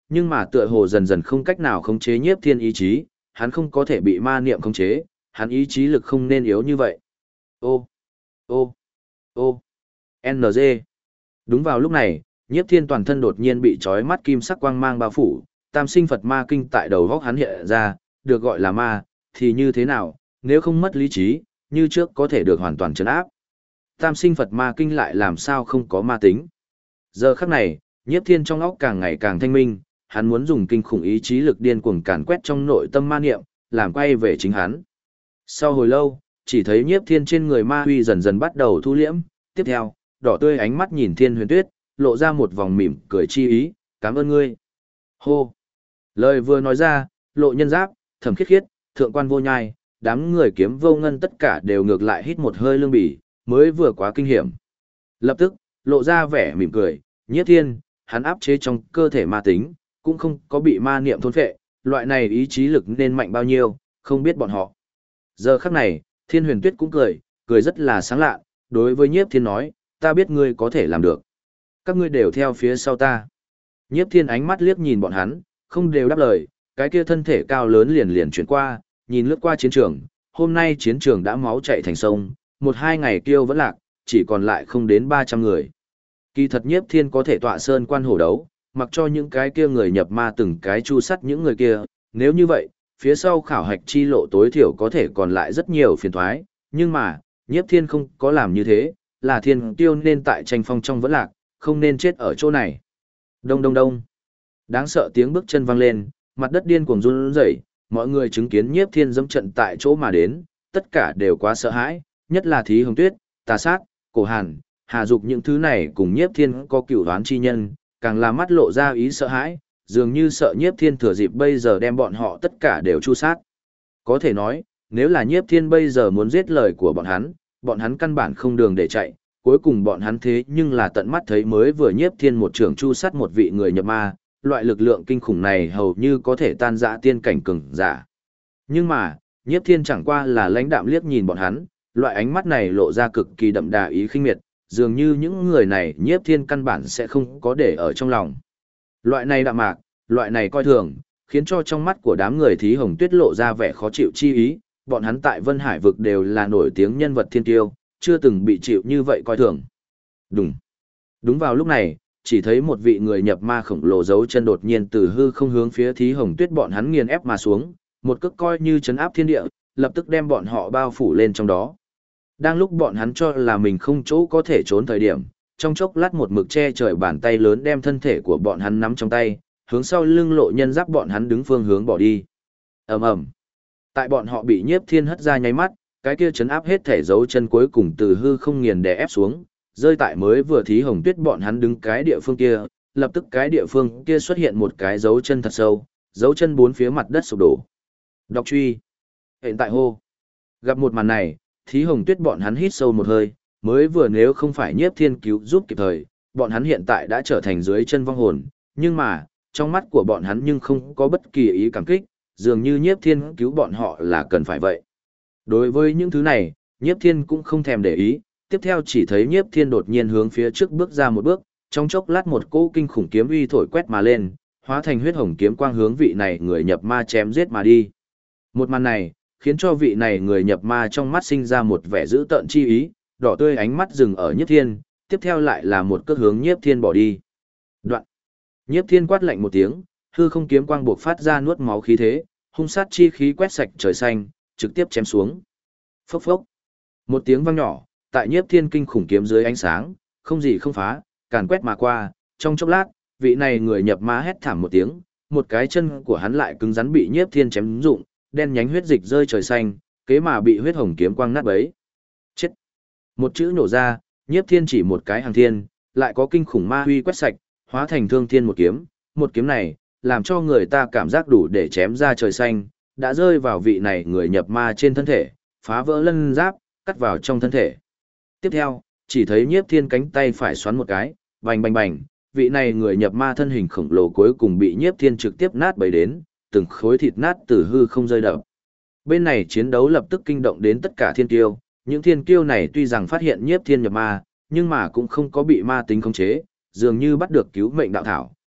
[SPEAKER 1] nhưng mà tựa hồ dần dần không cách nào khống chế nhiếp thiên ý chí, hắn không có thể bị ma niệm khống chế, hắn ý chí lực không nên yếu như vậy. Ô, ô, ô, NG. Đúng vào lúc này, nhiếp thiên toàn thân đột nhiên bị trói mắt kim sắc quang mang bao phủ, tam sinh Phật ma kinh tại đầu góc hắn hiện ra, được gọi là ma, thì như thế nào, nếu không mất lý trí, như trước có thể được hoàn toàn trấn áp. Tam sinh Phật ma kinh lại làm sao không có ma tính. Giờ khắc này, nhiếp thiên trong óc càng ngày càng thanh minh, hắn muốn dùng kinh khủng ý chí lực điên cuồng càn quét trong nội tâm ma niệm, làm quay về chính hắn. Sau hồi lâu, chỉ thấy nhiếp thiên trên người ma huy dần dần bắt đầu thu liễm, tiếp theo, đỏ tươi ánh mắt nhìn Thiên Huyền Tuyết, lộ ra một vòng mỉm cười chi ý, cảm ơn ngươi. Hô! Lời vừa nói ra, Lộ Nhân Giáp, Thẩm Khiết Khiết, Thượng Quan Vô Nhai, đám người Kiếm Vô Ngân tất cả đều ngược lại hít một hơi lương bỉ, mới vừa quá kinh hiểm. Lập tức, lộ ra vẻ mỉm cười, nhiếp thiên, hắn áp chế trong cơ thể ma tính, cũng không có bị ma niệm thôn phệ, loại này ý chí lực nên mạnh bao nhiêu, không biết bọn họ. Giờ khắc này, Thiên Huyền Tuyết cũng cười, cười rất là sáng lạ, đối với nhiếp thiên nói, ta biết ngươi có thể làm được. Các ngươi đều theo phía sau ta. Nhiếp thiên ánh mắt liếc nhìn bọn hắn, không đều đáp lời, cái kia thân thể cao lớn liền liền chuyển qua, nhìn lướt qua chiến trường, hôm nay chiến trường đã máu chảy thành sông, một hai ngày kiêu vẫn lạc, chỉ còn lại không đến 300 người. Kỳ thật nhiếp thiên có thể tọa sơn quan hổ đấu, mặc cho những cái kia người nhập ma từng cái chu sắt những người kia, nếu như vậy, phía sau khảo hạch chi lộ tối thiểu có thể còn lại rất nhiều phiền thoái, nhưng mà, nhiếp thiên không có làm như thế, là thiên tiêu nên tại tranh phong trong vẫn lạc, không nên chết ở chỗ này. Đông đông đông. Đáng sợ tiếng bước chân vang lên, mặt đất điên cuồng run rẩy, mọi người chứng kiến nhiếp thiên dẫm trận tại chỗ mà đến, tất cả đều quá sợ hãi, nhất là Thí Hồng Tuyết, Tà Sát, Cổ Hàn, Hà Dục những thứ này cùng nhiếp thiên có cửu đoán chi nhân, càng là mắt lộ ra ý sợ hãi, dường như sợ nhiếp thiên thừa dịp bây giờ đem bọn họ tất cả đều chu sát. Có thể nói, nếu là nhiếp thiên bây giờ muốn giết lời của bọn hắn căn bản không đường để chạy, cuối cùng bọn hắn thế nhưng là tận mắt thấy mới vừa nhiếp thiên một trưởng chu sát một vị người nhập ma, loại lực lượng kinh khủng này hầu như có thể tan rã tiên cảnh cường giả. Nhưng mà, nhiếp thiên chẳng qua là lãnh đạm liếc nhìn bọn hắn, loại ánh mắt này lộ ra cực kỳ đậm đà ý khinh miệt, dường như những người này nhiếp thiên căn bản sẽ không có để ở trong lòng. Loại này đạm mạc, loại này coi thường, khiến cho trong mắt của đám người Thí Hồng Tuyết lộ ra vẻ khó chịu chi ý, bọn hắn tại Vân Hải vực đều là nổi tiếng nhân vật thiên tiêu, chưa từng bị chịu như vậy coi thường. Đúng vào lúc này, chỉ thấy một vị người nhập ma khổng lồ giấu chân đột nhiên từ hư không hướng phía Thí Hồng Tuyết bọn hắn nghiền ép mà xuống, một cước coi như trấn áp thiên địa, lập tức đem bọn họ bao phủ lên trong đó. Đang lúc bọn hắn cho là mình không chỗ có thể trốn thời điểm, trong chốc lát một mực che trời bàn tay lớn đem thân thể của bọn hắn nắm trong tay, hướng sau lưng Lộ Nhân Giáp bọn hắn đứng phương hướng bỏ đi. Ầm ầm. Tại bọn họ bị nhiếp thiên hất ra nháy mắt, cái kia chấn áp hết thể dấu chân cuối cùng từ hư không nghiền đè ép xuống, rơi tại mới vừa Thí Hồng Tuyết bọn hắn đứng cái địa phương kia, lập tức cái địa phương kia xuất hiện một cái dấu chân thật sâu, dấu chân bốn phía mặt đất sụp đổ. Đọc truy. Hiện tại hô. Gặp một màn này, Thí Hồng Tuyết bọn hắn hít sâu một hơi, mới vừa nếu không phải nhiếp thiên cứu giúp kịp thời, bọn hắn hiện tại đã trở thành dưới chân vong hồn, nhưng mà, trong mắt của bọn hắn nhưng không có bất kỳ ý cảm kích, dường như nhiếp thiên cứu bọn họ là cần phải vậy. Đối với những thứ này, nhiếp thiên cũng không thèm để ý, tiếp theo chỉ thấy nhiếp thiên đột nhiên hướng phía trước bước ra một bước, trong chốc lát một cỗ kinh khủng kiếm uy thổi quét mà lên, hóa thành huyết hồng kiếm quang hướng vị này người nhập ma chém giết mà đi. Một màn này, khiến cho vị này người nhập ma trong mắt sinh ra một vẻ dữ tợn chi ý, đỏ tươi ánh mắt dừng ở nhiếp thiên, tiếp theo lại là một cước hướng nhiếp thiên bỏ đi. Đoạn. Nhiếp thiên quát lạnh một tiếng, hư không kiếm quang buộc phát ra nuốt máu khí thế, hung sát chi khí quét sạch trời xanh, trực tiếp chém xuống. Phốc phốc. Một tiếng vang nhỏ, tại nhiếp thiên kinh khủng kiếm dưới ánh sáng, không gì không phá, càn quét mà qua, trong chốc lát, vị này người nhập ma hét thảm một tiếng, một cái chân của hắn lại cứng rắn bị nhiếp thiên chém rụng, đen nhánh huyết dịch rơi trời xanh, kế mà bị huyết hồng kiếm quang nát bấy. Chết. Một chữ nổ ra, nhiếp thiên chỉ một cái hàng thiên, lại có kinh khủng ma huy quét sạch, hóa thành thương thiên một kiếm này, làm cho người ta cảm giác đủ để chém ra trời xanh, đã rơi vào vị này người nhập ma trên thân thể, phá vỡ lân giáp, cắt vào trong thân thể. Tiếp theo, chỉ thấy nhiếp thiên cánh tay phải xoắn một cái, bành bành bành, vị này người nhập ma thân hình khổng lồ cuối cùng bị nhiếp thiên trực tiếp nát bấy đến, từng khối thịt nát từ hư không rơi đập. Bên này chiến đấu lập tức kinh động đến tất cả thiên kiêu, những thiên kiêu này tuy rằng phát hiện nhiếp thiên nhập ma, nhưng mà cũng không có bị ma tính khống chế, dường như bắt được cứu mệnh đạo thảo,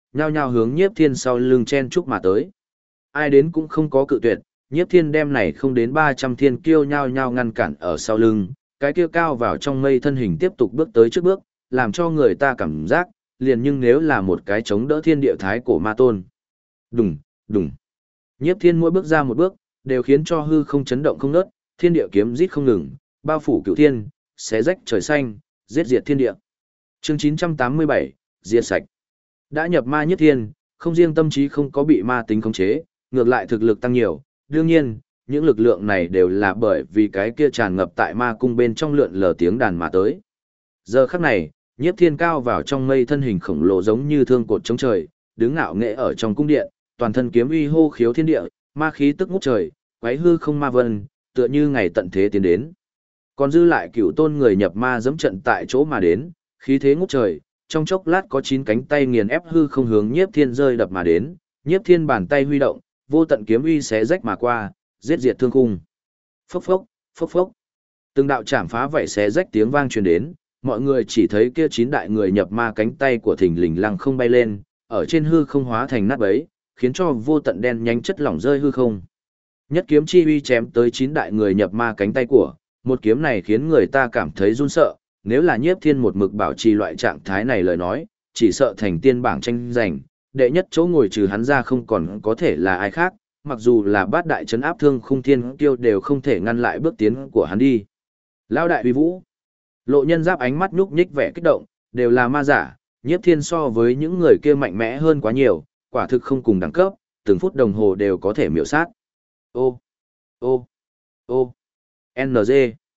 [SPEAKER 1] nhao nhao hướng Nhiếp Thiên sau lưng chen chúc mà tới. Ai đến cũng không có cự tuyệt, Nhiếp Thiên đem này không đến 300 thiên kiêu nhao nhao ngăn cản ở sau lưng, cái kia cao vào trong mây thân hình tiếp tục bước tới trước bước, làm cho người ta cảm giác, liền nhưng nếu là một cái chống đỡ thiên địa thái cổ ma tôn. Đùng, đùng. Nhiếp Thiên mỗi bước ra một bước, đều khiến cho hư không chấn động không ngớt, thiên địa kiếm rít không ngừng, bao phủ cửu thiên, xé rách trời xanh, giết diệt thiên địa. Chương 987, diệt sạch. Đã nhập ma Nhiếp Thiên, không riêng tâm trí không có bị ma tính khống chế, ngược lại thực lực tăng nhiều, đương nhiên, những lực lượng này đều là bởi vì cái kia tràn ngập tại ma cung bên trong lượn lờ tiếng đàn mà tới. Giờ khắc này, Nhiếp Thiên cao vào trong mây thân hình khổng lồ giống như thương cột chống trời, đứng ngạo nghệ ở trong cung điện, toàn thân kiếm uy hô khiếu thiên địa, ma khí tức ngút trời, quái hư không ma vân, tựa như ngày tận thế tiến đến. Còn dư lại cửu tôn người nhập ma dẫm trận tại chỗ mà đến, khí thế ngút trời, trong chốc lát có 9 cánh tay nghiền ép hư không hướng Nhiếp Thiên rơi đập mà đến, Nhiếp Thiên bàn tay huy động, vô tận kiếm uy xé rách mà qua, giết diệt thương khung. Phốc phốc, phốc phốc. Từng đạo chạm phá vậy xé rách tiếng vang truyền đến, mọi người chỉ thấy kia 9 đại người nhập ma cánh tay của thình lình lăng không bay lên, ở trên hư không hóa thành nát bấy, khiến cho vô tận đen nhánh chất lỏng rơi hư không. Nhất kiếm chi uy chém tới 9 đại người nhập ma cánh tay của, một kiếm này khiến người ta cảm thấy run sợ, nếu là Nhiếp Thiên một mực bảo trì loại trạng thái này lời nói, chỉ sợ thành tiên bảng tranh giành, đệ nhất chỗ ngồi trừ hắn ra không còn có thể là ai khác, mặc dù là bát đại trấn áp thương khung thiên tiêu đều không thể ngăn lại bước tiến của hắn đi. Lão đại uy vũ. Lộ Nhân Giáp ánh mắt nhúc nhích vẻ kích động, đều là ma giả, Nhiếp Thiên so với những người kia mạnh mẽ hơn quá nhiều, quả thực không cùng đẳng cấp, từng phút đồng hồ đều có thể miểu sát. Ô, ô, ô, NG.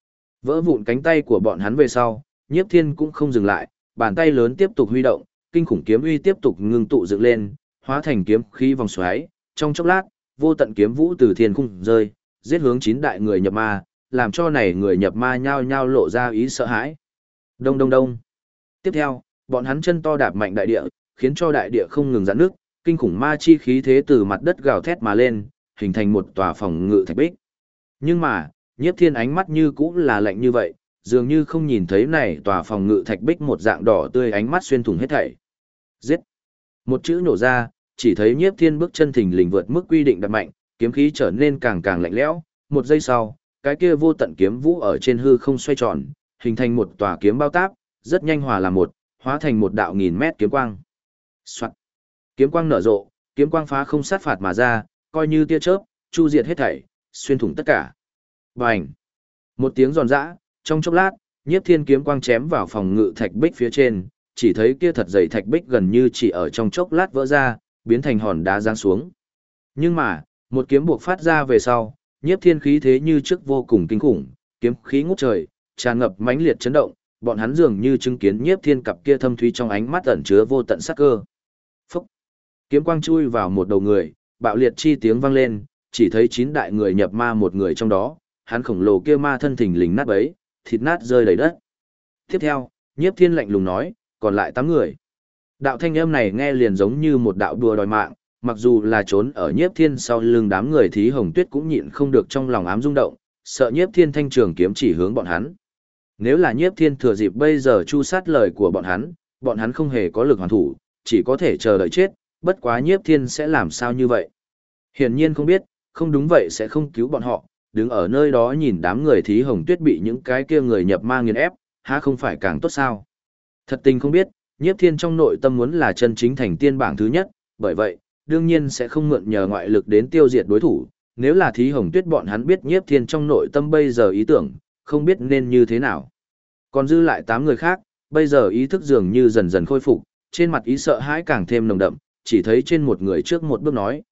[SPEAKER 1] Vỡ vụn cánh tay của bọn hắn về sau, Nhiếp Thiên cũng không dừng lại, bàn tay lớn tiếp tục huy động, kinh khủng kiếm uy tiếp tục ngưng tụ dựng lên, hóa thành kiếm khí vòng xoáy, trong chốc lát, vô tận kiếm vũ từ thiên khung rơi, giết hướng 9 đại người nhập ma, làm cho này người nhập ma nhao nhao lộ ra ý sợ hãi. Đông đông đông. Tiếp theo, bọn hắn chân to đạp mạnh đại địa, khiến cho đại địa không ngừng giãn nước, kinh khủng ma chi khí thế từ mặt đất gào thét mà lên, hình thành một tòa phòng ngự thạch bích. Nhưng mà, Nhiếp Thiên ánh mắt như cũ là lạnh như vậy, dường như không nhìn thấy này tòa phòng ngự thạch bích một dạng đỏ tươi ánh mắt xuyên thủng hết thảy. Giết! Một chữ nổ ra, chỉ thấy Nhiếp Thiên bước chân thình lình vượt mức quy định đặt mạnh, kiếm khí trở nên càng càng lạnh lẽo. Một giây sau, cái kia vô tận kiếm vũ ở trên hư không xoay tròn, hình thành một tòa kiếm bao táp, rất nhanh hòa làm một, hóa thành một đạo nghìn mét kiếm quang. Soạt! Kiếm quang nở rộ, kiếm quang phá không sát phạt mà ra, coi như tia chớp, chu diệt hết thảy, xuyên thủng tất cả. Bành! Một tiếng giòn giã, trong chốc lát, Nhiếp Thiên kiếm quang chém vào phòng ngự thạch bích phía trên, chỉ thấy kia thật dày thạch bích gần như chỉ ở trong chốc lát vỡ ra, biến thành hòn đá giáng xuống. Nhưng mà, một kiếm buộc phát ra về sau, Nhiếp Thiên khí thế như trước vô cùng kinh khủng, kiếm khí ngút trời, tràn ngập mãnh liệt chấn động, bọn hắn dường như chứng kiến Nhiếp Thiên cặp kia thâm thúy trong ánh mắt ẩn chứa vô tận sát cơ. Phúc! Kiếm quang chui vào một đầu người, bạo liệt chi tiếng vang lên, chỉ thấy 9 đại người nhập ma một người trong đó, hắn khổng lồ kia ma thân thình lình nát bấy, thịt nát rơi đầy đất. Tiếp theo, Nhiếp Thiên lạnh lùng nói, còn lại 8 người. Đạo thanh âm này nghe liền giống như một đạo đùa đòi mạng, mặc dù là trốn ở Nhiếp Thiên sau lưng đám người Thí Hồng Tuyết cũng nhịn không được trong lòng ám rung động, sợ Nhiếp Thiên thanh trường kiếm chỉ hướng bọn hắn. Nếu là Nhiếp Thiên thừa dịp bây giờ chu sát lời của bọn hắn không hề có lực hoàn thủ, chỉ có thể chờ đợi chết, bất quá Nhiếp Thiên sẽ làm sao như vậy? Hiển nhiên không biết, không đúng vậy sẽ không cứu bọn họ, đứng ở nơi đó nhìn đám người Thí Hồng Tuyết bị những cái kia người nhập ma nghiền ép, há không phải càng tốt sao? Thật tình không biết, Nhiếp Thiên trong nội tâm muốn là chân chính thành tiên bảng thứ nhất, bởi vậy, đương nhiên sẽ không mượn nhờ ngoại lực đến tiêu diệt đối thủ, nếu là Thí Hồng Tuyết bọn hắn biết Nhiếp Thiên trong nội tâm bây giờ ý tưởng, không biết nên như thế nào. Còn dư lại 8 người khác, bây giờ ý thức dường như dần dần khôi phục, trên mặt ý sợ hãi càng thêm nồng đậm, chỉ thấy trên một người trước một bước nói,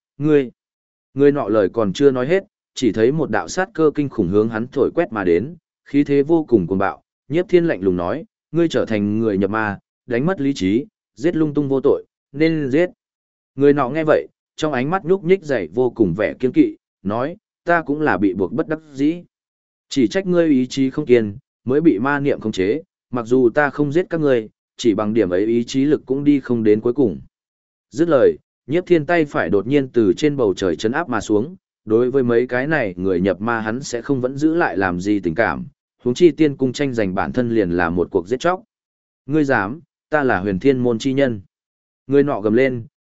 [SPEAKER 1] Người nọ lời còn chưa nói hết, chỉ thấy một đạo sát cơ kinh khủng hướng hắn thổi quét mà đến, khí thế vô cùng cuồng bạo, Nhiếp Thiên lạnh lùng nói, ngươi trở thành người nhập ma, đánh mất lý trí, giết lung tung vô tội, nên giết. Người nọ nghe vậy, trong ánh mắt nhúc nhích dày vô cùng vẻ kiên kỵ, nói, ta cũng là bị buộc bất đắc dĩ. Chỉ trách ngươi ý chí không kiên, mới bị ma niệm khống chế, mặc dù ta không giết các ngươi, chỉ bằng điểm ấy ý chí lực cũng đi không đến cuối cùng. Dứt lời, Nhiếp Thiên tay phải đột nhiên từ trên bầu trời chấn áp mà xuống, đối với mấy cái này người nhập ma hắn sẽ không vẫn giữ lại làm gì tình cảm, huống chi tiên cung tranh giành bản thân liền là một cuộc giết chóc. Ngươi dám, ta là Huyền Thiên môn chi nhân. Người nọ gầm lên,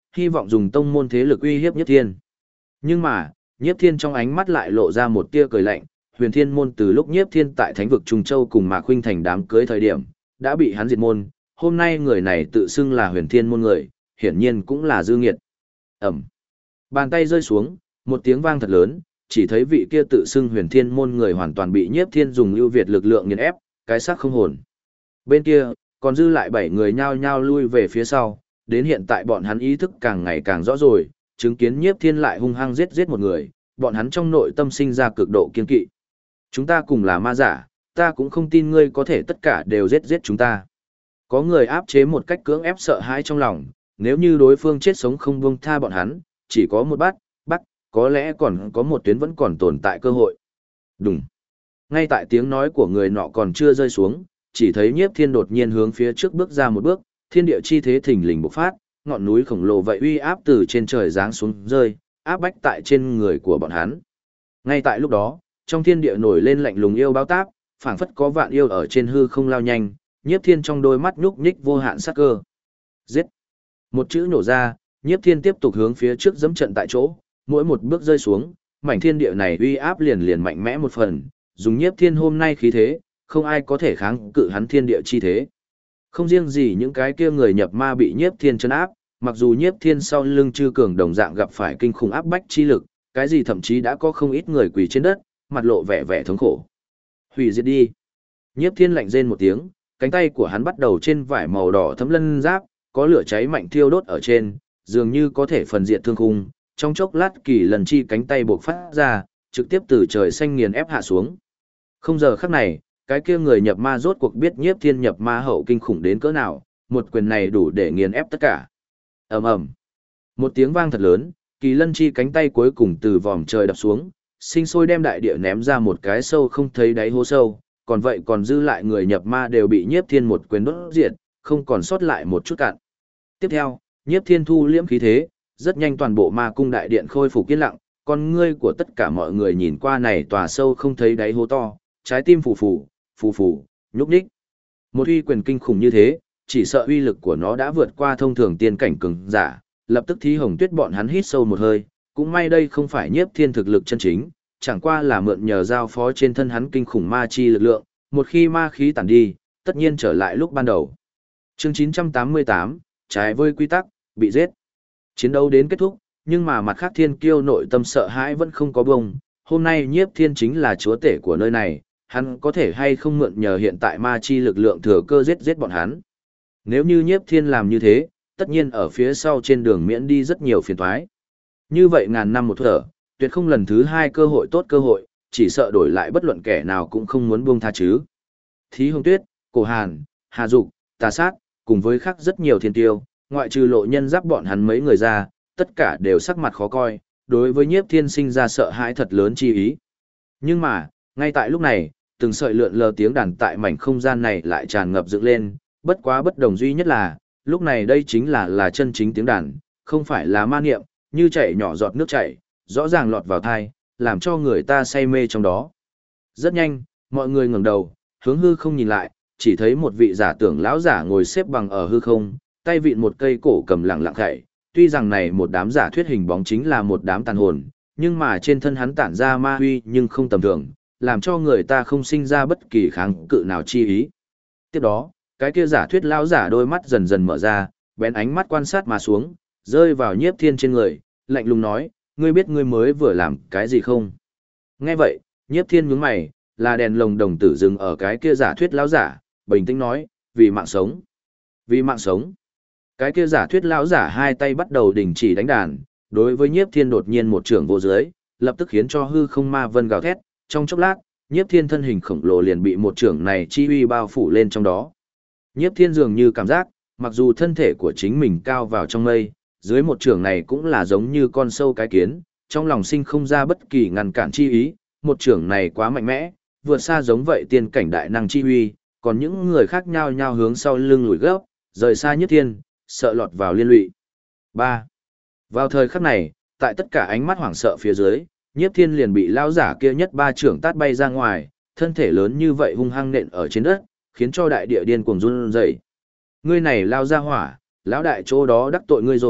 [SPEAKER 1] hy vọng dùng tông môn thế lực uy hiếp Nhiếp Thiên. Nhưng mà, Nhiếp Thiên trong ánh mắt lại lộ ra một tia cười lạnh, Huyền Thiên môn từ lúc Nhiếp Thiên tại Thánh vực Trung Châu cùng Mạc Khuynh thành đám cưới thời điểm, đã bị hắn diệt môn, hôm nay người này tự xưng là Huyền Thiên môn người, hiển nhiên cũng là dư nghiệt. Ẩm. Bàn tay rơi xuống, một tiếng vang thật lớn, chỉ thấy vị kia tự xưng Huyền Thiên môn người hoàn toàn bị Nhiếp Thiên dùng ưu việt lực lượng nghiền ép, cái xác không hồn. Bên kia, còn dư lại 7 người nhao nhao lui về phía sau, đến hiện tại bọn hắn ý thức càng ngày càng rõ rồi, chứng kiến Nhiếp Thiên lại hung hăng giết một người, bọn hắn trong nội tâm sinh ra cực độ kiên kỵ. Chúng ta cùng là ma giả, ta cũng không tin ngươi có thể tất cả đều giết chúng ta. Có người áp chế một cách cưỡng ép sợ hãi trong lòng, nếu như đối phương chết sống không buông tha bọn hắn, chỉ có một bắt, có lẽ còn có một tuyến vẫn còn tồn tại cơ hội. Đùng. Ngay tại tiếng nói của người nọ còn chưa rơi xuống, chỉ thấy Nhiếp Thiên đột nhiên hướng phía trước bước ra một bước, thiên địa chi thế thình lình bộc phát, ngọn núi khổng lồ vậy uy áp từ trên trời giáng xuống rơi, áp bách tại trên người của bọn hắn. Ngay tại lúc đó, trong thiên địa nổi lên lạnh lùng yêu báo táp, phảng phất có vạn yêu ở trên hư không lao nhanh, Nhiếp Thiên trong đôi mắt nhúc nhích vô hạn sát cơ. Giết! Một chữ nổ ra, Nhiếp Thiên tiếp tục hướng phía trước dẫm trận tại chỗ, mỗi một bước rơi xuống, mảnh thiên địa này uy áp liền mạnh mẽ một phần, dùng Nhiếp Thiên hôm nay khí thế, không ai có thể kháng cự hắn thiên địa chi thế. Không riêng gì những cái kia người nhập ma bị Nhiếp Thiên trấn áp, mặc dù Nhiếp Thiên sau lưng chư cường đồng dạng gặp phải kinh khủng áp bách chi lực, cái gì thậm chí đã có không ít người quỳ trên đất, mặt lộ vẻ thống khổ. Hủy diệt đi. Nhiếp Thiên lạnh rên một tiếng, cánh tay của hắn bắt đầu trên vải màu đỏ thấm lân giáp, có lửa cháy mạnh thiêu đốt ở trên, dường như có thể phần diệt thương khung, trong chốc lát kỳ lần chi cánh tay bộc phát ra, trực tiếp từ trời xanh nghiền ép hạ xuống. Không giờ khắc này, cái kia người nhập ma rốt cuộc biết Nhiếp Thiên nhập ma hậu kinh khủng đến cỡ nào, một quyền này đủ để nghiền ép tất cả. Ầm ầm. Một tiếng vang thật lớn, kỳ lân chi cánh tay cuối cùng từ vòm trời đập xuống, sinh sôi đem đại địa ném ra một cái sâu không thấy đáy hố sâu, còn vậy còn dư lại người nhập ma đều bị Nhiếp Thiên một quyền đốt diệt, không còn sót lại một chút cạn. Tiếp theo, Nhiếp Thiên thu liễm khí thế, rất nhanh toàn bộ ma cung đại điện khôi phục yên lặng, con ngươi của tất cả mọi người nhìn qua này tòa sâu không thấy đáy hố to, trái tim phù phù, nhúc nhích. Một uy quyền kinh khủng như thế, chỉ sợ uy lực của nó đã vượt qua thông thường tiên cảnh cường giả, lập tức Thí Hồng Tuyết bọn hắn hít sâu một hơi, cũng may đây không phải Nhiếp Thiên thực lực chân chính, chẳng qua là mượn nhờ giao phó trên thân hắn kinh khủng ma chi lực lượng, một khi ma khí tản đi, tất nhiên trở lại lúc ban đầu. Chương 988, trái với quy tắc, bị giết. Chiến đấu đến kết thúc, nhưng mà mặt khác Thiên Kiêu nội tâm sợ hãi vẫn không có bông, hôm nay Nhiếp Thiên chính là chúa tể của nơi này, hắn có thể hay không mượn nhờ hiện tại ma chi lực lượng thừa cơ giết bọn hắn. Nếu như Nhiếp Thiên làm như thế, tất nhiên ở phía sau trên đường miễn đi rất nhiều phiền toái. Như vậy ngàn năm một thở, tuyệt không lần thứ hai cơ hội tốt cơ hội, chỉ sợ đổi lại bất luận kẻ nào cũng không muốn buông tha chứ. Thí Hồng Tuyết, Cổ Hàn, Hà Dục, Tà Sát, cùng với khác rất nhiều thiên tiêu, ngoại trừ Lộ Nhân Giáp bọn hắn mấy người ra, tất cả đều sắc mặt khó coi, đối với Nhiếp Thiên sinh ra sợ hãi thật lớn chi ý. Nhưng mà, ngay tại lúc này, từng sợi lượn lờ tiếng đàn tại mảnh không gian này lại tràn ngập dựng lên, bất quá bất đồng duy nhất là, lúc này đây chính là chân chính tiếng đàn, không phải là ma niệm, như chảy nhỏ giọt nước chảy, rõ ràng lọt vào tai, làm cho người ta say mê trong đó. Rất nhanh, mọi người ngẩng đầu, hướng hư không nhìn lại, chỉ thấy một vị giả tưởng lão giả ngồi xếp bằng ở hư không, tay vịn một cây cổ cầm lặng lặng khẽ. Tuy rằng này một đám giả thuyết hình bóng chính là một đám tàn hồn, nhưng mà trên thân hắn tản ra ma huy nhưng không tầm thường, làm cho người ta không sinh ra bất kỳ kháng cự nào chi ý. Tiếp đó, cái kia giả thuyết lão giả đôi mắt dần dần mở ra, bén ánh mắt quan sát mà xuống, rơi vào Nhiếp Thiên trên người, lạnh lùng nói, ngươi biết ngươi mới vừa làm cái gì không? Nghe vậy, Nhiếp Thiên nhướng mày, là đèn lồng đồng tử dừng ở cái kia giả thuyết lão giả, bình tĩnh nói, vì mạng sống. Vì mạng sống. Cái kia giả thuyết lão giả hai tay bắt đầu đình chỉ đánh đàn, đối với Nhiếp Thiên đột nhiên một trường vô dưới, lập tức khiến cho hư không ma vân gào thét, trong chốc lát, Nhiếp Thiên thân hình khổng lồ liền bị một trường này chi uy bao phủ lên trong đó. Nhiếp Thiên dường như cảm giác, mặc dù thân thể của chính mình cao vào trong mây, dưới một trường này cũng là giống như con sâu cái kiến, trong lòng sinh không ra bất kỳ ngăn cản chi ý, một trường này quá mạnh mẽ, vượt xa giống vậy tiên cảnh đại năng chi uy, còn những người khác nhao nhao hướng sau lưng lùi gấp, rời xa Nhiếp Thiên, sợ lọt vào liên lụy. 3. Vào thời khắc này, tại tất cả ánh mắt hoảng sợ phía dưới, Nhiếp Thiên liền bị lão giả kia nhất ba trưởng tát bay ra ngoài, thân thể lớn như vậy hung hăng nện ở trên đất, khiến cho đại địa điên cuồng run rẩy. Ngươi này lao ra hỏa, lão đại chỗ đó đắc tội ngươi rồi,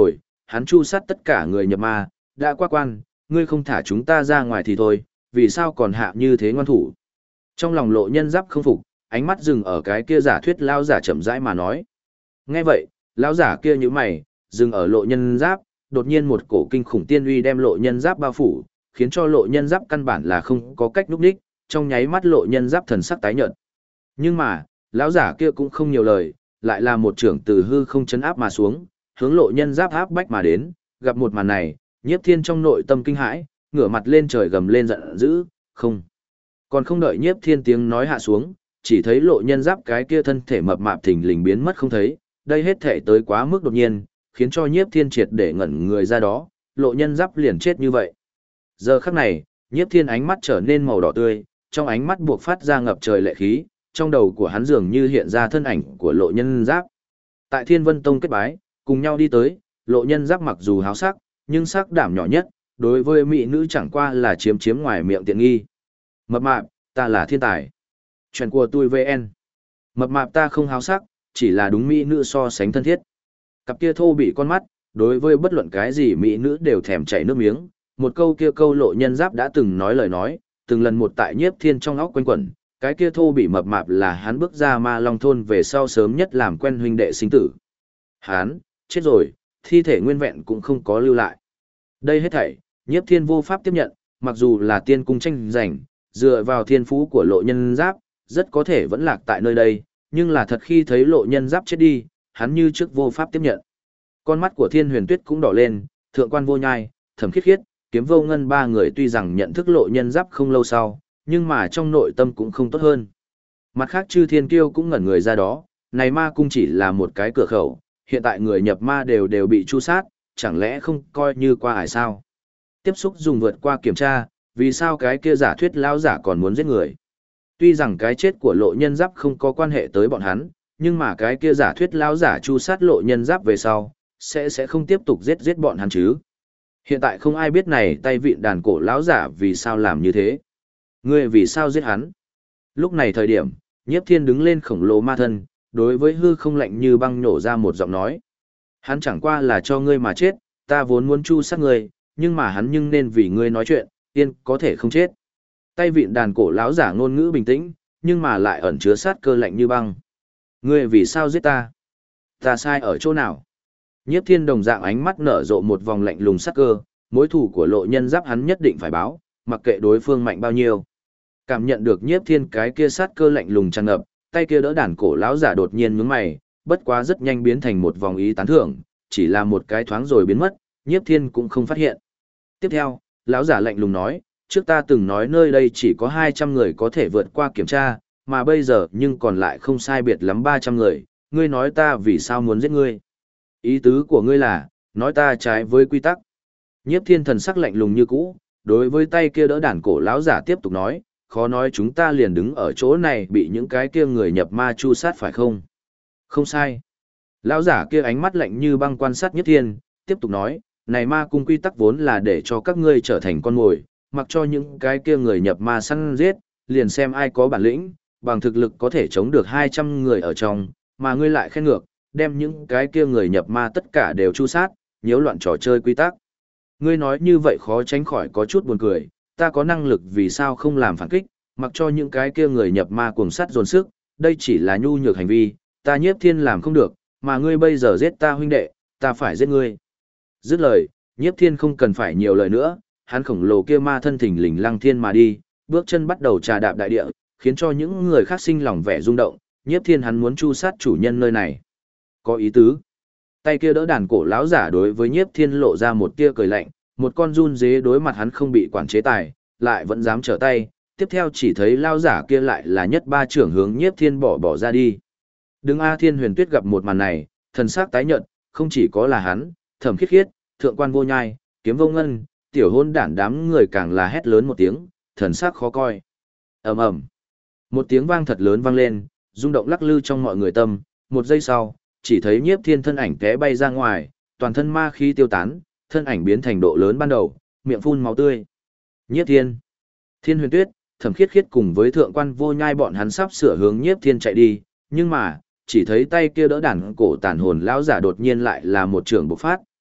[SPEAKER 1] hắn chu sát tất cả người nhập ma, đã qua quan, ngươi không thả chúng ta ra ngoài thì thôi, vì sao còn hạ như thế ngoan thủ. Trong lòng Lộ Nhân Giáp không phục, ánh mắt dừng ở cái kia giả thuyết lão giả chậm rãi mà nói. Nghe vậy, lão giả kia nhíu mày, dừng ở Lộ Nhân Giáp, đột nhiên một cổ kinh khủng tiên uy đem Lộ Nhân Giáp bao phủ, khiến cho Lộ Nhân Giáp căn bản là không có cách núp đích, trong nháy mắt Lộ Nhân Giáp thần sắc tái nhợt. Nhưng mà, lão giả kia cũng không nhiều lời, lại là một trưởng từ hư không chấn áp mà xuống, hướng Lộ Nhân Giáp áp bách mà đến, gặp một màn này, Nhiếp Thiên trong nội tâm kinh hãi, ngửa mặt lên trời gầm lên giận dữ, không. Còn không đợi Nhiếp Thiên tiếng nói hạ xuống, chỉ thấy Lộ Nhân Giáp cái kia thân thể mập mạp thình lình biến mất không thấy, đây hết thể tới quá mức đột nhiên, khiến cho Nhiếp Thiên triệt để ngẩn người ra đó, Lộ Nhân Giáp liền chết như vậy. Giờ khắc này, Nhiếp Thiên ánh mắt trở nên màu đỏ tươi, trong ánh mắt buộc phát ra ngập trời lệ khí, trong đầu của hắn dường như hiện ra thân ảnh của Lộ Nhân Giáp. Tại Thiên Vân Tông kết bái, cùng nhau đi tới, Lộ Nhân Giáp mặc dù háo sắc, nhưng sắc đảm nhỏ nhất, đối với mỹ nữ chẳng qua là chiếm ngoài miệng tiện nghi. Mập mạp, ta là thiên tài. Chuyện của tôi VN. Mập mạp ta không háo sắc, chỉ là đúng mỹ nữ so sánh thân thiết. Cặp kia thô bị con mắt, đối với bất luận cái gì mỹ nữ đều thèm chảy nước miếng. Một câu kia câu Lộ Nhân Giáp đã từng nói lời nói, từng lần một tại Nhiếp Thiên trong óc quanh quẩn, cái kia thô bị mập mạp là hắn bước ra Ma Long thôn về sau sớm nhất làm quen huynh đệ sinh tử. Hắn chết rồi, thi thể nguyên vẹn cũng không có lưu lại. Đây hết thảy, Nhiếp Thiên vô pháp tiếp nhận, mặc dù là tiên cung tranh giành, dựa vào thiên phú của Lộ Nhân Giáp, rất có thể vẫn lạc tại nơi đây, nhưng là thật khi thấy Lộ Nhân Giáp chết đi, hắn như trước vô pháp tiếp nhận. Con mắt của Thiên Huyền Tuyết cũng đỏ lên, Thượng Quan Vô Nhai, Thẩm Khiết Khiết, Kiếm Vô Ngân ba người tuy rằng nhận thức Lộ Nhân Giáp không lâu sau, nhưng mà trong nội tâm cũng không tốt hơn. Mặt khác Chư Thiên Kiêu cũng ngẩn người ra đó, này ma cung chỉ là một cái cửa khẩu, hiện tại người nhập ma đều bị tru sát, chẳng lẽ không coi như qua ải sao? Tiếp xúc dùng vượt qua kiểm tra, vì sao cái kia giả thuyết lão giả còn muốn giết người? Tuy rằng cái chết của Lộ Nhân Giáp không có quan hệ tới bọn hắn, nhưng mà cái kia giả thuyết lão giả chu sát Lộ Nhân Giáp về sau, sẽ không tiếp tục giết bọn hắn chứ? Hiện tại không ai biết này tay vịn đàn cổ lão giả vì sao làm như thế. Ngươi vì sao giết hắn? Lúc này thời điểm, Nhiếp Thiên đứng lên khổng lồ ma thân, đối với hư không lạnh như băng nhổ ra một giọng nói. Hắn chẳng qua là cho ngươi mà chết, ta vốn muốn chu sát ngươi, nhưng mà hắn nhưng nên vì ngươi nói chuyện, tiên có thể không chết. Tay vịn đàn cổ lão giả ngôn ngữ bình tĩnh, nhưng mà lại ẩn chứa sát cơ lạnh như băng. Ngươi vì sao giết ta? Ta sai ở chỗ nào? Nhiếp Thiên đồng dạng ánh mắt nở rộ một vòng lạnh lùng sát cơ, mối thù của Lộ Nhân Giáp hắn nhất định phải báo, mặc kệ đối phương mạnh bao nhiêu. Cảm nhận được Nhiếp Thiên cái kia sát cơ lạnh lùng tràn ngập, tay kia đỡ đàn cổ lão giả đột nhiên nhướng mày, bất quá rất nhanh biến thành một vòng ý tán thưởng, chỉ là một cái thoáng rồi biến mất, Nhiếp Thiên cũng không phát hiện. Tiếp theo, lão giả lạnh lùng nói, trước ta từng nói nơi đây chỉ có 200 người có thể vượt qua kiểm tra, mà bây giờ nhưng còn lại không sai biệt lắm 300 người, ngươi nói ta vì sao muốn giết ngươi? Ý tứ của ngươi là, nói ta trái với quy tắc. Nhiếp Thiên thần sắc lạnh lùng như cũ, đối với tay kia đỡ đàn cổ lão giả tiếp tục nói, khó nói chúng ta liền đứng ở chỗ này bị những cái kia người nhập ma chu sát phải không? Không sai. Lão giả kia ánh mắt lạnh như băng quan sát Nhiếp Thiên, tiếp tục nói, này ma cung quy tắc vốn là để cho các ngươi trở thành con mồi, mặc cho những cái kia người nhập ma săn giết, liền xem ai có bản lĩnh, bằng thực lực có thể chống được 200 người ở trong, mà ngươi lại khen ngược, đem những cái kia người nhập ma tất cả đều chu sát, nhiễu loạn trò chơi quy tắc. Ngươi nói như vậy khó tránh khỏi có chút buồn cười, ta có năng lực vì sao không làm phản kích, mặc cho những cái kia người nhập ma cuồng sát dồn sức, đây chỉ là nhu nhược hành vi, ta Nhiếp Thiên làm không được, mà ngươi bây giờ giết ta huynh đệ, ta phải giết ngươi. Dứt lời, Nhiếp Thiên không cần phải nhiều lời nữa, hắn khổng lồ kia ma thân thình lình lăng thiên mà đi, bước chân bắt đầu trà đạp đại địa, khiến cho những người khác sinh lòng vẻ rung động, Nhiếp Thiên hắn muốn chu sát chủ nhân nơi này. Có ý tứ. Tay kia đỡ đàn cổ lão giả đối với Nhiếp Thiên lộ ra một tia cười lạnh, một con run dế đối mặt hắn không bị quản chế tài, lại vẫn dám trở tay, tiếp theo chỉ thấy lão giả kia lại là nhất ba trưởng hướng Nhiếp Thiên bỏ ra đi. Đứng A Thiên Huyền Tuyết gặp một màn này, thần sắc tái nhợt, không chỉ có là hắn, Thẩm Khiết Khiết, Thượng Quan Vô Nhai, Kiếm Vô Ngân, tiểu hôn đản đám người càng là hét lớn một tiếng, thần sắc khó coi. Ầm ầm. Một tiếng vang thật lớn vang lên, rung động lắc lư trong mọi người tâm, một giây sau, chỉ thấy Nhiếp Thiên thân ảnh té bay ra ngoài, toàn thân ma khí tiêu tán, thân ảnh biến thành độ lớn ban đầu, miệng phun máu tươi. Nhiếp Thiên, Thiên Huyền Tuyết, Thẩm Khiết Khiết cùng với Thượng Quan Vô Nhai bọn hắn sắp sửa hướng Nhiếp Thiên chạy đi, nhưng mà, chỉ thấy tay kia đỡ đàn cổ tàn hồn lão giả đột nhiên lại là một trường bộc phát,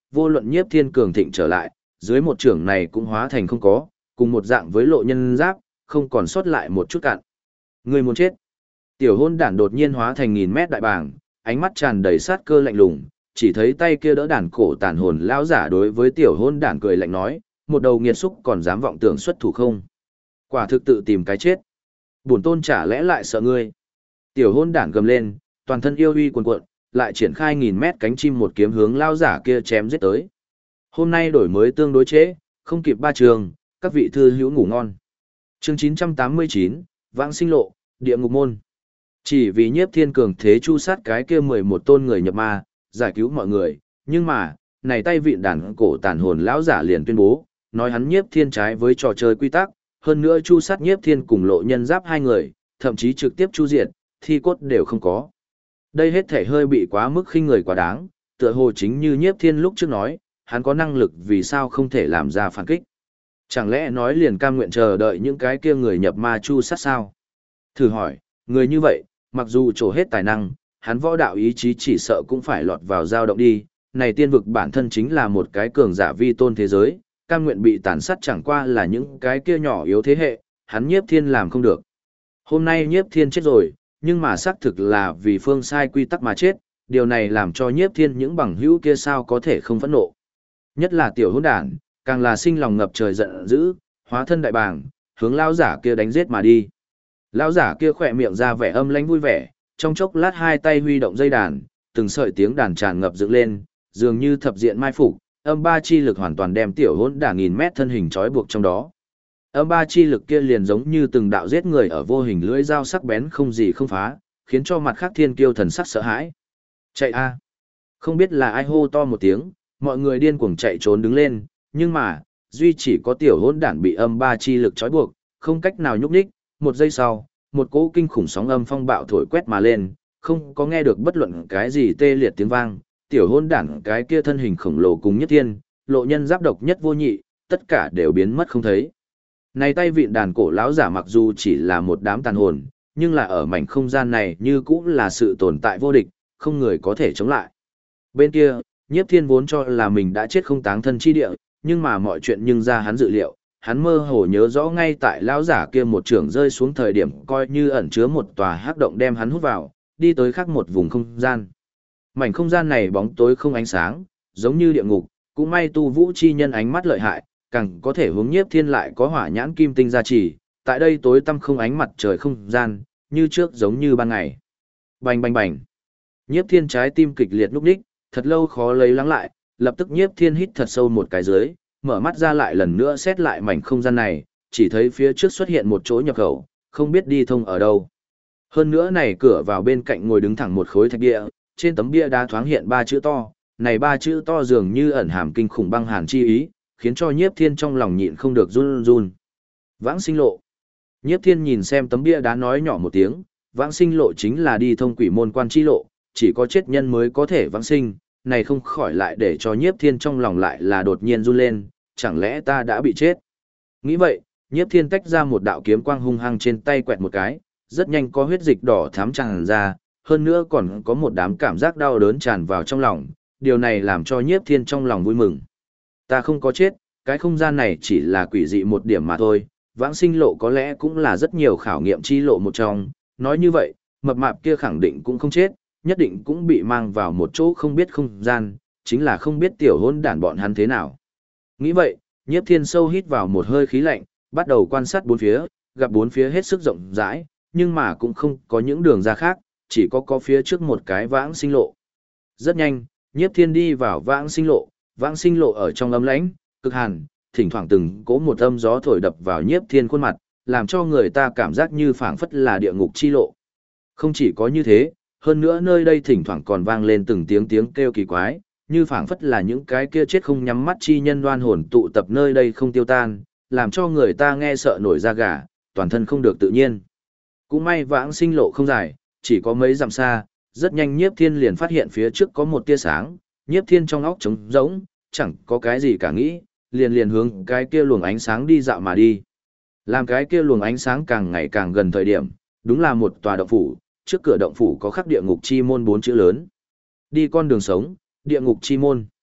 [SPEAKER 1] vô luận Nhiếp Thiên cường thịnh trở lại, dưới một trưởng này cũng hóa thành không có, cùng một dạng với lộ nhân giáp, không còn sót lại một chút cạn. Người muốn chết. Tiểu hôn đản đột nhiên hóa thành 1000 mét đại bàng, ánh mắt tràn đầy sát cơ lạnh lùng, chỉ thấy tay kia đỡ đàn cổ tàn hồn lão giả đối với tiểu hôn đản cười lạnh nói, một đầu nghiệt xúc còn dám vọng tưởng xuất thủ không? Quả thực tự tìm cái chết. Bổn tôn chả lẽ lại sợ ngươi? Tiểu hôn đản gầm lên, toàn thân yêu uy cuồn cuộn, lại triển khai 1000 mét cánh chim một kiếm hướng lão giả kia chém giết tới. Hôm nay đổi mới tương đối trễ, không kịp ba trường, các vị thư hữu ngủ ngon. Chương 989, Vãng Sinh Lộ, Địa Ngục Môn. Chỉ vì Nhiếp Thiên cường thế chu sát cái kia 11 tôn người nhập ma, giải cứu mọi người, nhưng mà, này tay vịn đàn cổ tàn hồn lão giả liền tuyên bố, nói hắn Nhiếp Thiên trái với trò chơi quy tắc, hơn nữa chu sát Nhiếp Thiên cùng lộ nhân giáp hai người, thậm chí trực tiếp chu diệt, thi cốt đều không có. Đây hết thể hơi bị quá mức khinh người quá đáng, tựa hồ chính như Nhiếp Thiên lúc trước nói, hắn có năng lực vì sao không thể làm ra phản kích. Chẳng lẽ nói liền cam nguyện chờ đợi những cái kia người nhập ma chu sát sao? Thử hỏi, người như vậy, mặc dù trổ hết tài năng, hắn võ đạo ý chí chỉ sợ cũng phải lọt vào dao động đi. Này tiên vực bản thân chính là một cái cường giả vi tôn thế giới, cam nguyện bị tàn sát chẳng qua là những cái kia nhỏ yếu thế hệ, hắn Nhiếp Thiên làm không được. Hôm nay Nhiếp Thiên chết rồi, nhưng mà xác thực là vì phương sai quy tắc mà chết, điều này làm cho Nhiếp Thiên những bằng hữu kia sao có thể không phẫn nộ. Nhất là tiểu hỗn đản, càng là sinh lòng ngập trời giận dữ, hóa thân đại bàng, hướng lão giả kia đánh giết mà đi. Lão giả kia khỏe miệng ra vẻ âm lãnh vui vẻ, trong chốc lát hai tay huy động dây đàn, từng sợi tiếng đàn tràn ngập dựng lên, dường như thập diện mai phục, âm ba chi lực hoàn toàn đem tiểu hỗn đản 1000 mét thân hình trói buộc trong đó. Âm ba chi lực kia liền giống như từng đạo giết người ở vô hình lưỡi dao sắc bén không gì không phá, khiến cho mặt khác thiên kiêu thần sắc sợ hãi. Chạy a! Không biết là ai hô to một tiếng, mọi người điên cuồng chạy trốn đứng lên, nhưng mà, duy chỉ có tiểu hỗn đản bị âm ba chi lực trói buộc, không cách nào nhúc nhích. Một giây sau, một cỗ kinh khủng sóng âm phong bạo thổi quét mà lên, không có nghe được bất luận cái gì tê liệt tiếng vang, tiểu hỗn đản cái kia thân hình khổng lồ cùng Nhất Thiên, lộ nhân giáp độc nhất vô nhị, tất cả đều biến mất không thấy. Này tay vịn đàn cổ lão giả mặc dù chỉ là một đám tàn hồn, nhưng là ở mảnh không gian này như cũng là sự tồn tại vô địch, không người có thể chống lại. Bên kia, Nhiếp Thiên vốn cho là mình đã chết không táng thân chi địa, nhưng mà mọi chuyện nhưng ra hắn dự liệu, hắn mơ hồ nhớ rõ ngay tại lão giả kia một trường rơi xuống thời điểm coi như ẩn chứa một tòa hắc động đem hắn hút vào, đi tới khác một vùng không gian. Mảnh không gian này bóng tối không ánh sáng, giống như địa ngục, cũng may tu vũ chi nhân ánh mắt lợi hại, càng có thể hướng Nhiếp Thiên lại có hỏa nhãn kim tinh gia trì, tại đây tối tăm không ánh mặt trời không gian, như trước giống như ban ngày. Bành bành bành. Nhiếp Thiên trái tim kịch liệt lúc đích, thật lâu khó lấy lắng lại, lập tức Nhiếp Thiên hít thật sâu một cái dưới, mở mắt ra lại lần nữa xét lại mảnh không gian này, chỉ thấy phía trước xuất hiện một chỗ nhập khẩu, không biết đi thông ở đâu. Hơn nữa này cửa vào bên cạnh ngồi đứng thẳng một khối thạch bia, trên tấm bia đá thoáng hiện ba chữ to, này ba chữ to dường như ẩn hàm kinh khủng băng hàn chi ý, khiến cho Nhiếp Thiên trong lòng nhịn không được run run. Vãng Sinh Lộ. Nhiếp Thiên nhìn xem tấm bia đá nói nhỏ một tiếng, Vãng Sinh Lộ chính là đi thông quỷ môn quan chi lộ, chỉ có chết nhân mới có thể vãng sinh, này không khỏi lại để cho Nhiếp Thiên trong lòng lại là đột nhiên run lên, chẳng lẽ ta đã bị chết? Nghĩ vậy, Nhiếp Thiên tách ra một đạo kiếm quang hung hăng trên tay quẹt một cái, rất nhanh có huyết dịch đỏ thắm tràn ra, hơn nữa còn có một đám cảm giác đau đớn tràn vào trong lòng, điều này làm cho Nhiếp Thiên trong lòng vui mừng. Ta không có chết, cái không gian này chỉ là quỷ dị một điểm mà thôi, vãng sinh lộ có lẽ cũng là rất nhiều khảo nghiệm chi lộ một trong, nói như vậy, mập mạp kia khẳng định cũng không chết, nhất định cũng bị mang vào một chỗ không biết không gian, chính là không biết tiểu hôn đản bọn hắn thế nào. Nghĩ vậy, Nhiếp Thiên sâu hít vào một hơi khí lạnh, bắt đầu quan sát bốn phía, gặp bốn phía hết sức rộng rãi, nhưng mà cũng không có những đường ra khác, chỉ có phía trước một cái vãng sinh lộ. Rất nhanh, Nhiếp Thiên đi vào vãng sinh lộ ở trong ấm lãnh, cực hàn, thỉnh thoảng từng cỗ một âm gió thổi đập vào Nhiếp Thiên khuôn mặt, làm cho người ta cảm giác như phảng phất là địa ngục chi lộ. Không chỉ có như thế, hơn nữa nơi đây thỉnh thoảng còn vang lên từng tiếng kêu kỳ quái, như phảng phất là những cái kia chết không nhắm mắt chi nhân đoan hồn tụ tập nơi đây không tiêu tan, làm cho người ta nghe sợ nổi da gà, toàn thân không được tự nhiên. Cũng may vãng sinh lộ không dài, chỉ có mấy dặm xa, rất nhanh Nhiếp Thiên liền phát hiện phía trước có một tia sáng, Nhiếp Thiên trong óc trống rỗng, chẳng có cái gì cả nghĩ, liền hướng cái kia luồng ánh sáng đi dạo mà đi. Làm cái kia luồng ánh sáng càng ngày càng gần thời điểm, đúng là một tòa động phủ, trước cửa động phủ có khắc địa ngục chi môn 4 chữ lớn. Đi con đường sống, địa ngục chi môn.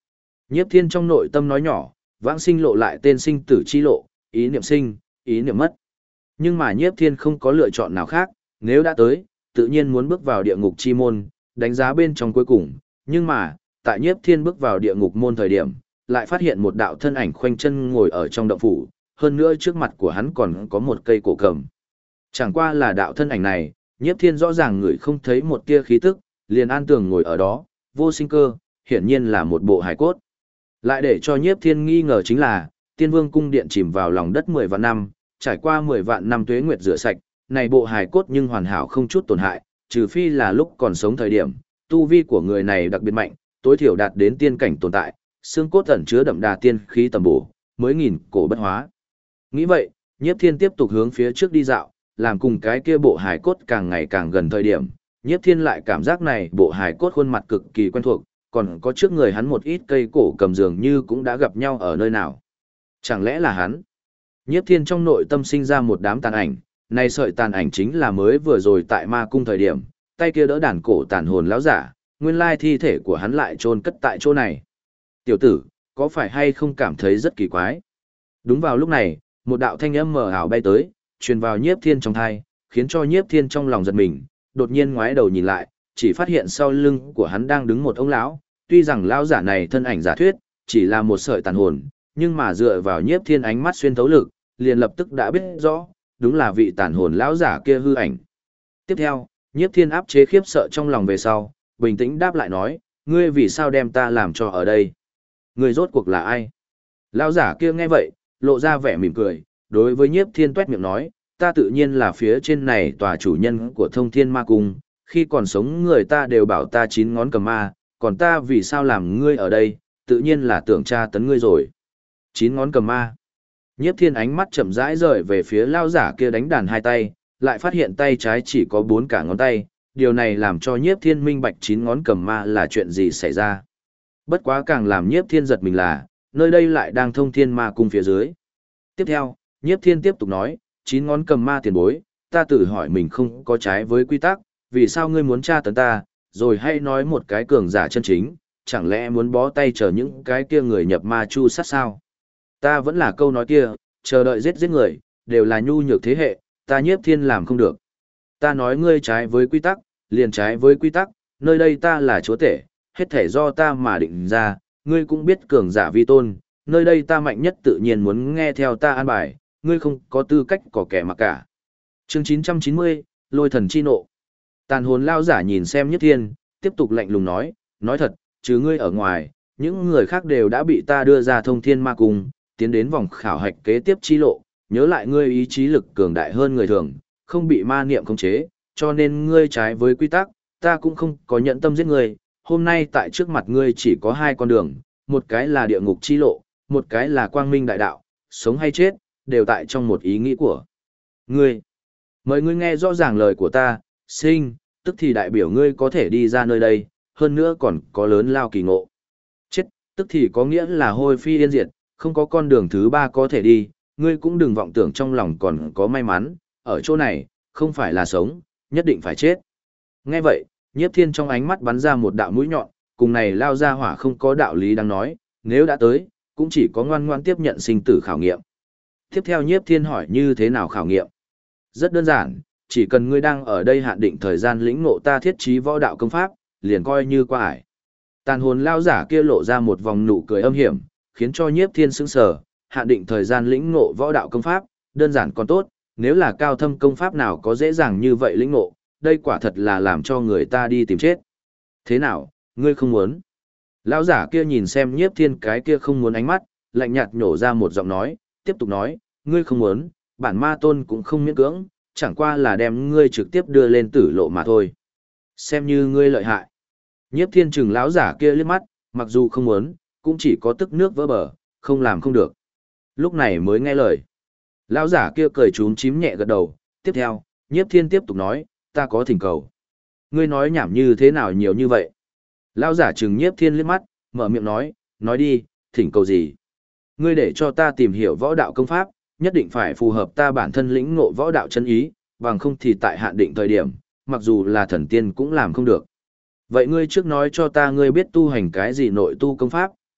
[SPEAKER 1] Nhiếp Thiên trong nội tâm nói nhỏ, vãng sinh lộ lại tên sinh tử chi lộ, ý niệm sinh, ý niệm mất. Nhưng mà Nhiếp Thiên không có lựa chọn nào khác, nếu đã tới, tự nhiên muốn bước vào địa ngục chi môn, đánh giá bên trong cuối cùng. Nhưng mà, tại Nhiếp Thiên bước vào địa ngục môn thời điểm, lại phát hiện một đạo thân ảnh khoanh chân ngồi ở trong động phủ, hơn nữa trước mặt của hắn còn có một cây cổ cầm. Chẳng qua là đạo thân ảnh này, Nhiếp Thiên rõ ràng người không thấy một tia khí tức, liền an tường ngồi ở đó, vô sinh cơ, hiển nhiên là một bộ hài cốt. Lại để cho Nhiếp Thiên nghi ngờ chính là, Tiên Vương cung điện chìm vào lòng đất 10 vạn năm, trải qua 10 vạn năm tuế nguyệt rửa sạch, này bộ hài cốt nhưng hoàn hảo không chút tổn hại, trừ phi là lúc còn sống thời điểm, tu vi của người này đặc biệt mạnh, tối thiểu đạt đến tiên cảnh tồn tại, xương cốt ẩn chứa đậm đà tiên khí tầm bổ, mới nghìn cổ bất hóa. Nghĩ vậy, Nhiếp Thiên tiếp tục hướng phía trước đi dạo, làm cùng cái kia bộ hài cốt càng ngày càng gần thời điểm, Nhiếp Thiên lại cảm giác này bộ hài cốt khuôn mặt cực kỳ quen thuộc, còn có trước người hắn một ít cây cổ cầm dường như cũng đã gặp nhau ở nơi nào. Chẳng lẽ là hắn? Nhiếp Thiên trong nội tâm sinh ra một đám tàn ảnh, này sợi tàn ảnh chính là mới vừa rồi tại ma cung thời điểm, tay kia đỡ đàn cổ tàn hồn lão giả, nguyên lai thi thể của hắn lại chôn cất tại chỗ này. Tiểu tử, có phải hay không cảm thấy rất kỳ quái? Đúng vào lúc này, một đạo thanh âm mờ ảo bay tới, truyền vào Nhiếp Thiên trong tai, khiến cho Nhiếp Thiên trong lòng giật mình, đột nhiên ngoái đầu nhìn lại, chỉ phát hiện sau lưng của hắn đang đứng một ông lão, tuy rằng lão giả này thân ảnh giả thuyết, chỉ là một sợi tàn hồn, nhưng mà dựa vào Nhiếp Thiên ánh mắt xuyên thấu lực, liền lập tức đã biết rõ, đúng là vị tàn hồn lão giả kia hư ảnh. Tiếp theo, Nhiếp Thiên áp chế khiếp sợ trong lòng về sau, bình tĩnh đáp lại nói, ngươi vì sao đem ta làm cho ở đây? Ngươi rốt cuộc là ai? Lão giả kia nghe vậy, lộ ra vẻ mỉm cười, đối với Nhiếp Thiên tuét miệng nói, ta tự nhiên là phía trên này tòa chủ nhân của Thông Thiên Ma Cung, khi còn sống người ta đều bảo ta 9 ngón cầm ma, còn ta vì sao làm ngươi ở đây, tự nhiên là tưởng tra tấn ngươi rồi. 9 ngón cầm ma. Nhiếp Thiên ánh mắt chậm rãi rời về phía lão giả kia đánh đàn hai tay, lại phát hiện tay trái chỉ có 4 cả ngón tay, điều này làm cho Nhiếp Thiên minh bạch 9 ngón cầm ma là chuyện gì xảy ra. Bất quá càng làm Nhiếp Thiên giật mình là, nơi đây lại đang Thông Thiên Ma Cung phía dưới. Tiếp theo, Nhiếp Thiên tiếp tục nói, 9 ngón cầm ma tiền bối, ta tự hỏi mình không có trái với quy tắc, vì sao ngươi muốn tra tấn ta, rồi hay nói một cái cường giả chân chính, chẳng lẽ muốn bó tay chờ những cái kia người nhập ma chu sát sao? Ta vẫn là câu nói kia, chờ đợi giết người, đều là nhu nhược thế hệ, ta Nhiếp Thiên làm không được. Ta nói ngươi trái với quy tắc, liền trái với quy tắc, nơi đây ta là chúa tể, hết thể do ta mà định ra, ngươi cũng biết cường giả vi tôn, nơi đây ta mạnh nhất tự nhiên muốn nghe theo ta an bài, ngươi không có tư cách có kẻ mà cả. Chương 990, Lôi thần chi nộ. Tàn hồn lao giả nhìn xem Nhiếp Thiên, tiếp tục lạnh lùng nói thật, trừ ngươi ở ngoài, những người khác đều đã bị ta đưa ra Thông Thiên Ma Cung, tiến đến vòng khảo hạch kế tiếp chi lộ, nhớ lại ngươi ý chí lực cường đại hơn người thường, không bị ma niệm khống chế, cho nên ngươi trái với quy tắc, ta cũng không có nhận tâm giết ngươi, hôm nay tại trước mặt ngươi chỉ có 2 con đường, một cái là địa ngục chi lộ, một cái là quang minh đại đạo, sống hay chết, đều tại trong một ý nghĩ của ngươi. Mời ngươi nghe rõ ràng lời của ta, sinh, tức thì đại biểu ngươi có thể đi ra nơi đây, hơn nữa còn có lớn lao kỳ ngộ. Chết, tức thì có nghĩa là hôi phi yên diệt, không có con đường thứ 3 có thể đi, ngươi cũng đừng vọng tưởng trong lòng còn có may mắn, ở chỗ này, không phải là sống, nhất định phải chết. Nghe vậy, Nhiếp Thiên trong ánh mắt bắn ra một đạo mũi nhọn, cùng này lao ra hỏa không có đạo lý đang nói, nếu đã tới, cũng chỉ có ngoan ngoan tiếp nhận sinh tử khảo nghiệm. Tiếp theo Nhiếp Thiên hỏi như thế nào khảo nghiệm? Rất đơn giản, chỉ cần ngươi đang ở đây hạn định thời gian lĩnh ngộ ta thiết trí võ đạo công pháp, liền coi như qua ải. Tàn hồn lao giả kia lộ ra một vòng nụ cười âm hiểm, khiến cho Nhiếp Thiên sững sờ, hạn định thời gian lĩnh ngộ võ đạo công pháp, đơn giản còn tốt, nếu là cao thâm công pháp nào có dễ dàng như vậy lĩnh ngộ, đây quả thật là làm cho người ta đi tìm chết. Thế nào, ngươi không muốn? Lão giả kia nhìn xem Nhiếp Thiên cái kia không muốn ánh mắt, lạnh nhạt nhổ ra một giọng nói, tiếp tục nói, ngươi không muốn, bản ma tôn cũng không miễn cưỡng, chẳng qua là đem ngươi trực tiếp đưa lên tử lộ mà thôi. Xem như ngươi lợi hại. Nhiếp Thiên chừng lão giả kia liếc mắt, mặc dù không muốn, cũng chỉ có tức nước vỡ bờ, không làm không được. Lúc này mới nghe lời. Lão giả kia cười chúm chím nhẹ gật đầu, tiếp theo, Nhiếp Thiên tiếp tục nói, ta có thỉnh cầu. Ngươi nói nhảm như thế nào nhiều như vậy? Lão giả chừng Nhiếp Thiên liếc mắt, mở miệng nói đi, thỉnh cầu gì? Ngươi để cho ta tìm hiểu võ đạo công pháp, nhất định phải phù hợp ta bản thân lĩnh ngộ võ đạo chân ý, bằng không thì tại hạn định thời điểm, mặc dù là thần tiên cũng làm không được. Vậy ngươi trước nói cho ta ngươi biết tu hành cái gì nội tu công pháp,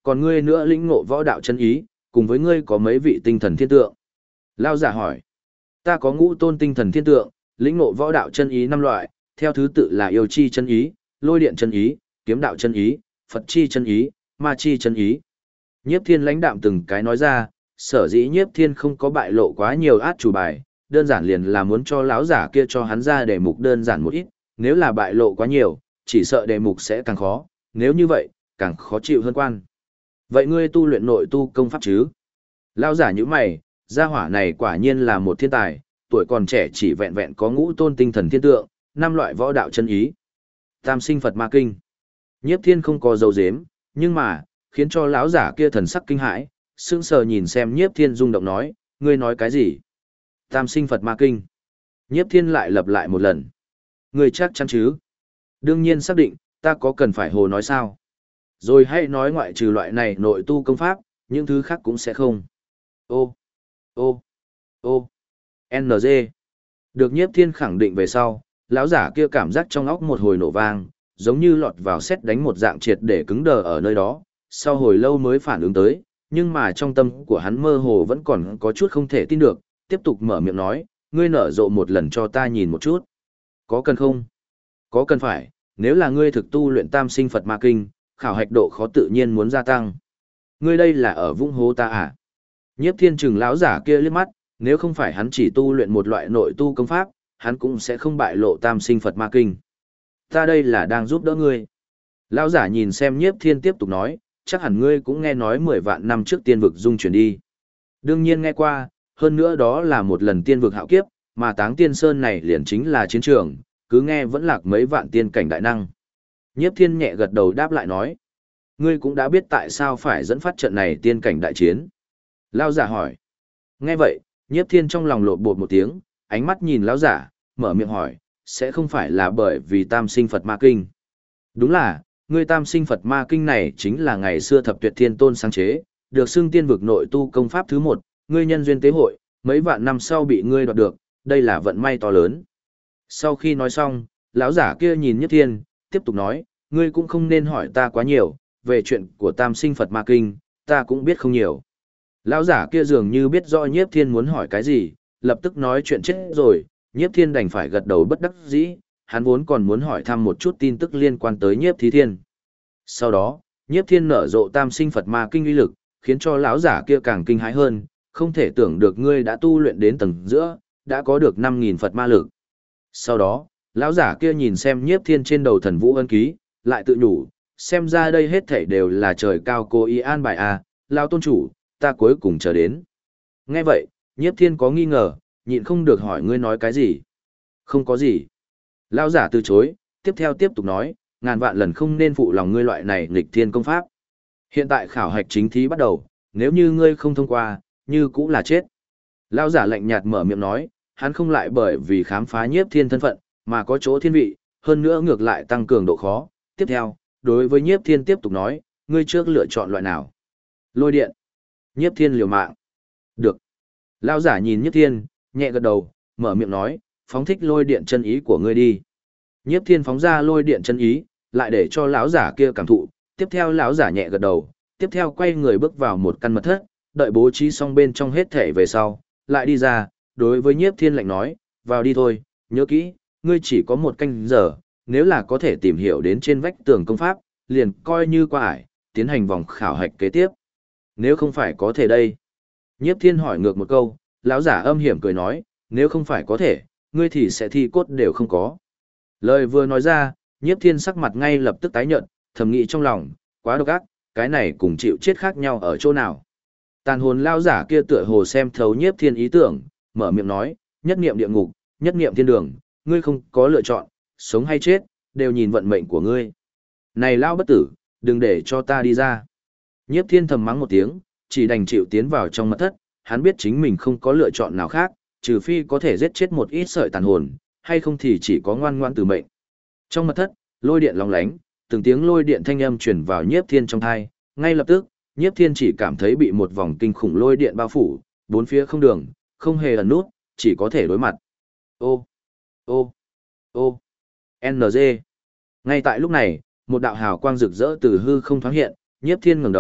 [SPEAKER 1] còn ngươi nữa lĩnh ngộ võ đạo chân ý, cùng với ngươi có mấy vị tinh thần thiên tượng. Lao giả hỏi, ta có ngũ tôn tinh thần thiên tượng, lĩnh ngộ võ đạo chân ý 5 loại, theo thứ tự là yêu chi chân ý, lôi điện chân ý, kiếm đạo chân ý, Phật chi chân ý, ma chi chân ý. Nhiếp Thiên lãnh đạm từng cái nói ra, sở dĩ Nhiếp Thiên không có bại lộ quá nhiều át chủ bài, đơn giản liền là muốn cho lão giả kia cho hắn ra đề mục đơn giản một ít, nếu là bại lộ quá nhiều, chỉ sợ đề mục sẽ càng khó, nếu như vậy, càng khó chịu hơn quan. Vậy ngươi tu luyện nội tu công pháp chứ? Lão giả như mày, gia hỏa này quả nhiên là một thiên tài, tuổi còn trẻ chỉ vẹn vẹn có ngũ tôn tinh thần thiên tượng, 5 loại võ đạo chân ý. Tam sinh Phật ma kinh. Nhiếp Thiên không có dấu dếm, nhưng mà, khiến cho lão giả kia thần sắc kinh hãi, sững sờ nhìn xem Nhiếp Thiên rung động nói, ngươi nói cái gì? Tam sinh Phật ma kinh. Nhiếp Thiên lại lặp lại một lần. Ngươi chắc chắn chứ? Đương nhiên xác định, ta có cần phải hồ nói sao? Rồi hãy nói ngoại trừ loại này nội tu công pháp, những thứ khác cũng sẽ không. Ô, ô, ô, NG. Được Nhiếp Thiên khẳng định về sau, lão giả kia cảm giác trong óc một hồi nổ vang, giống như lọt vào sét đánh một dạng triệt để cứng đờ ở nơi đó, sau hồi lâu mới phản ứng tới, nhưng mà trong tâm của hắn mơ hồ vẫn còn có chút không thể tin được, tiếp tục mở miệng nói, ngươi nở rộ một lần cho ta nhìn một chút. Có cần không? Có cần phải, nếu là ngươi thực tu luyện tam sinh Phật ma kinh, khảo hạch độ khó tự nhiên muốn gia tăng. Ngươi đây là ở vung hố ta à? Nhiếp Thiên trừng lão giả kia liếc mắt, nếu không phải hắn chỉ tu luyện một loại nội tu công pháp, hắn cũng sẽ không bại lộ tam sinh Phật ma kinh. Ta đây là đang giúp đỡ ngươi. Lão giả nhìn xem Nhiếp Thiên tiếp tục nói, chắc hẳn ngươi cũng nghe nói 10 vạn năm trước tiên vực dung chuyển đi. Đương nhiên nghe qua, hơn nữa đó là một lần tiên vực hạo kiếp, mà Táng Tiên Sơn này liền chính là chiến trường, cứ nghe vẫn lạc mấy vạn tiên cảnh đại năng. Nhiếp Thiên nhẹ gật đầu đáp lại nói, ngươi cũng đã biết tại sao phải dẫn phát trận này tiên cảnh đại chiến. Lão giả hỏi. Nghe vậy, Nhiếp Thiên trong lòng lột bột một tiếng, ánh mắt nhìn lão giả, mở miệng hỏi, sẽ không phải là bởi vì tam sinh Phật ma kinh. Đúng là, ngươi tam sinh Phật ma kinh này chính là ngày xưa Thập Tuyệt Thiên Tôn sáng chế, được xưng tiên vực nội tu công pháp thứ 1, ngươi nhân duyên tế hội, mấy vạn năm sau bị ngươi đoạt được, đây là vận may to lớn. Sau khi nói xong, lão giả kia nhìn Nhiếp Thiên, tiếp tục nói, ngươi cũng không nên hỏi ta quá nhiều, về chuyện của tam sinh Phật ma kinh, ta cũng biết không nhiều. Lão giả kia dường như biết rõ Nhiếp Thiên muốn hỏi cái gì, lập tức nói chuyện chết rồi, Nhiếp Thiên đành phải gật đầu bất đắc dĩ, hắn vốn còn muốn hỏi thăm một chút tin tức liên quan tới Nhiếp Thí Thiên. Sau đó, Nhiếp Thiên nở rộ tam sinh Phật ma kinh uy lực, khiến cho lão giả kia càng kinh hãi hơn, không thể tưởng được ngươi đã tu luyện đến tầng giữa, đã có được 5.000 Phật ma lực. Sau đó, lão giả kia nhìn xem Nhiếp Thiên trên đầu thần vũ ân ký, lại tự nhủ, xem ra đây hết thảy đều là trời cao cố ý an bài à, lão tôn chủ, ta cuối cùng chờ đến. Nghe vậy, Nhiếp Thiên có nghi ngờ, nhịn không được hỏi ngươi nói cái gì. Không có gì. Lão giả từ chối, tiếp theo tiếp tục nói, ngàn vạn lần không nên phụ lòng ngươi loại này nghịch thiên công pháp. Hiện tại khảo hạch chính thí bắt đầu, nếu như ngươi không thông qua, như cũng là chết. Lão giả lạnh nhạt mở miệng nói, hắn không lại bởi vì khám phá Nhiếp Thiên thân phận, mà có chỗ thiên vị, hơn nữa ngược lại tăng cường độ khó. Tiếp theo, đối với Nhiếp Thiên tiếp tục nói, ngươi trước lựa chọn loại nào? Lôi điện. Nhiếp Thiên liều mạng. Được. Lão giả nhìn Nhiếp Thiên, nhẹ gật đầu, mở miệng nói, phóng thích lôi điện chân ý của ngươi đi. Nhiếp Thiên phóng ra lôi điện chân ý, lại để cho lão giả kia cảm thụ, tiếp theo lão giả nhẹ gật đầu, tiếp theo quay người bước vào một căn mật thất, đợi bố trí xong bên trong hết thể về sau, lại đi ra, đối với Nhiếp Thiên lạnh nói, vào đi thôi, nhớ kỹ, ngươi chỉ có 1 canh giờ, nếu là có thể tìm hiểu đến trên vách tường công pháp, liền coi như qua ải, tiến hành vòng khảo hạch kế tiếp. Nếu không phải có thể đây. Nhiếp Thiên hỏi ngược một câu, lão giả âm hiểm cười nói, nếu không phải có thể, ngươi thì sẽ thi cốt đều không có. Lời vừa nói ra, Nhiếp Thiên sắc mặt ngay lập tức tái nhợt, thầm nghĩ trong lòng, quá độc ác, cái này cùng chịu chết khác nhau ở chỗ nào. Tàn hồn lão giả kia tựa hồ xem thấu Nhiếp Thiên ý tưởng, mở miệng nói, nhất niệm địa ngục, nhất niệm thiên đường, ngươi không có lựa chọn, sống hay chết, đều nhìn vận mệnh của ngươi. Này lão bất tử, đừng để cho ta đi ra. Nhiếp Thiên thầm mắng một tiếng, chỉ đành chịu tiến vào trong mật thất, hắn biết chính mình không có lựa chọn nào khác, trừ phi có thể giết chết một ít sợi tàn hồn, hay không thì chỉ có ngoan ngoãn từ mệnh. Trong mật thất, lôi điện lóng lánh, từng tiếng lôi điện thanh âm truyền vào Nhiếp Thiên trong tai, ngay lập tức, Nhiếp Thiên chỉ cảm thấy bị một vòng kinh khủng lôi điện bao phủ, bốn phía không đường, không hề ẩn nút, chỉ có thể đối mặt. Ô, ô, ô, NG. Ngay tại lúc này, một đạo hào quang rực rỡ từ hư không thoáng hiện, Nhiếp Thiên ngẩng đầu,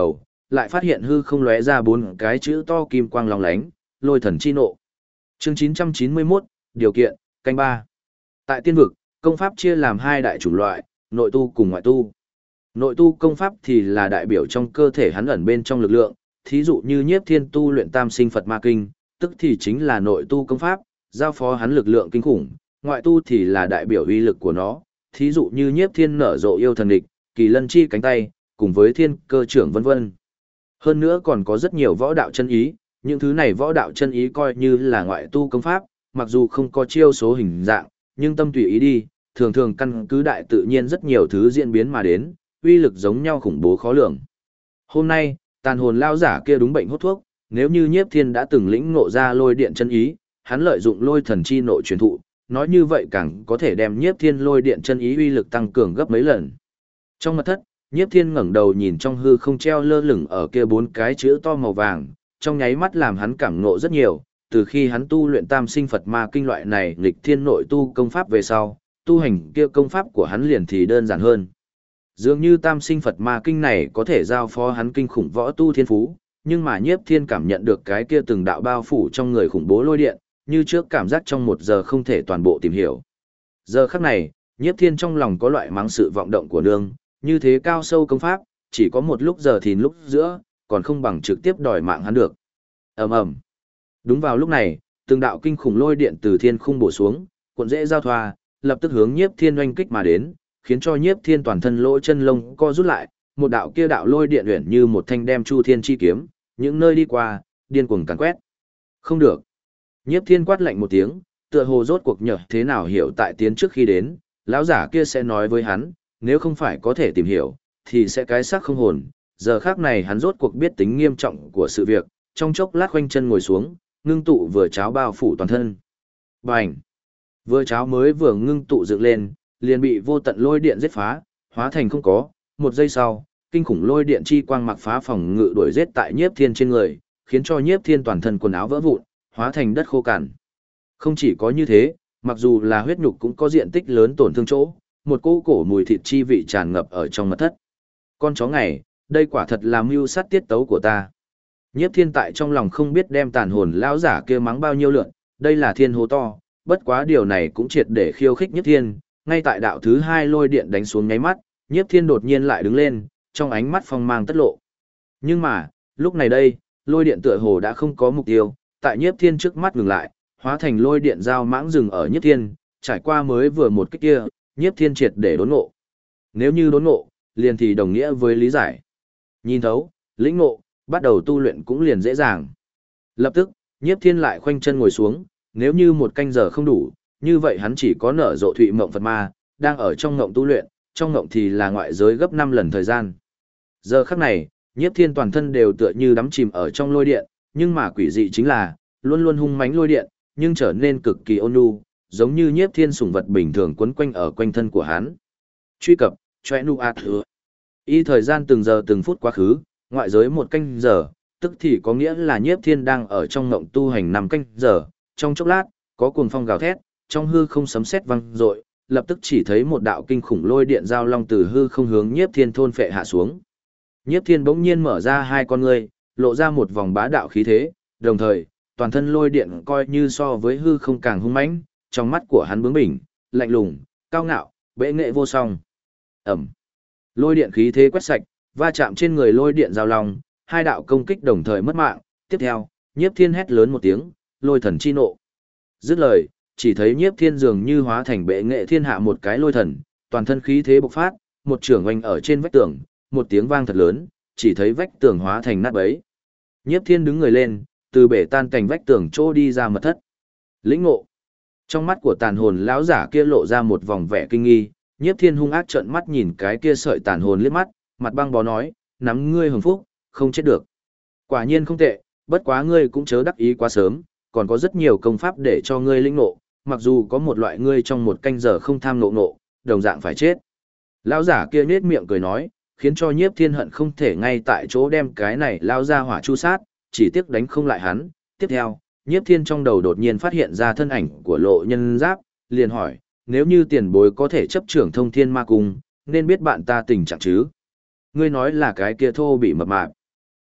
[SPEAKER 1] lại phát hiện hư không lóe ra bốn cái chữ to kim quang long lánh, lôi thần chi nộ. Chương 991, điều kiện, canh ba. Tại tiên vực, công pháp chia làm hai đại chủng loại, nội tu cùng ngoại tu. Nội tu công pháp thì là đại biểu trong cơ thể hắn ẩn bên trong lực lượng, thí dụ như Nhiếp Thiên tu luyện Tam Sinh Phật Ma Kinh, tức thì chính là nội tu công pháp, giao phó hắn lực lượng kinh khủng, ngoại tu thì là đại biểu uy lực của nó, thí dụ như Nhiếp Thiên nở rộ yêu thần địch, Kỳ Lân chi cánh tay, cùng với Thiên Cơ trưởng vân vân. Hơn nữa còn có rất nhiều võ đạo chân ý, những thứ này võ đạo chân ý coi như là ngoại tu công pháp, mặc dù không có chiêu số hình dạng, nhưng tâm tùy ý đi, thường thường căn cứ đại tự nhiên rất nhiều thứ diễn biến mà đến, uy lực giống nhau khủng bố khó lường. Hôm nay, tàn hồn lao giả kia đúng bệnh hốt thuốc, nếu như Nhiếp Thiên đã từng lĩnh ngộ ra lôi điện chân ý, hắn lợi dụng lôi thần chi nội truyền thụ, nói như vậy càng có thể đem Nhiếp Thiên lôi điện chân ý uy lực tăng cường gấp mấy lần. Trong mật thất, Nhiếp Thiên ngẩng đầu nhìn trong hư không treo lơ lửng ở kia bốn cái chữ to màu vàng, trong nháy mắt làm hắn cảm ngộ rất nhiều, từ khi hắn tu luyện Tam Sinh Phật Ma Kinh loại này nghịch thiên nội tu công pháp về sau, tu hành kia công pháp của hắn liền thì đơn giản hơn. Dường như Tam Sinh Phật Ma Kinh này có thể giao phó hắn kinh khủng võ tu thiên phú, nhưng mà Nhiếp Thiên cảm nhận được cái kia từng đạo bao phủ trong người khủng bố lôi điện, như trước cảm giác trong một giờ không thể toàn bộ tìm hiểu. Giờ khắc này, Nhiếp Thiên trong lòng có loại mắng sự vọng động của nương, như thế cao sâu công pháp, chỉ có một lúc giờ thìn lúc giữa, còn không bằng trực tiếp đòi mạng hắn được. Ầm ầm. Đúng vào lúc này, từng đạo kinh khủng lôi điện từ thiên khung bổ xuống, cuộn dễ giao thoa, lập tức hướng Nhiếp Thiên oanh kích mà đến, khiến cho Nhiếp Thiên toàn thân lỗ chân lông co rút lại, một đạo kia đạo lôi điện uyển như một thanh đem chu thiên chi kiếm, những nơi đi qua, điên cuồng càn quét. Không được. Nhiếp Thiên quát lạnh một tiếng, tựa hồ rốt cuộc nhở thế nào hiểu tại tiến trước khi đến, lão giả kia sẽ nói với hắn, nếu không phải có thể tìm hiểu, thì sẽ cái xác không hồn. Giờ khác này hắn rốt cuộc biết tính nghiêm trọng của sự việc, trong chốc lát khoanh chân ngồi xuống, ngưng tụ vừa cháo bao phủ toàn thân. Bành! Vừa cháo mới vừa ngưng tụ dựng lên, liền bị vô tận lôi điện giết phá, hóa thành không có. Một giây sau, kinh khủng lôi điện chi quang mặc phá phòng ngự đuổi giết tại Nhiếp Thiên trên người, khiến cho Nhiếp Thiên toàn thân quần áo vỡ vụn, hóa thành đất khô cằn. Không chỉ có như thế, mặc dù là huyết nhục cũng có diện tích lớn tổn thương chỗ, một cỗ cổ mùi thịt chi vị tràn ngập ở trong mật thất. Con chó này, đây quả thật là mưu sát tiết tấu của ta. Nhiếp Thiên tại trong lòng không biết đem tàn hồn lão giả kia mắng bao nhiêu lượn, đây là thiên hố to, bất quá điều này cũng triệt để khiêu khích Nhiếp Thiên, ngay tại đạo thứ hai lôi điện đánh xuống nháy mắt, Nhiếp Thiên đột nhiên lại đứng lên, trong ánh mắt phong mang tất lộ. Nhưng mà, lúc này đây, lôi điện tựa hồ đã không có mục tiêu, tại Nhiếp Thiên trước mắt ngừng lại, hóa thành lôi điện dao mãng dừng ở Nhiếp Thiên, trải qua mới vừa một kích kia, Nhiếp Thiên triệt để đốn ngộ. Nếu như đốn ngộ, liền thì đồng nghĩa với lý giải. Nhìn thấu, lĩnh ngộ, bắt đầu tu luyện cũng liền dễ dàng. Lập tức, Nhiếp Thiên lại khoanh chân ngồi xuống, nếu như một canh giờ không đủ, như vậy hắn chỉ có nở rộ thụy mộng Phật Ma, đang ở trong ngộng tu luyện, trong ngộng thì là ngoại giới gấp 5 lần thời gian. Giờ khắc này, Nhiếp Thiên toàn thân đều tựa như đắm chìm ở trong lôi điện, nhưng mà quỷ dị chính là, luôn luôn hung mãnh lôi điện, nhưng trở nên cực kỳ ôn nhu, giống như Nhiếp Thiên sủng vật bình thường quấn quanh ở quanh thân của hắn. Truy cập, choe nu a thừa. Y thời gian từng giờ từng phút quá khứ, ngoại giới một canh giờ, tức thì có nghĩa là Nhiếp Thiên đang ở trong ngộng tu hành 5 canh giờ, trong chốc lát, có cuồng phong gào thét, trong hư không sấm sét vang dội, lập tức chỉ thấy một đạo kinh khủng lôi điện giao long từ hư không hướng Nhiếp Thiên thôn phệ hạ xuống. Nhiếp Thiên bỗng nhiên mở ra hai con ngươi, lộ ra một vòng bá đạo khí thế, đồng thời, toàn thân lôi điện coi như so với hư không càng hung mãnh, trong mắt của hắn bướng bỉnh, lạnh lùng, cao ngạo, bệ nghệ vô song. Ẩm. Lôi điện khí thế quét sạch, va chạm trên người lôi điện giao long, hai đạo công kích đồng thời mất mạng. Tiếp theo, Nhiếp Thiên hét lớn một tiếng, lôi thần chi nộ. Dứt lời, chỉ thấy Nhiếp Thiên dường như hóa thành bệ nghệ thiên hạ một cái lôi thần, toàn thân khí thế bộc phát, một trường oanh ở trên vách tường, một tiếng vang thật lớn, chỉ thấy vách tường hóa thành nát bấy. Nhiếp Thiên đứng người lên, từ bể tan cảnh vách tường trô đi ra mật thất. Lĩnh ngộ. Trong mắt của tàn hồn lão giả kia lộ ra một vòng vẻ kinh nghi, Nhiếp Thiên hung ác trợn mắt nhìn cái kia sợi tàn hồn liếc mắt, mặt băng bó nói, nắm ngươi hưởng phúc, không chết được. Quả nhiên không tệ, bất quá ngươi cũng chớ đắc ý quá sớm, còn có rất nhiều công pháp để cho ngươi lĩnh ngộ, mặc dù có một loại ngươi trong một canh giờ không tham ngộ, đồng dạng phải chết. Lão giả kia nhếch miệng cười nói, khiến cho Nhiếp Thiên hận không thể ngay tại chỗ đem cái này lao ra hỏa chu sát, chỉ tiếc đánh không lại hắn. Tiếp theo, Nhiếp Thiên trong đầu đột nhiên phát hiện ra thân ảnh của Lộ Nhân Giáp, liền hỏi, nếu như tiền bối có thể chấp trưởng Thông Thiên Ma Cung, nên biết bạn ta tình trạng chứ? Ngươi nói là cái kia thô bị mập mạp.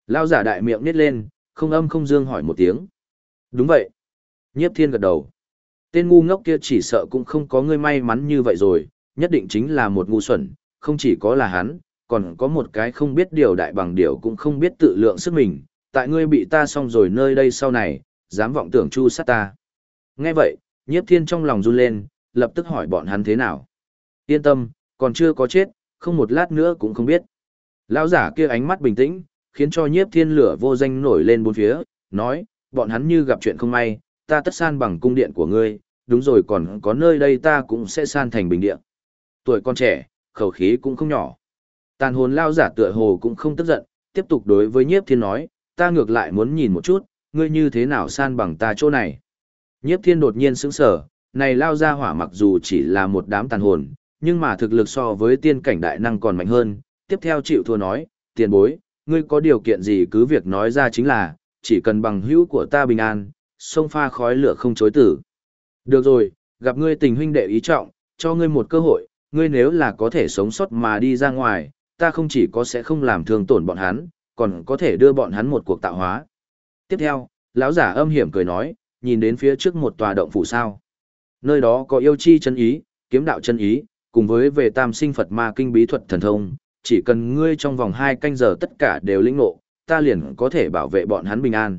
[SPEAKER 1] Lão giả đại miệng nhếch lên, không âm không dương hỏi một tiếng. Đúng vậy. Nhiếp Thiên gật đầu. Tên ngu ngốc kia chỉ sợ cũng không có ngươi may mắn như vậy rồi, nhất định chính là một ngu xuẩn, không chỉ có là hắn, còn có một cái không biết điều đại bằng điều cũng không biết tự lượng sức mình, tại ngươi bị ta xong rồi nơi đây sau này, dám vọng tưởng chu sát ta. Nghe vậy, Nhiếp Thiên trong lòng run lên, lập tức hỏi bọn hắn thế nào. Yên tâm, còn chưa có chết, không một lát nữa cũng không biết. Lão giả kia ánh mắt bình tĩnh, khiến cho Nhiếp Thiên lửa vô danh nổi lên bốn phía, nói, bọn hắn như gặp chuyện không may, ta tất san bằng cung điện của ngươi, đúng rồi còn có nơi đây ta cũng sẽ san thành bình điện. Tuổi con trẻ, khẩu khí cũng không nhỏ. Tàn hồn lão giả tựa hồ cũng không tức giận, tiếp tục đối với Nhiếp Thiên nói, ta ngược lại muốn nhìn một chút, ngươi như thế nào san bằng ta chỗ này. Nhiếp Thiên đột nhiên sững sờ, này lao ra hỏa mặc dù chỉ là một đám tàn hồn, nhưng mà thực lực so với tiên cảnh đại năng còn mạnh hơn. Tiếp theo chịu thua nói, tiền bối, ngươi có điều kiện gì cứ việc nói ra chính là, chỉ cần bằng hữu của ta bình an, sông pha khói lửa không chối tử. Được rồi, gặp ngươi tình huynh đệ ý trọng, cho ngươi một cơ hội, ngươi nếu là có thể sống sót mà đi ra ngoài, ta không chỉ có sẽ không làm thương tổn bọn hắn, còn có thể đưa bọn hắn một cuộc tạo hóa. Tiếp theo, lão giả âm hiểm cười nói, nhìn đến phía trước một tòa động phủ sao. Nơi đó có yêu chi chân ý, kiếm đạo chân ý, cùng với về tam sinh Phật ma kinh bí thuật thần thông, chỉ cần ngươi trong vòng 2 canh giờ tất cả đều lĩnh ngộ, ta liền có thể bảo vệ bọn hắn bình an.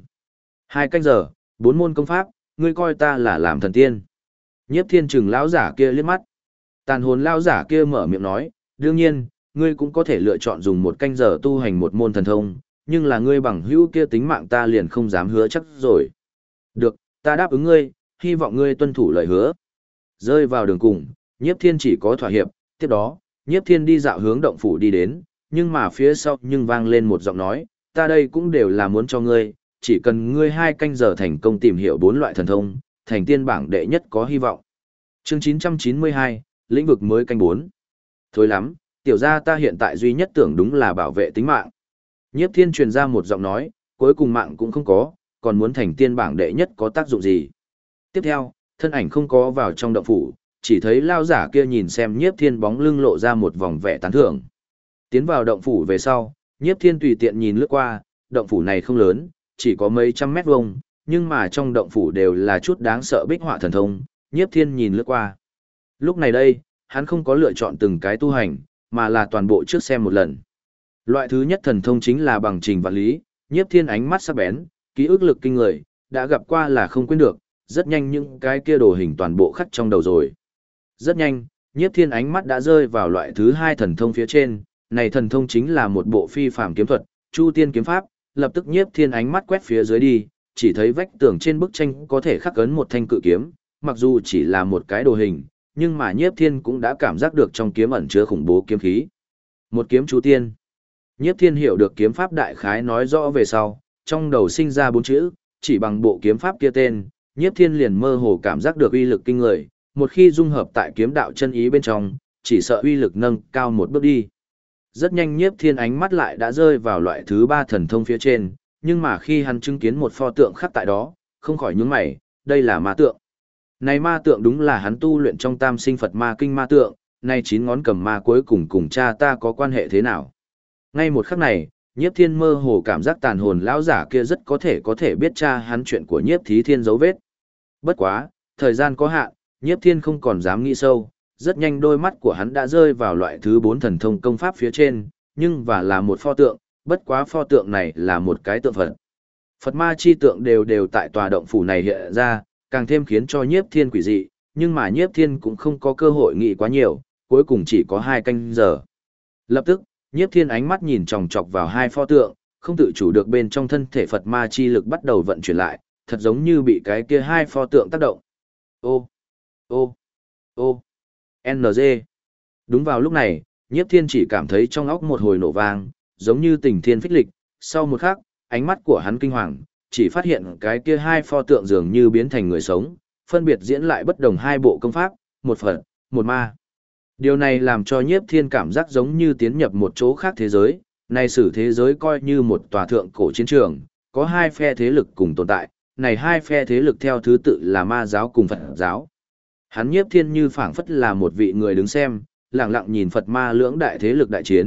[SPEAKER 1] 2 canh giờ, 4 môn công pháp, ngươi coi ta là làm thần tiên. Nhiếp Thiên trừng lão giả kia liếc mắt. Tàn hồn lão giả kia mở miệng nói, đương nhiên, ngươi cũng có thể lựa chọn dùng 1 canh giờ tu hành một môn thần thông, nhưng là ngươi bằng hữu kia tính mạng ta liền không dám hứa chắc rồi. Được, ta đáp ứng ngươi, hy vọng ngươi tuân thủ lời hứa. Rơi vào đường cùng, Nhiếp Thiên chỉ có thỏa hiệp, tiếp đó, Nhiếp Thiên đi dạo hướng động phủ đi đến, nhưng mà phía sau nhưng vang lên một giọng nói, ta đây cũng đều là muốn cho ngươi, chỉ cần ngươi 2 canh giờ thành công tìm hiểu 4 loại thần thông, thành tiên bảng đệ nhất có hy vọng. Chương 992, lĩnh vực mới canh 4. Thôi lắm, tiểu gia ta hiện tại duy nhất tưởng đúng là bảo vệ tính mạng. Nhiếp Thiên truyền ra một giọng nói, cuối cùng mạng cũng không có, còn muốn thành tiên bảng đệ nhất có tác dụng gì. Tiếp theo, thân ảnh không có vào trong động phủ, chỉ thấy lao giả kia nhìn xem Nhiếp Thiên bóng lưng lộ ra một vòng vẻ tán thưởng. Tiến vào động phủ về sau, Nhiếp Thiên tùy tiện nhìn lướt qua, động phủ này không lớn, chỉ có mấy trăm mét vuông, nhưng mà trong động phủ đều là chút đáng sợ bích họa thần thông, Nhiếp Thiên nhìn lướt qua. Lúc này đây, hắn không có lựa chọn từng cái tu hành, mà là toàn bộ trước xem một lần. Loại thứ nhất thần thông chính là bằng trình vạn lý, Nhiếp Thiên ánh mắt sắc bén, ký ức lực kinh người, đã gặp qua là không quên được, rất nhanh những cái kia đồ hình toàn bộ khắc trong đầu rồi. Rất nhanh, Nhiếp Thiên ánh mắt đã rơi vào loại thứ hai thần thông phía trên, này thần thông chính là một bộ phi phàm kiếm thuật, Chu Tiên kiếm pháp, lập tức Nhiếp Thiên ánh mắt quét phía dưới đi, chỉ thấy vách tường trên bức tranh có thể khắc ấn một thanh cự kiếm, mặc dù chỉ là một cái đồ hình, nhưng mà Nhiếp Thiên cũng đã cảm giác được trong kiếm ẩn chứa khủng bố kiếm khí. Một kiếm Chu Tiên. Nhiếp Thiên hiểu được kiếm pháp đại khái nói rõ về sau, trong đầu sinh ra 4 chữ, chỉ bằng bộ kiếm pháp kia tên, Nhiếp Thiên liền mơ hồ cảm giác được uy lực kinh người, một khi dung hợp tại kiếm đạo chân ý bên trong, chỉ sợ uy lực nâng cao một bước đi. Rất nhanh Nhiếp Thiên ánh mắt lại đã rơi vào loại thứ 3 thần thông phía trên, nhưng mà khi hắn chứng kiến một pho tượng khắc tại đó, không khỏi nhướng mày, đây là ma tượng. Này ma tượng đúng là hắn tu luyện trong tam sinh Phật ma kinh ma tượng, nay 9 ngón cầm ma cuối cùng cùng cha ta có quan hệ thế nào. Ngay một khắc này, Nhiếp Thiên mơ hồ cảm giác tàn hồn lão giả kia rất có thể biết cha hắn chuyện của Nhiếp Thí Thiên dấu vết. Bất quá, thời gian có hạn, Nhiếp Thiên không còn dám nghĩ sâu, rất nhanh đôi mắt của hắn đã rơi vào loại thứ 4 thần thông công pháp phía trên, nhưng và là một pho tượng, bất quá pho tượng này là một cái tượng Phật. Phật ma chi tượng đều tại tòa động phủ này hiện ra, càng thêm khiến cho Nhiếp Thiên quỷ dị, nhưng mà Nhiếp Thiên cũng không có cơ hội nghĩ quá nhiều, cuối cùng chỉ có 2 canh giờ. Lập tức, Nhiếp Thiên ánh mắt nhìn chòng chọc vào 2 pho tượng, không tự chủ được bên trong thân thể Phật ma chi lực bắt đầu vận chuyển lại, thật giống như bị cái kia 2 pho tượng tác động. Ô, ô, ô, NG. Đúng vào lúc này, Nhiếp Thiên chỉ cảm thấy trong óc một hồi nổ vang, giống như tình thiên phích lịch, sau một khắc, ánh mắt của hắn kinh hoàng, chỉ phát hiện cái kia 2 pho tượng dường như biến thành người sống, phân biệt diễn lại bất đồng 2 bộ công pháp, một Phật, một ma. Điều này làm cho Nhiếp Thiên cảm giác giống như tiến nhập một chỗ khác thế giới, này sử thế giới coi như một tòa thượng cổ chiến trường, có 2 phe thế lực cùng tồn tại, này 2 phe thế lực theo thứ tự là ma giáo cùng Phật giáo. Hắn Nhiếp Thiên như phảng phất là một vị người đứng xem, lặng lặng nhìn Phật ma lưỡng đại thế lực đại chiến,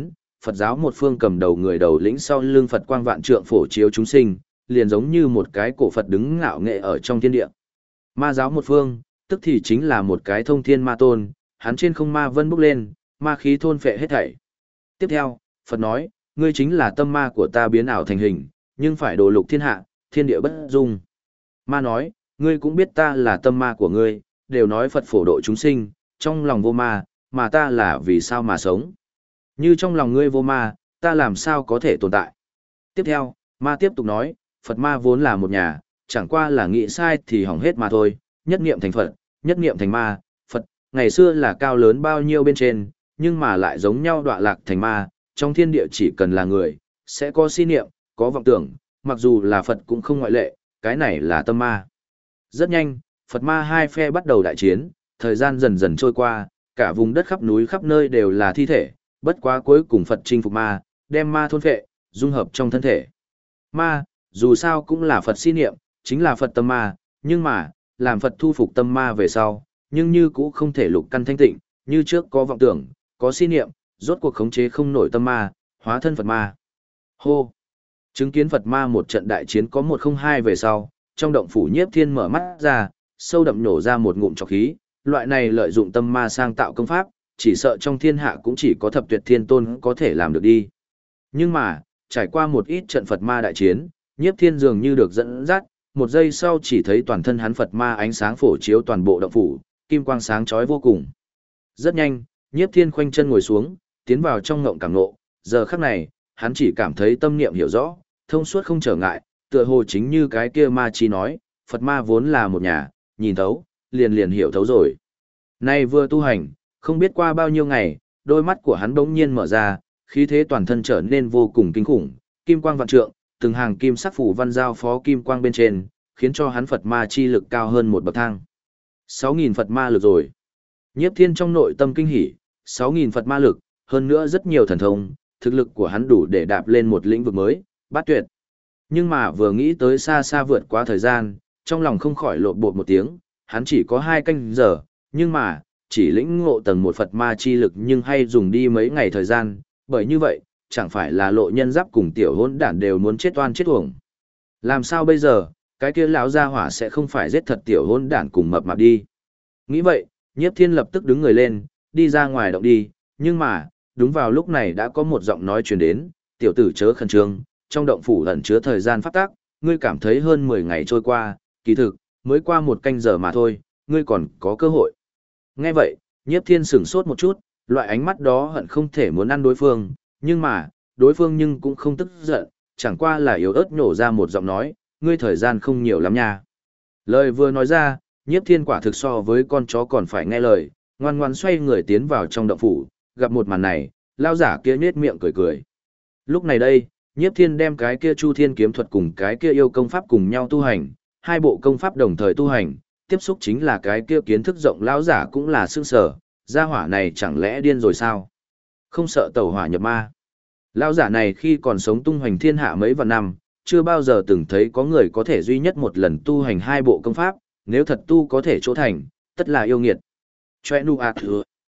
[SPEAKER 1] Phật giáo một phương cầm đầu người đầu lĩnh sau lưng Phật quang vạn trượng phổ chiếu chúng sinh, liền giống như một cái cổ Phật đứng ngạo nghệ ở trong thiên địa. Ma giáo một phương, tức thì chính là một cái thông thiên ma tôn, hắn trên không ma vân bốc lên, ma khí thôn phệ hết thảy. Tiếp theo, Phật nói, ngươi chính là tâm ma của ta biến ảo thành hình, nhưng phải độ lục thiên hạ, thiên địa bất dung. Ma nói, ngươi cũng biết ta là tâm ma của ngươi, đều nói Phật phổ độ chúng sinh, trong lòng vô ma, mà ta là vì sao mà sống. Như trong lòng ngươi vô ma, ta làm sao có thể tồn tại. Tiếp theo, ma tiếp tục nói, Phật ma vốn là một nhà, chẳng qua là nghĩ sai thì hỏng hết mà thôi, nhất niệm thành Phật, nhất niệm thành ma, Phật, ngày xưa là cao lớn bao nhiêu bên trên, nhưng mà lại giống nhau đọa lạc thành ma, trong thiên địa chỉ cần là người, sẽ có si niệm, có vọng tưởng, mặc dù là Phật cũng không ngoại lệ, cái này là tâm ma. Rất nhanh, Phật ma hai phe bắt đầu đại chiến, thời gian dần dần trôi qua, cả vùng đất khắp núi khắp nơi đều là thi thể, bất quá cuối cùng Phật chinh phục ma, đem ma thôn phệ, dung hợp trong thân thể. Ma, dù sao cũng là Phật si niệm, chính là Phật tâm ma, nhưng mà, làm Phật thu phục tâm ma về sau, nhưng như cũ không thể lục căn thanh tịnh, như trước có vọng tưởng, có si niệm, rốt cuộc khống chế không nổi tâm ma, hóa thân Phật ma. Hô! Chứng kiến Phật ma một trận đại chiến có 1-0-2 về sau, trong động phủ Nhiếp Thiên mở mắt ra, sâu đậm nổ ra một ngụm trọc khí, loại này lợi dụng tâm ma sang tạo công pháp, chỉ sợ trong thiên hạ cũng chỉ có Thập Tuyệt Thiên Tôn có thể làm được đi. Nhưng mà, trải qua một ít trận Phật ma đại chiến, Nhiếp Thiên dường như được dẫn dắt, một giây sau chỉ thấy toàn thân hắn Phật ma ánh sáng phổ chiếu toàn bộ động phủ, kim quang sáng chói vô cùng. Rất nhanh, Nhiếp Thiên khoanh chân ngồi xuống, tiến vào trong ngộng cảm ngộ, giờ khắc này, hắn chỉ cảm thấy tâm niệm hiểu rõ, thông suốt không trở ngại, tựa hồ chính như cái kia ma chi nói, Phật ma vốn là một nhà, nhìn thấu, liền liền hiểu thấu rồi. Nay vừa tu hành, không biết qua bao nhiêu ngày, đôi mắt của hắn bỗng nhiên mở ra, khí thế toàn thân trở nên vô cùng kinh khủng, kim quang vạn trượng, từng hàng kim sắc phủ văn giao phó kim quang bên trên, khiến cho hắn Phật ma chi lực cao hơn một bậc thang. 6.000 Phật ma lực rồi. Nhiếp Thiên trong nội tâm kinh hỉ, 6.000 Phật ma lực, hơn nữa rất nhiều thần thông, thực lực của hắn đủ để đạp lên một lĩnh vực mới, bát tuyệt. Nhưng mà vừa nghĩ tới xa xa vượt quá thời gian, trong lòng không khỏi lộn bột một tiếng, hắn chỉ có 2 canh giờ, nhưng mà, chỉ lĩnh ngộ tầng 1 Phật ma chi lực nhưng hay dùng đi mấy ngày thời gian, bởi như vậy, chẳng phải là lộ nhân giáp cùng tiểu hỗn đản đều muốn chết oan chết uổng. Làm sao bây giờ, cái kia lão gia hỏa sẽ không phải giết thật tiểu hỗn đản cùng mập mạp đi. Nghĩ vậy, Nhiếp Thiên lập tức đứng người lên, đi ra ngoài động đi, nhưng mà, đúng vào lúc này đã có một giọng nói truyền đến, tiểu tử chớ khẩn trương, trong động phủ ẩn chứa thời gian pháp tắc, ngươi cảm thấy hơn 10 ngày trôi qua, kỳ thực, mới qua 1 canh giờ mà thôi, ngươi còn có cơ hội. Nghe vậy, Nhiếp Thiên sửng sốt một chút, loại ánh mắt đó hận không thể muốn ăn đối phương, nhưng mà, đối phương nhưng cũng không tức giận, chẳng qua là yếu ớt nhổ ra một giọng nói, ngươi thời gian không nhiều lắm nha. Lời vừa nói ra, Nhiếp Thiên quả thực so với con chó còn phải nghe lời, ngoan ngoan xoay người tiến vào trong động phủ, gặp một màn này, lao giả kia nhếch miệng cười cười. Lúc này đây, Nhiếp Thiên đem cái kia Chu Thiên kiếm thuật cùng cái kia yêu công pháp cùng nhau tu hành, 2 bộ công pháp đồng thời tu hành, tiếp xúc chính là cái kia kiến thức rộng lão giả cũng là sương sở, gia hỏa này chẳng lẽ điên rồi sao? Không sợ tẩu hỏa nhập ma. Lão giả này khi còn sống tung hoành thiên hạ mấy vạn năm, chưa bao giờ từng thấy có người có thể duy nhất một lần tu hành 2 bộ công pháp, nếu thật tu có thể chỗ thành, tất là yêu nghiệt. Choe nu a thừa.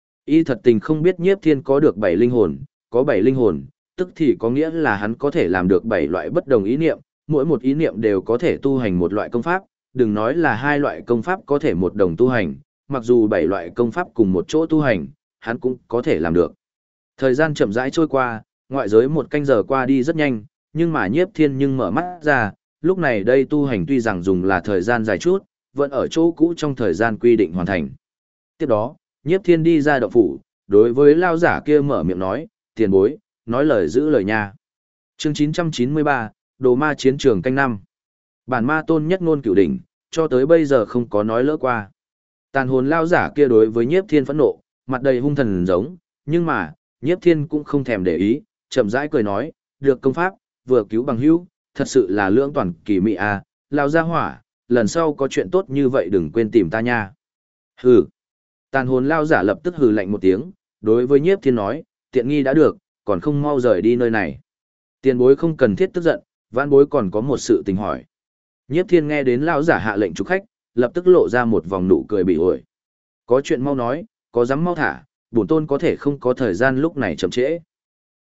[SPEAKER 1] Y thật tình không biết Nhiếp Thiên có được 7 linh hồn, có 7 linh hồn, tức thì có nghĩa là hắn có thể làm được 7 loại bất đồng ý niệm, mỗi một ý niệm đều có thể tu hành một loại công pháp, đừng nói là 2 loại công pháp có thể một đồng tu hành, mặc dù 7 loại công pháp cùng một chỗ tu hành, hắn cũng có thể làm được. Thời gian chậm rãi trôi qua, ngoại giới 1 canh giờ qua đi rất nhanh, nhưng mà Nhiếp Thiên nhưng mở mắt ra, lúc này đây tu hành tuy rằng dùng là thời gian dài chút, vẫn ở chỗ cũ trong thời gian quy định hoàn thành. Tiếp đó, Nhiếp Thiên đi ra động phủ, đối với lao giả kia mở miệng nói, tiền bối, nói lời giữ lời nha. Chương 993, Đồ ma chiến trường canh 5. Bản ma tôn nhất ngôn cửu đỉnh, cho tới bây giờ không có nói lỡ qua. Tàn hồn lao giả kia đối với Nhiếp Thiên phẫn nộ, mặt đầy hung thần giống, nhưng mà, Nhiếp Thiên cũng không thèm để ý, chậm rãi cười nói, được công pháp, vừa cứu bằng hữu, thật sự là lưỡng toàn kỳ mị à, lao ra hỏa, lần sau có chuyện tốt như vậy đừng quên tìm ta nha. Hừ. Tàn hồn lao giả lập tức hừ lạnh một tiếng, đối với Nhiếp Thiên nói, tiện nghi đã được, còn không mau rời đi nơi này. Tiền bối không cần thiết tức giận, vãn bối còn có một sự tình hỏi. Nhiếp Thiên nghe đến lao giả hạ lệnh chúc khách, lập tức lộ ra một vòng nụ cười bị ổi. Có chuyện mau nói, có dám mau thả, bổn tôn có thể không có thời gian lúc này chậm trễ.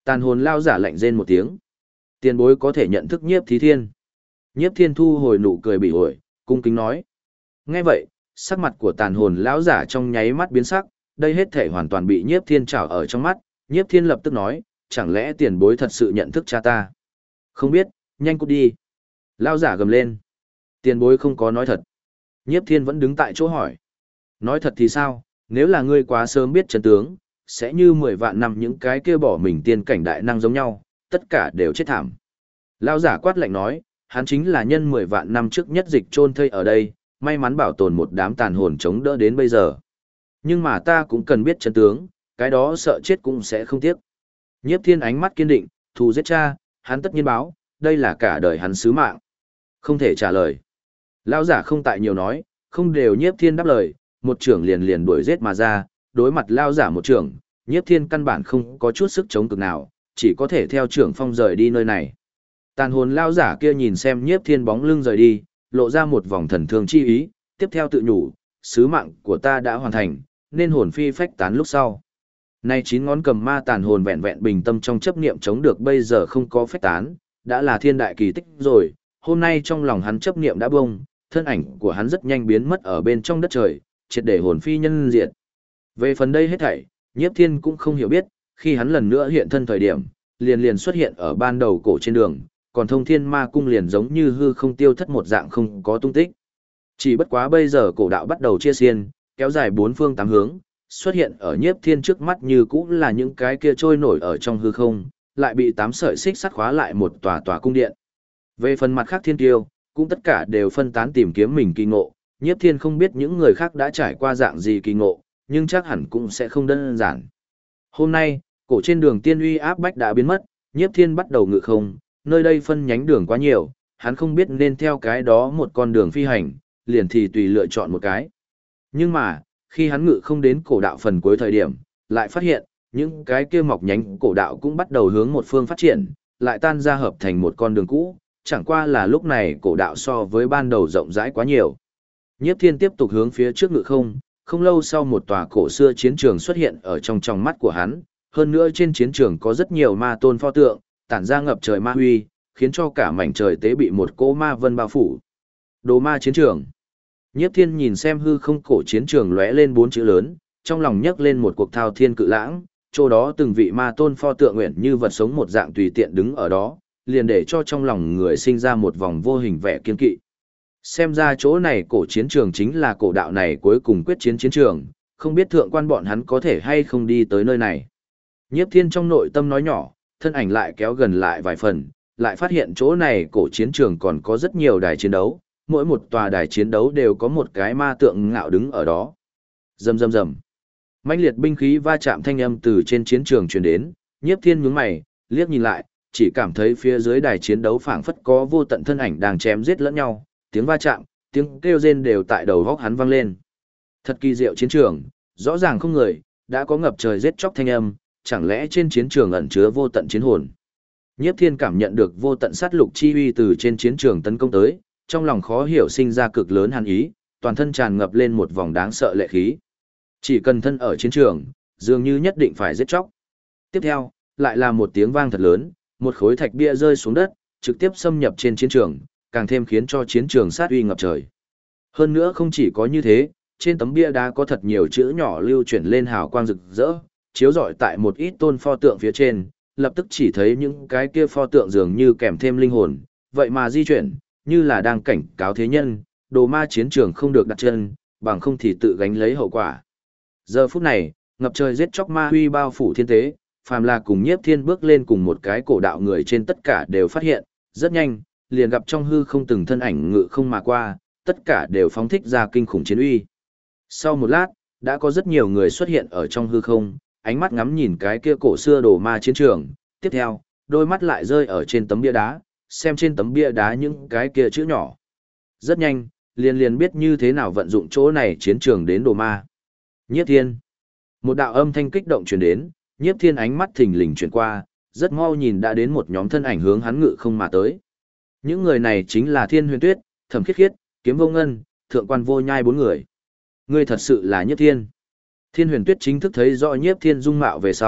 [SPEAKER 1] Tàn hồn lao giả lạnh rên một tiếng. Tiền bối có thể nhận thức Nhiếp Thí Thiên. Nhiếp Thiên thu hồi nụ cười bị ổi, cung kính nói. Nghe vậy, sắc mặt của tàn hồn lão giả trong nháy mắt biến sắc, đây hết thể hoàn toàn bị Nhiếp Thiên trảo ở trong mắt. Nhiếp Thiên lập tức nói, chẳng lẽ tiền bối thật sự nhận thức cha ta? Không biết, nhanh cút đi. Lão giả gầm lên. Tiền bối không có nói thật. Nhiếp Thiên vẫn đứng tại chỗ hỏi. Nói thật thì sao, nếu là ngươi quá sớm biết chân tướng, sẽ như 10 vạn năm những cái kia bỏ mình tiên cảnh đại năng giống nhau, tất cả đều chết thảm. Lão giả quát lạnh nói, hắn chính là nhân 10 vạn năm trước nhất dịch chôn thây ở đây, may mắn bảo tồn một đám tàn hồn chống đỡ đến bây giờ. Nhưng mà ta cũng cần biết chân tướng, cái đó sợ chết cũng sẽ không tiếc. Nhiếp Thiên ánh mắt kiên định, thù giết cha, hắn tất nhiên báo, đây là cả đời hắn sứ mạng. Không thể trả lời. Lão giả không tại nhiều nói, không đều Nhiếp Thiên đáp lời, một trưởng liền liền đuổi giết mà ra, đối mặt lão giả một trưởng, Nhiếp Thiên căn bản không có chút sức chống cực nào, chỉ có thể theo trưởng phong rời đi nơi này. Tàn hồn lão giả kia nhìn xem Nhiếp Thiên bóng lưng rời đi, lộ ra một vòng thần thương chi ý, tiếp theo tự nhủ, sứ mạng của ta đã hoàn thành, nên hồn phi phách tán lúc sau. Nay 9 ngón cầm ma tàn hồn vẹn vẹn bình tâm trong chấp niệm chống được bây giờ không có phách tán, đã là thiên đại kỳ tích rồi, hôm nay trong lòng hắn chấp niệm đã bông, thân ảnh của hắn rất nhanh biến mất ở bên trong đất trời, triệt để hồn phi nhân diệt. Về phần đây hết thảy, Nhiếp Thiên cũng không hiểu biết, khi hắn lần nữa hiện thân thời điểm, liền liền xuất hiện ở ban đầu cổ trên đường, còn Thông Thiên Ma Cung liền giống như hư không tiêu thất một dạng không có tung tích. Chỉ bất quá bây giờ cổ đạo bắt đầu chia xiên, kéo dài 4 phương 8 hướng, xuất hiện ở Nhiếp Thiên trước mắt như cũng là những cái kia trôi nổi ở trong hư không, lại bị 8 sợi xích sắt khóa lại một tòa tòa cung điện. Về phần mặt khác thiên tiêu, cũng tất cả đều phân tán tìm kiếm mình kỳ ngộ, Nhiếp Thiên không biết những người khác đã trải qua dạng gì kỳ ngộ, nhưng chắc hẳn cũng sẽ không đơn giản. Hôm nay, cổ trên đường tiên uy áp bách đã biến mất, Nhiếp Thiên bắt đầu ngự không, nơi đây phân nhánh đường quá nhiều, hắn không biết nên theo cái đó một con đường phi hành, liền thì tùy lựa chọn một cái. Nhưng mà, khi hắn ngự không đến cổ đạo phần cuối thời điểm, lại phát hiện, những cái kia mọc nhánh cổ đạo cũng bắt đầu hướng một phương phát triển, lại tan ra hợp thành một con đường cũ, chẳng qua là lúc này cổ đạo so với ban đầu rộng rãi quá nhiều. Nhiếp Thiên tiếp tục hướng phía trước ngự không, không lâu sau một tòa cổ xưa chiến trường xuất hiện ở trong mắt của hắn, hơn nữa trên chiến trường có rất nhiều ma tôn pho tượng, tản ra ngập trời ma huy, khiến cho cả mảnh trời tế bị một cỗ ma vân bao phủ. Đồ ma chiến trường. Nhiếp Thiên nhìn xem hư không cổ chiến trường lóe lên 4 chữ lớn, trong lòng nhấc lên một cuộc thao thiên cự lãng, chỗ đó từng vị ma tôn pho tượng nguyện như vật sống một dạng tùy tiện đứng ở đó, liền để cho trong lòng người sinh ra một vòng vô hình vẻ kiên kỵ. Xem ra chỗ này cổ chiến trường chính là cổ đạo này cuối cùng quyết chiến chiến trường, không biết thượng quan bọn hắn có thể hay không đi tới nơi này. Nhiếp Thiên trong nội tâm nói nhỏ, thân ảnh lại kéo gần lại vài phần, lại phát hiện chỗ này cổ chiến trường còn có rất nhiều đài chiến đấu, mỗi một tòa đài chiến đấu đều có một cái ma tượng ngạo đứng ở đó. Rầm rầm rầm. Mãnh liệt binh khí va chạm thanh âm từ trên chiến trường truyền đến, Nhiếp Thiên nhướng mày, liếc nhìn lại, chỉ cảm thấy phía dưới đài chiến đấu phảng phất có vô tận thân ảnh đang chém giết lẫn nhau, tiếng va chạm, tiếng kêu rên đều tại đầu góc hắn vang lên. Thật kỳ diệu chiến trường, rõ ràng không người, đã có ngập trời giết chóc thanh âm, chẳng lẽ trên chiến trường ẩn chứa vô tận chiến hồn. Nhiếp Thiên cảm nhận được vô tận sát lục chi uy từ trên chiến trường tấn công tới, trong lòng khó hiểu sinh ra cực lớn hàn ý, toàn thân tràn ngập lên một vòng đáng sợ lệ khí. Chỉ cần thân ở chiến trường, dường như nhất định phải giết chóc. Tiếp theo, lại là một tiếng vang thật lớn, một khối thạch bia rơi xuống đất, trực tiếp xâm nhập trên chiến trường, càng thêm khiến cho chiến trường sát uy ngập trời. Hơn nữa không chỉ có như thế, trên tấm bia đá có thật nhiều chữ nhỏ lưu chuyển lên hào quang rực rỡ, chiếu rọi tại một ít tôn pho tượng phía trên, lập tức chỉ thấy những cái kia pho tượng dường như kèm thêm linh hồn, vậy mà di chuyển, như là đang cảnh cáo thế nhân, đồ ma chiến trường không được đặt chân, bằng không thì tự gánh lấy hậu quả. Giờ phút này, ngập trời giết chóc ma huy bao phủ thiên tế, phàm là cùng Nhiếp Thiên bước lên cùng một cái cổ đạo người trên tất cả đều phát hiện, rất nhanh, liền gặp trong hư không từng thân ảnh ngự không mà qua, tất cả đều phóng thích ra kinh khủng chiến uy. Sau một lát, đã có rất nhiều người xuất hiện ở trong hư không, ánh mắt ngắm nhìn cái kia cổ xưa đồ ma chiến trường, tiếp theo, đôi mắt lại rơi ở trên tấm bia đá, xem trên tấm bia đá những cái kia chữ nhỏ. Rất nhanh, liền liền biết như thế nào vận dụng chỗ này chiến trường đến đồ ma. Nhiếp Thiên. Một đạo âm thanh kích động truyền đến, Nhiếp Thiên ánh mắt thình lình chuyển qua, rất mau nhìn đã đến một nhóm thân ảnh hướng hắn ngự không mà tới. Những người này chính là Thiên Huyền Tuyết, Thẩm Khiết Khiết, Kiếm Vô Ngân, Thượng Quan Vô Nhai 4 người. Ngươi thật sự là Nhiếp Thiên. Thiên Huyền Tuyết chính thức thấy rõ Nhiếp Thiên dung mạo về sau,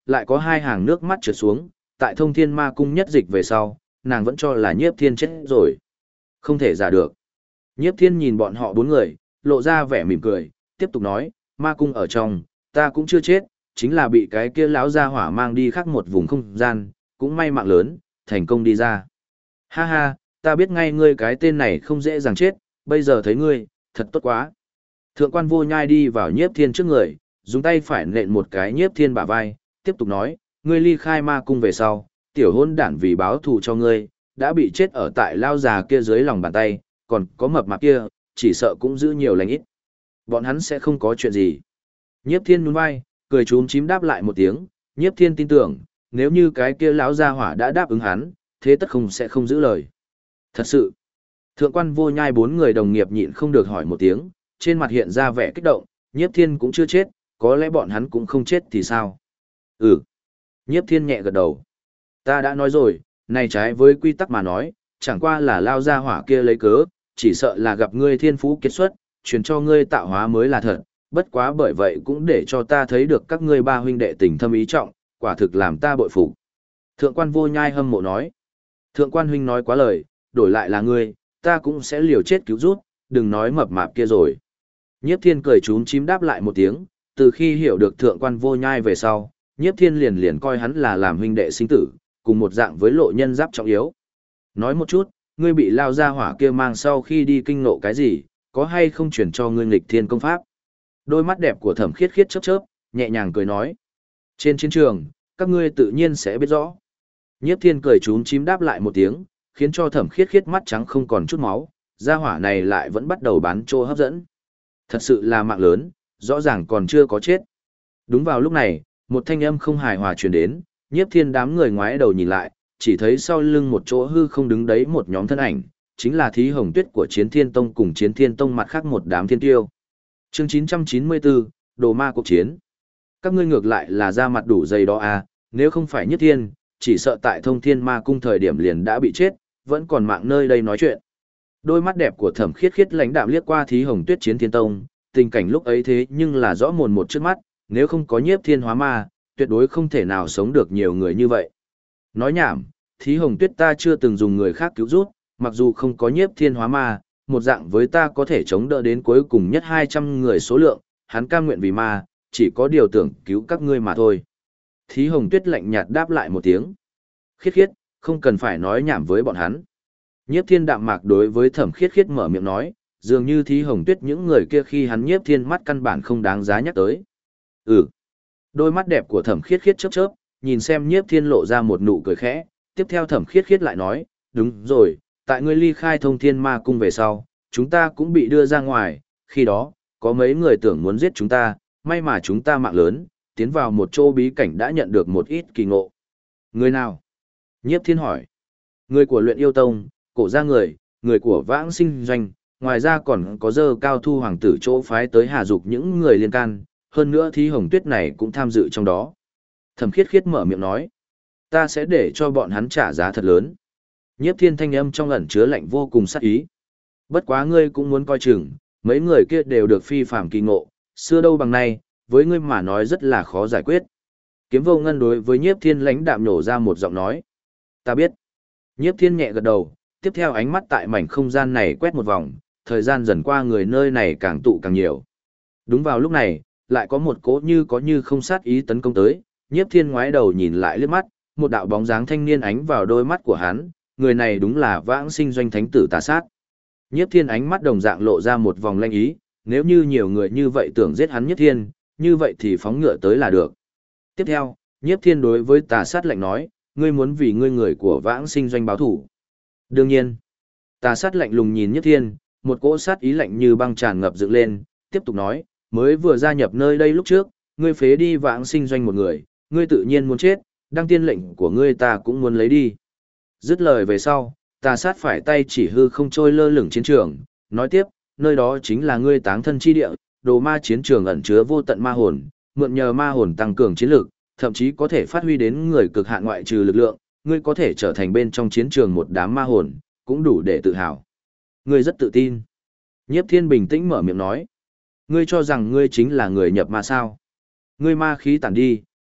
[SPEAKER 1] lại có hai hàng nước mắt trượt xuống, tại Thông Thiên Ma Cung nhất dịch về sau, nàng vẫn cho là Nhiếp Thiên chết rồi. Không thể giả được. Nhiếp Thiên nhìn bọn họ bốn người, lộ ra vẻ mỉm cười, tiếp tục nói, Ma Cung ở trong, ta cũng chưa chết, chính là bị cái kia lão gia hỏa mang đi khác một vùng không gian, cũng may mạng lớn, thành công đi ra. Ha ha, ta biết ngay ngươi cái tên này không dễ dàng chết, bây giờ thấy ngươi, thật tốt quá. Thượng quan Vô Nhai đi vào Nhiếp Thiên trước người, dùng tay phải nện một cái Nhiếp Thiên bả vai, tiếp tục nói, ngươi ly khai Ma Cung về sau, tiểu hôn đản vì báo thù cho ngươi, đã bị chết ở tại lao già kia dưới lòng bàn tay, còn có mập mạp kia, chỉ sợ cũng giữ nhiều lành ít. Bọn hắn sẽ không có chuyện gì. Nhiếp Thiên nhún vai, cười chúm chím đáp lại một tiếng, Nhiếp Thiên tin tưởng, nếu như cái kia lão gia hỏa đã đáp ứng hắn, thế tất không sẽ không giữ lời. Thật sự, Thượng quan Vô Nhai bốn người đồng nghiệp nhịn không được hỏi một tiếng, trên mặt hiện ra vẻ kích động, Nhiếp Thiên cũng chưa chết, có lẽ bọn hắn cũng không chết thì sao? Ừ. Nhiếp Thiên nhẹ gật đầu. Ta đã nói rồi, này trái với quy tắc mà nói, chẳng qua là lao ra hỏa kia lấy cớ, chỉ sợ là gặp ngươi thiên phú kiệt xuất, truyền cho ngươi tạo hóa mới là thật, bất quá bởi vậy cũng để cho ta thấy được các ngươi ba huynh đệ tình thâm ý trọng, quả thực làm ta bội phục. Thượng quan Vô Nhai hâm mộ nói. Thượng quan huynh nói quá lời, đổi lại là ngươi, ta cũng sẽ liều chết cứu rút, đừng nói mập mạp kia rồi. Nhiếp Thiên cười chúm chím đáp lại một tiếng, từ khi hiểu được Thượng quan Vô Nhai về sau, Nhiếp Thiên liền liền coi hắn là làm huynh đệ sinh tử, cùng một dạng với lộ nhân giáp trọng yếu. Nói một chút, ngươi bị lao ra hỏa kia mang sau khi đi kinh nộ cái gì, có hay không chuyển cho ngươi nghịch thiên công pháp? Đôi mắt đẹp của Thẩm Khiết Khiết chớp chớp, nhẹ nhàng cười nói. Trên chiến trường, các ngươi tự nhiên sẽ biết rõ. Nhiếp Thiên cười chúm chím đáp lại một tiếng, khiến cho Thẩm Khiết Khiết mắt trắng không còn chút máu, gia hỏa này lại vẫn bắt đầu bán trô hấp dẫn. Thật sự là mạng lớn, rõ ràng còn chưa có chết. Đúng vào lúc này, một thanh âm không hài hòa truyền đến, Nhiếp Thiên đám người ngoái đầu nhìn lại, chỉ thấy sau lưng một chỗ hư không đứng đấy một nhóm thân ảnh, chính là Thí Hồng Tuyết của Chiến Thiên Tông cùng Chiến Thiên Tông mặt khác một đám thiên tiêu. Chương 994, Đồ Ma cuộc chiến. Các ngươi ngược lại là ra mặt đủ dày đó à, nếu không phải Nhiếp Thiên, chỉ sợ tại Thông Thiên Ma Cung thời điểm liền đã bị chết, vẫn còn mạng nơi đây nói chuyện. Đôi mắt đẹp của Thẩm Khiết Khiết lãnh đạm liếc qua Thí Hồng Tuyết Chiến Thiên Tông, tình cảnh lúc ấy thế nhưng là rõ mồn một trước mắt, nếu không có Nhiếp Thiên hóa ma, tuyệt đối không thể nào sống được nhiều người như vậy. Nói nhảm, Thí Hồng Tuyết ta chưa từng dùng người khác cứu rút, mặc dù không có Nhiếp Thiên hóa ma, một dạng với ta có thể chống đỡ đến cuối cùng nhất 200 người số lượng, hắn cam nguyện vì ma, chỉ có điều tưởng cứu các ngươi mà thôi. Thí Hồng Tuyết lạnh nhạt đáp lại một tiếng. Khiết Khiết, không cần phải nói nhảm với bọn hắn. Nhiếp Thiên đạm mạc đối với Thẩm Khiết Khiết mở miệng nói, dường như Thí Hồng Tuyết những người kia khi hắn Nhiếp Thiên mắt căn bản không đáng giá nhắc tới. Ừ. Đôi mắt đẹp của Thẩm Khiết Khiết chớp chớp, nhìn xem Nhiếp Thiên lộ ra một nụ cười khẽ, tiếp theo Thẩm Khiết Khiết lại nói, đúng rồi, tại ngươi ly khai Thông Thiên Ma Cung về sau, chúng ta cũng bị đưa ra ngoài, khi đó, có mấy người tưởng muốn giết chúng ta, may mà chúng ta mạng lớn, tiến vào một chỗ bí cảnh đã nhận được một ít kỳ ngộ. Người nào? Nhiếp Thiên hỏi. Người của Luyện Yêu Tông, cổ gia người của Vãng Sinh Doanh, ngoài ra còn có dơ cao thu hoàng tử chỗ phái tới hà dục những người liên can, hơn nữa Thí Hồng Tuyết này cũng tham dự trong đó. Thẩm Khiết Khiết mở miệng nói, ta sẽ để cho bọn hắn trả giá thật lớn. Nhiếp Thiên thanh âm trong ẩn chứa lạnh vô cùng sát ý. Bất quá ngươi cũng muốn coi chừng, mấy người kia đều được phi phàm kỳ ngộ, xưa đâu bằng nay, với ngươi mà nói rất là khó giải quyết. Kiếm Vô Ngân đối với Nhiếp Thiên lãnh đạm nổ ra một giọng nói. Ta biết. Nhiếp Thiên nhẹ gật đầu, tiếp theo ánh mắt tại mảnh không gian này quét một vòng, thời gian dần qua người nơi này càng tụ càng nhiều. Đúng vào lúc này, lại có một cỗ như có như không sát ý tấn công tới, Nhiếp Thiên ngoái đầu nhìn lại liếc mắt, một đạo bóng dáng thanh niên ánh vào đôi mắt của hắn, người này đúng là Vãng Sinh Doanh thánh tử Tà Sát. Nhiếp Thiên ánh mắt đồng dạng lộ ra một vòng lanh ý, nếu như nhiều người như vậy tưởng giết hắn Nhiếp Thiên, như vậy thì phóng ngựa tới là được. Tiếp theo, Nhiếp Thiên đối với Tà Sát lạnh nói, ngươi muốn vì ngươi người của Vãng Sinh Doanh báo thủ. Đương nhiên, Tà Sát lạnh lùng nhìn Nhiếp Thiên, một cỗ sát ý lạnh như băng tràn ngập dựng lên, tiếp tục nói, mới vừa gia nhập nơi đây lúc trước, ngươi phế đi Vãng Sinh Doanh một người, ngươi tự nhiên muốn chết, đăng tiên lệnh của ngươi ta cũng muốn lấy đi. Dứt lời về sau, Tà Sát phải tay chỉ hư không trôi lơ lửng chiến trường, nói tiếp, nơi đó chính là ngươi táng thân chi địa, đồ ma chiến trường ẩn chứa vô tận ma hồn, mượn nhờ ma hồn tăng cường chiến lực, thậm chí có thể phát huy đến người cực hạn ngoại trừ lực lượng, ngươi có thể trở thành bên trong chiến trường một đám ma hồn, cũng đủ để tự hào. Ngươi rất tự tin. Nhiếp Thiên bình tĩnh mở miệng nói, ngươi cho rằng ngươi chính là người nhập ma sao? Ngươi ma khí tản đi,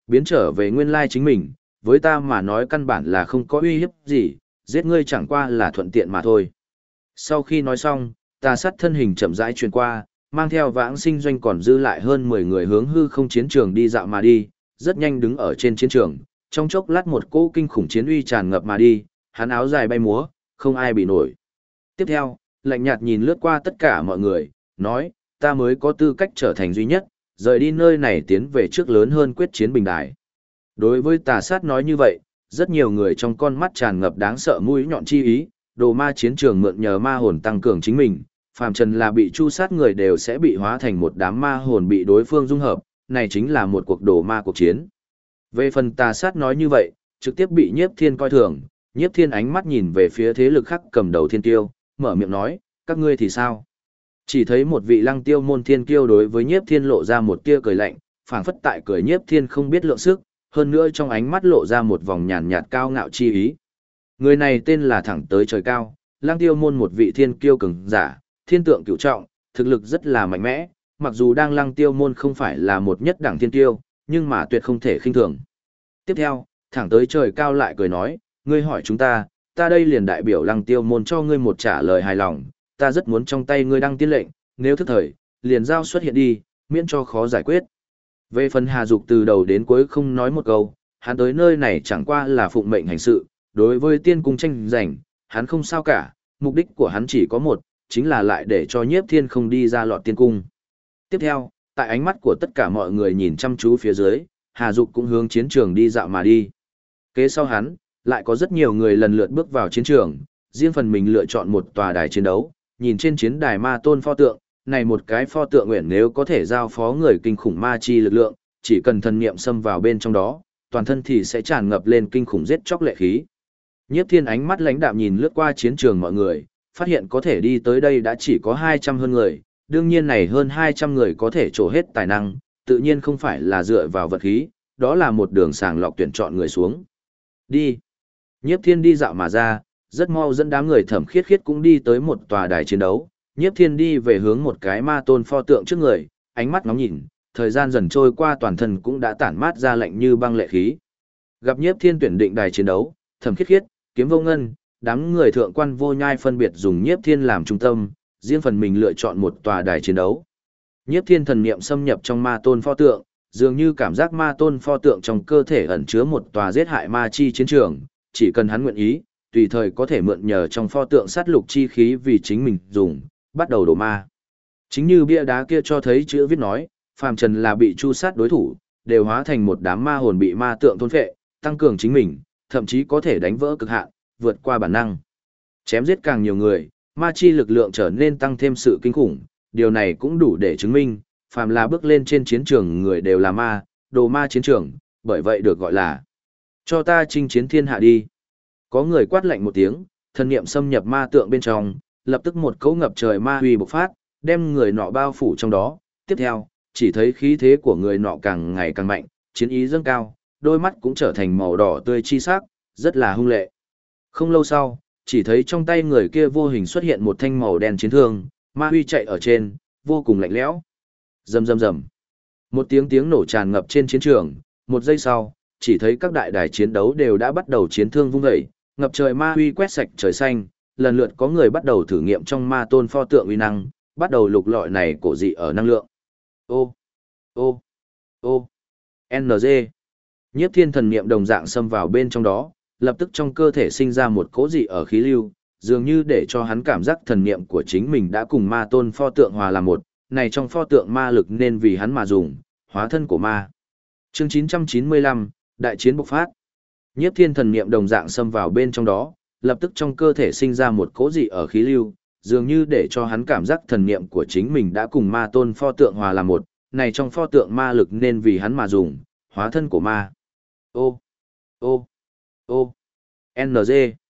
[SPEAKER 1] biến trở về nguyên lai chính mình, với ta mà nói căn bản là không có uy hiếp gì, giết ngươi chẳng qua là thuận tiện mà thôi. Sau khi nói xong, tà sát thân hình chậm rãi truyền qua, mang theo vãng sinh doanh còn dư lại hơn 10 người hướng hư không chiến trường đi dạo mà đi, rất nhanh đứng ở trên chiến trường, trong chốc lát một cỗ kinh khủng chiến uy tràn ngập mà đi, hắn áo dài bay múa, không ai bị nổi. Tiếp theo, lạnh nhạt nhìn lướt qua tất cả mọi người, nói, ta mới có tư cách trở thành duy nhất, rời đi nơi này tiến về trước lớn hơn quyết chiến bình đài. Đối với tà sát nói như vậy, rất nhiều người trong con mắt tràn ngập đáng sợ mũi nhọn chi ý, đồ ma chiến trường mượn nhờ ma hồn tăng cường chính mình, phàm trần là bị chu sát người đều sẽ bị hóa thành một đám ma hồn bị đối phương dung hợp, này chính là một cuộc đồ ma cuộc chiến. Về phần tà sát nói như vậy, trực tiếp bị Nhiếp Thiên coi thường, Nhiếp Thiên ánh mắt nhìn về phía thế lực khác cầm đầu thiên tiêu, mở miệng nói, các ngươi thì sao? Chỉ thấy một vị lăng tiêu môn thiên kiêu đối với Nhiếp Thiên lộ ra một tia cười lạnh, phảng phất tại cười Nhiếp Thiên không biết lượng sức, hơn nữa trong ánh mắt lộ ra một vòng nhàn nhạt cao ngạo chi ý. Người này tên là thẳng tới trời cao, lăng tiêu môn một vị thiên kiêu cường giả, thiên tượng cửu trọng, thực lực rất là mạnh mẽ, mặc dù đang lăng tiêu môn không phải là một nhất đẳng thiên kiêu, nhưng mà tuyệt không thể khinh thường. Tiếp theo, thẳng tới trời cao lại cười nói, ngươi hỏi chúng ta đây liền đại biểu lăng tiêu môn cho ngươi một trả lời hài lòng, ta rất muốn trong tay ngươi đăng tiên lệnh, nếu thức thời, liền giao xuất hiện đi, miễn cho khó giải quyết. Về phần Hà Dục từ đầu đến cuối không nói một câu, hắn tới nơi này chẳng qua là phụng mệnh hành sự, đối với tiên cung tranh giành, hắn không sao cả, mục đích của hắn chỉ có một, chính là lại để cho Nhiếp Thiên không đi ra lọt tiên cung. Tiếp theo, tại ánh mắt của tất cả mọi người nhìn chăm chú phía dưới, Hà Dục cũng hướng chiến trường đi dạo mà đi. Kế sau hắn, lại có rất nhiều người lần lượt bước vào chiến trường, riêng phần mình lựa chọn một tòa đài chiến đấu, nhìn trên chiến đài ma tôn pho tượng, này một cái pho tượng nguyện nếu có thể giao phó người kinh khủng ma chi lực lượng, chỉ cần thần niệm xâm vào bên trong đó, toàn thân thì sẽ tràn ngập lên kinh khủng giết chóc lệ khí. Nhiếp Thiên ánh mắt lãnh đạm nhìn lướt qua chiến trường mọi người, phát hiện có thể đi tới đây đã chỉ có 200 hơn người, đương nhiên này hơn 200 người có thể trổ hết tài năng, tự nhiên không phải là dựa vào vật khí, đó là một đường sàng lọc tuyển chọn người xuống. Đi. Nhiếp Thiên đi dạo mà ra, rất mau dẫn đám người Thẩm Khiết Khiết cũng đi tới một tòa đài chiến đấu. Nhiếp Thiên đi về hướng một cái ma tôn pho tượng trước người, ánh mắt ngóng nhìn, thời gian dần trôi qua toàn thân cũng đã tản mát ra lạnh như băng lệ khí. Gặp Nhiếp Thiên tuyển định đài chiến đấu, Thẩm Khiết Khiết, Kiếm Vô Ngân, đám người thượng quan vô nhai phân biệt dùng Nhiếp Thiên làm trung tâm, riêng phần mình lựa chọn một tòa đài chiến đấu. Nhiếp Thiên thần niệm xâm nhập trong ma tôn pho tượng, dường như cảm giác ma tôn pho tượng trong cơ thể ẩn chứa một tòa giết hại ma chi chiến trường, chỉ cần hắn nguyện ý, tùy thời có thể mượn nhờ trong pho tượng sát lục chi khí vì chính mình dùng, bắt đầu đổ ma. Chính như bia đá kia cho thấy chữ viết nói, phàm trần là bị chu sát đối thủ, đều hóa thành một đám ma hồn bị ma tượng thôn phệ, tăng cường chính mình, thậm chí có thể đánh vỡ cực hạn, vượt qua bản năng. Chém giết càng nhiều người, ma chi lực lượng trở nên tăng thêm sự kinh khủng, điều này cũng đủ để chứng minh, phàm là bước lên trên chiến trường người đều là ma, đồ ma chiến trường, bởi vậy được gọi là cho ta chinh chiến thiên hạ đi. Có người quát lạnh một tiếng, thần niệm xâm nhập ma tượng bên trong, lập tức một cỗ ngập trời ma uy bộc phát, đem người nọ bao phủ trong đó. Tiếp theo, chỉ thấy khí thế của người nọ càng ngày càng mạnh, chiến ý dâng cao, đôi mắt cũng trở thành màu đỏ tươi chi sắc, rất là hung lệ. Không lâu sau, chỉ thấy trong tay người kia vô hình xuất hiện một thanh màu đen chiến thương, ma uy chạy ở trên, vô cùng lạnh lẽo. Rầm rầm rầm. Một tiếng nổ tràn ngập trên chiến trường, một giây sau, chỉ thấy các đại đài chiến đấu đều đã bắt đầu chiến thương vung dậy, ngập trời ma uy quét sạch trời xanh, lần lượt có người bắt đầu thử nghiệm trong ma tôn pho tượng uy năng, bắt đầu lục lọi này cổ dị ở năng lượng. Ô, ô, ô, NG. Nhiếp Thiên thần niệm đồng dạng xâm vào bên trong đó, lập tức trong cơ thể sinh ra một cỗ dị ở khí lưu, dường như để cho hắn cảm giác thần niệm của chính mình đã cùng ma tôn pho tượng hòa làm một, này trong pho tượng ma lực nên vì hắn mà dùng, hóa thân của ma. Chương 995, đại chiến bộc phát. Nhiếp Thiên thần niệm đồng dạng xâm vào bên trong đó, lập tức trong cơ thể sinh ra một cỗ dị ở khí lưu, dường như để cho hắn cảm giác thần niệm của chính mình đã cùng ma tôn pho tượng hòa làm một, này trong pho tượng ma lực nên vì hắn mà dùng, hóa thân của ma. Ô, ô, ô, NG.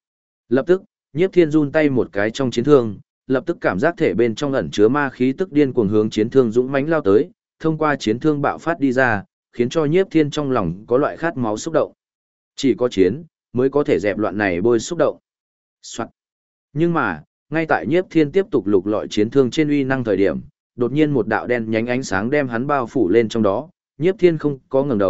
[SPEAKER 1] Lập tức, Nhiếp Thiên run tay một cái trong chiến thương, lập tức cảm giác thể bên trong ẩn chứa ma khí tức điên cuồng hướng chiến thương dũng mãnh lao tới, thông qua chiến thương bạo phát đi ra, khiến cho Nhiếp Thiên trong lòng có loại khát máu xúc động. Chỉ có chiến mới có thể dẹp loạn này bôi xúc động. Soạn. Nhưng mà, ngay tại Nhiếp Thiên tiếp tục lục lọi chiến thương trên uy năng thời điểm, đột nhiên một đạo đen nhánh ánh sáng đem hắn bao phủ lên trong đó, Nhiếp Thiên không có ngẩng đầu,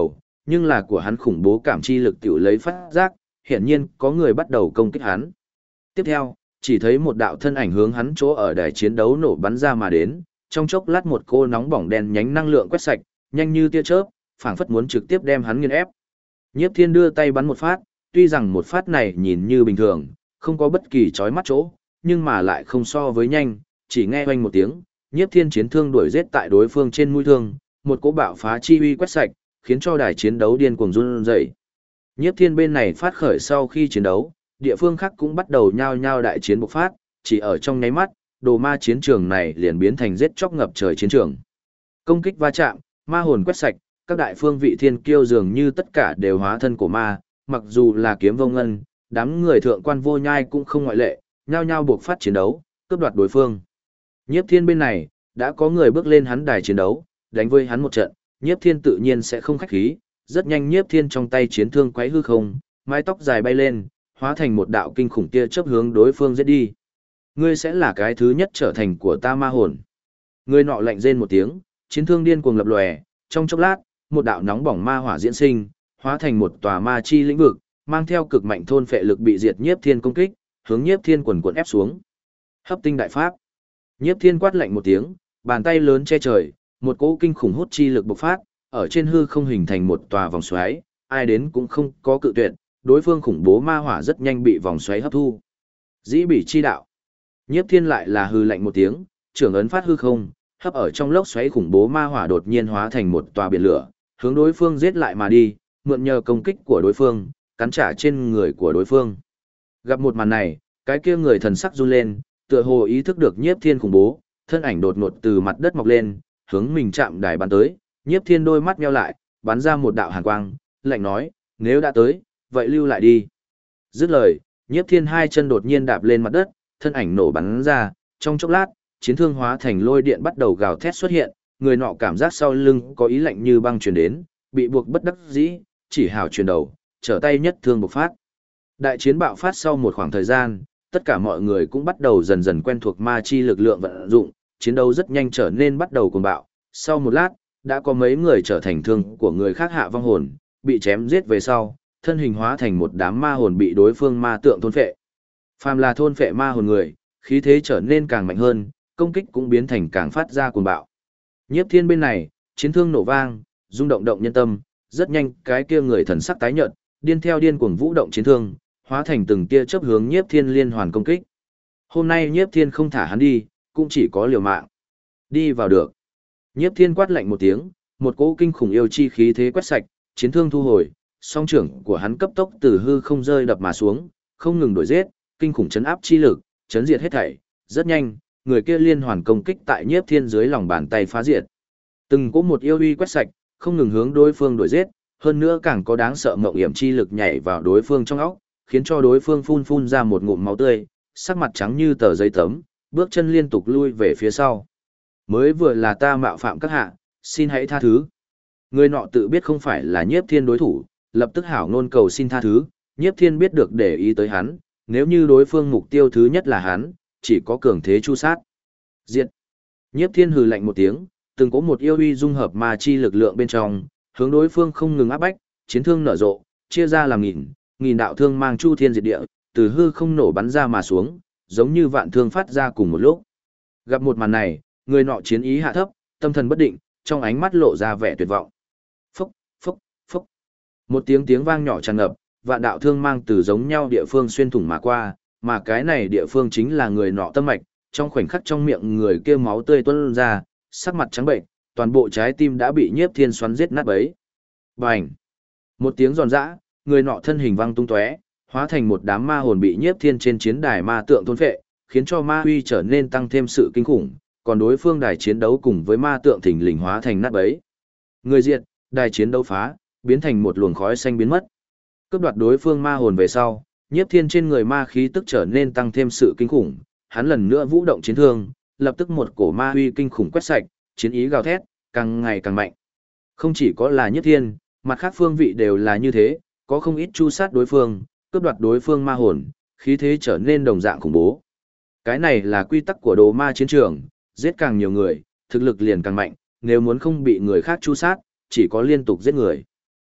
[SPEAKER 1] nhưng là của hắn khủng bố cảm chi lực tiểu lấy phát giác, hiển nhiên có người bắt đầu công kích hắn. Tiếp theo, chỉ thấy một đạo thân ảnh hướng hắn chỗ ở đài chiến đấu nổ bắn ra mà đến, trong chốc lát một cô nóng bỏng đen nhánh năng lượng quét sạch, nhanh như tia chớp, phảng phất muốn trực tiếp đem hắn nghiền ép. Nhiếp Thiên đưa tay bắn một phát, tuy rằng một phát này nhìn như bình thường, không có bất kỳ chói mắt chỗ, nhưng mà lại không so với nhanh, chỉ nghe oanh một tiếng, Nhiếp Thiên chiến thương đuổi giết tại đối phương trên mũi thương, một cỗ bạo phá chi uy quét sạch, khiến cho đài chiến đấu điên cuồng run rẩy. Nhiếp Thiên bên này phát khởi sau khi chiến đấu, địa phương khác cũng bắt đầu nhao nhao đại chiến bộc phát, chỉ ở trong nháy mắt, đồ ma chiến trường này liền biến thành giết chóc ngập trời chiến trường. Công kích va chạm, ma hồn quét sạch, các đại phương vị thiên kiêu dường như tất cả đều hóa thân của ma, mặc dù là Kiếm Vô Ngân, đám người thượng quan vô nhai cũng không ngoại lệ, nhao nhao buộc phát chiến đấu, cướp đoạt đối phương. Nhiếp Thiên bên này, đã có người bước lên hắn đài chiến đấu, đánh với hắn một trận, Nhiếp Thiên tự nhiên sẽ không khách khí, rất nhanh Nhiếp Thiên trong tay chiến thương quấy hư không, mái tóc dài bay lên, hóa thành một đạo kinh khủng tia chớp hướng đối phương giết đi. Ngươi sẽ là cái thứ nhất trở thành của ta ma hồn. Người nọ lạnh rên một tiếng, chiến thương điên cuồng lập lòe, trong chốc lát, một đạo nóng bỏng ma hỏa diễn sinh, hóa thành một tòa ma chi lĩnh vực, mang theo cực mạnh thôn phệ lực bị diệt Nhiếp Thiên công kích, hướng Nhiếp Thiên quần quần ép xuống. Hấp tinh đại pháp. Nhiếp Thiên quát lạnh một tiếng, bàn tay lớn che trời, một cỗ kinh khủng hút chi lực bộc phát, ở trên hư không hình thành một tòa vòng xoáy, ai đến cũng không có cự tuyệt, đối phương khủng bố ma hỏa rất nhanh bị vòng xoáy hấp thu. Dĩ bỉ chi đạo. Nhiếp Thiên lại là hư lạnh một tiếng, trưởng ấn phát hư không, hấp ở trong lốc xoáy khủng bố ma hỏa đột nhiên hóa thành một tòa biển lửa, hướng đối phương giết lại mà đi, mượn nhờ công kích của đối phương, cắn trả trên người của đối phương. Gặp một màn này, cái kia người thần sắc run lên, tựa hồ ý thức được Nhiếp Thiên khủng bố, thân ảnh đột ngột từ mặt đất mọc lên, hướng mình chạm đài bắn tới, Nhiếp Thiên đôi mắt nheo lại, bắn ra một đạo hàn quang, lạnh nói, nếu đã tới, vậy lưu lại đi. Dứt lời, Nhiếp Thiên hai chân đột nhiên đạp lên mặt đất, thân ảnh nổ bắn ra, trong chốc lát, chiến thương hóa thành lôi điện bắt đầu gào thét xuất hiện, người nọ cảm giác sau lưng có ý lạnh như băng truyền đến, bị buộc bất đắc dĩ, chỉ hào chuyển đầu, trở tay nhất thương bộc phát. Đại chiến bạo phát sau một khoảng thời gian, tất cả mọi người cũng bắt đầu dần dần quen thuộc ma chi lực lượng vận dụng, chiến đấu rất nhanh trở nên bắt đầu cuồng bạo. Sau một lát, đã có mấy người trở thành thương của người khác hạ vong hồn, bị chém giết về sau, thân hình hóa thành một đám ma hồn bị đối phương ma tượng thôn phệ. Phàm là thôn phệ ma hồn người, khí thế trở nên càng mạnh hơn, công kích cũng biến thành càng phát ra cuồng bạo. Nhiếp Thiên bên này, chiến thương nổ vang, rung động động nhân tâm, rất nhanh cái kia người thần sắc tái nhợt, điên theo điên cuồng vũ động chiến thương, hóa thành từng tia chớp hướng Nhiếp Thiên liên hoàn công kích. Hôm nay Nhiếp Thiên không thả hắn đi, cũng chỉ có liều mạng. Đi vào được. Nhiếp Thiên quát lạnh một tiếng, một cỗ kinh khủng yêu chi khí thế quét sạch, chiến thương thu hồi, song trưởng của hắn cấp tốc từ hư không rơi đập mà xuống, không ngừng đuổi giết, kinh khủng chấn áp chi lực, chấn diệt hết thảy, rất nhanh, người kia liên hoàn công kích tại Nhiếp Thiên dưới lòng bàn tay phá diệt. Từng cỗ một yêu uy quét sạch, không ngừng hướng đối phương đuổi giết, hơn nữa càng có đáng sợ mộng hiểm chi lực nhảy vào đối phương trong óc, khiến cho đối phương phun phun ra một ngụm máu tươi, sắc mặt trắng như tờ giấy tấm, bước chân liên tục lui về phía sau. Mới vừa là ta mạo phạm các hạ, xin hãy tha thứ. Người nọ tự biết không phải là Nhiếp Thiên đối thủ, lập tức hảo ngôn cầu xin tha thứ, Nhiếp Thiên biết được để ý tới hắn, nếu như đối phương mục tiêu thứ nhất là hắn, chỉ có cường thế chu sát. Diệt. Nhiếp Thiên hừ lạnh một tiếng, từng có một yêu uy dung hợp ma chi lực lượng bên trong, hướng đối phương không ngừng áp bách, chiến thương nở rộ, chia ra làm nghìn đạo thương mang chu thiên diệt địa, từ hư không nổ bắn ra mà xuống, giống như vạn thương phát ra cùng một lúc. Gặp một màn này, người nọ chiến ý hạ thấp, tâm thần bất định, trong ánh mắt lộ ra vẻ tuyệt vọng. Phốc, phốc, phốc. Một tiếng vang nhỏ tràn ngập, vạn đạo thương mang từ giống nhau địa phương xuyên thủng mà qua, mà cái này địa phương chính là người nọ tâm mạch, trong khoảnh khắc trong miệng người kia máu tươi tuôn ra, sắc mặt trắng bệnh, toàn bộ trái tim đã bị Nhiếp Thiên xoắn giết nát bấy. Bành! Một tiếng giòn giã, người nọ thân hình văng tung tóe, hóa thành một đám ma hồn bị Nhiếp Thiên trên chiến đài ma tượng thôn phệ, khiến cho ma uy trở nên tăng thêm sự kinh khủng, còn đối phương đài chiến đấu cùng với ma tượng thình lình hóa thành nát bấy. Người diệt, đài chiến đấu phá, biến thành một luồng khói xanh biến mất. Cướp đoạt đối phương ma hồn về sau, Nhiếp Thiên trên người ma khí tức trở nên tăng thêm sự kinh khủng, hắn lần nữa vũ động chiến thương, lập tức một cổ ma uy kinh khủng quét sạch, chiến ý gào thét, càng ngày càng mạnh. Không chỉ có là Nhiếp Thiên, mặt khác phương vị đều là như thế, có không ít chu sát đối phương, cướp đoạt đối phương ma hồn, khí thế trở nên đồng dạng khủng bố. Cái này là quy tắc của đồ ma chiến trường, giết càng nhiều người, thực lực liền càng mạnh, nếu muốn không bị người khác chu sát, chỉ có liên tục giết người.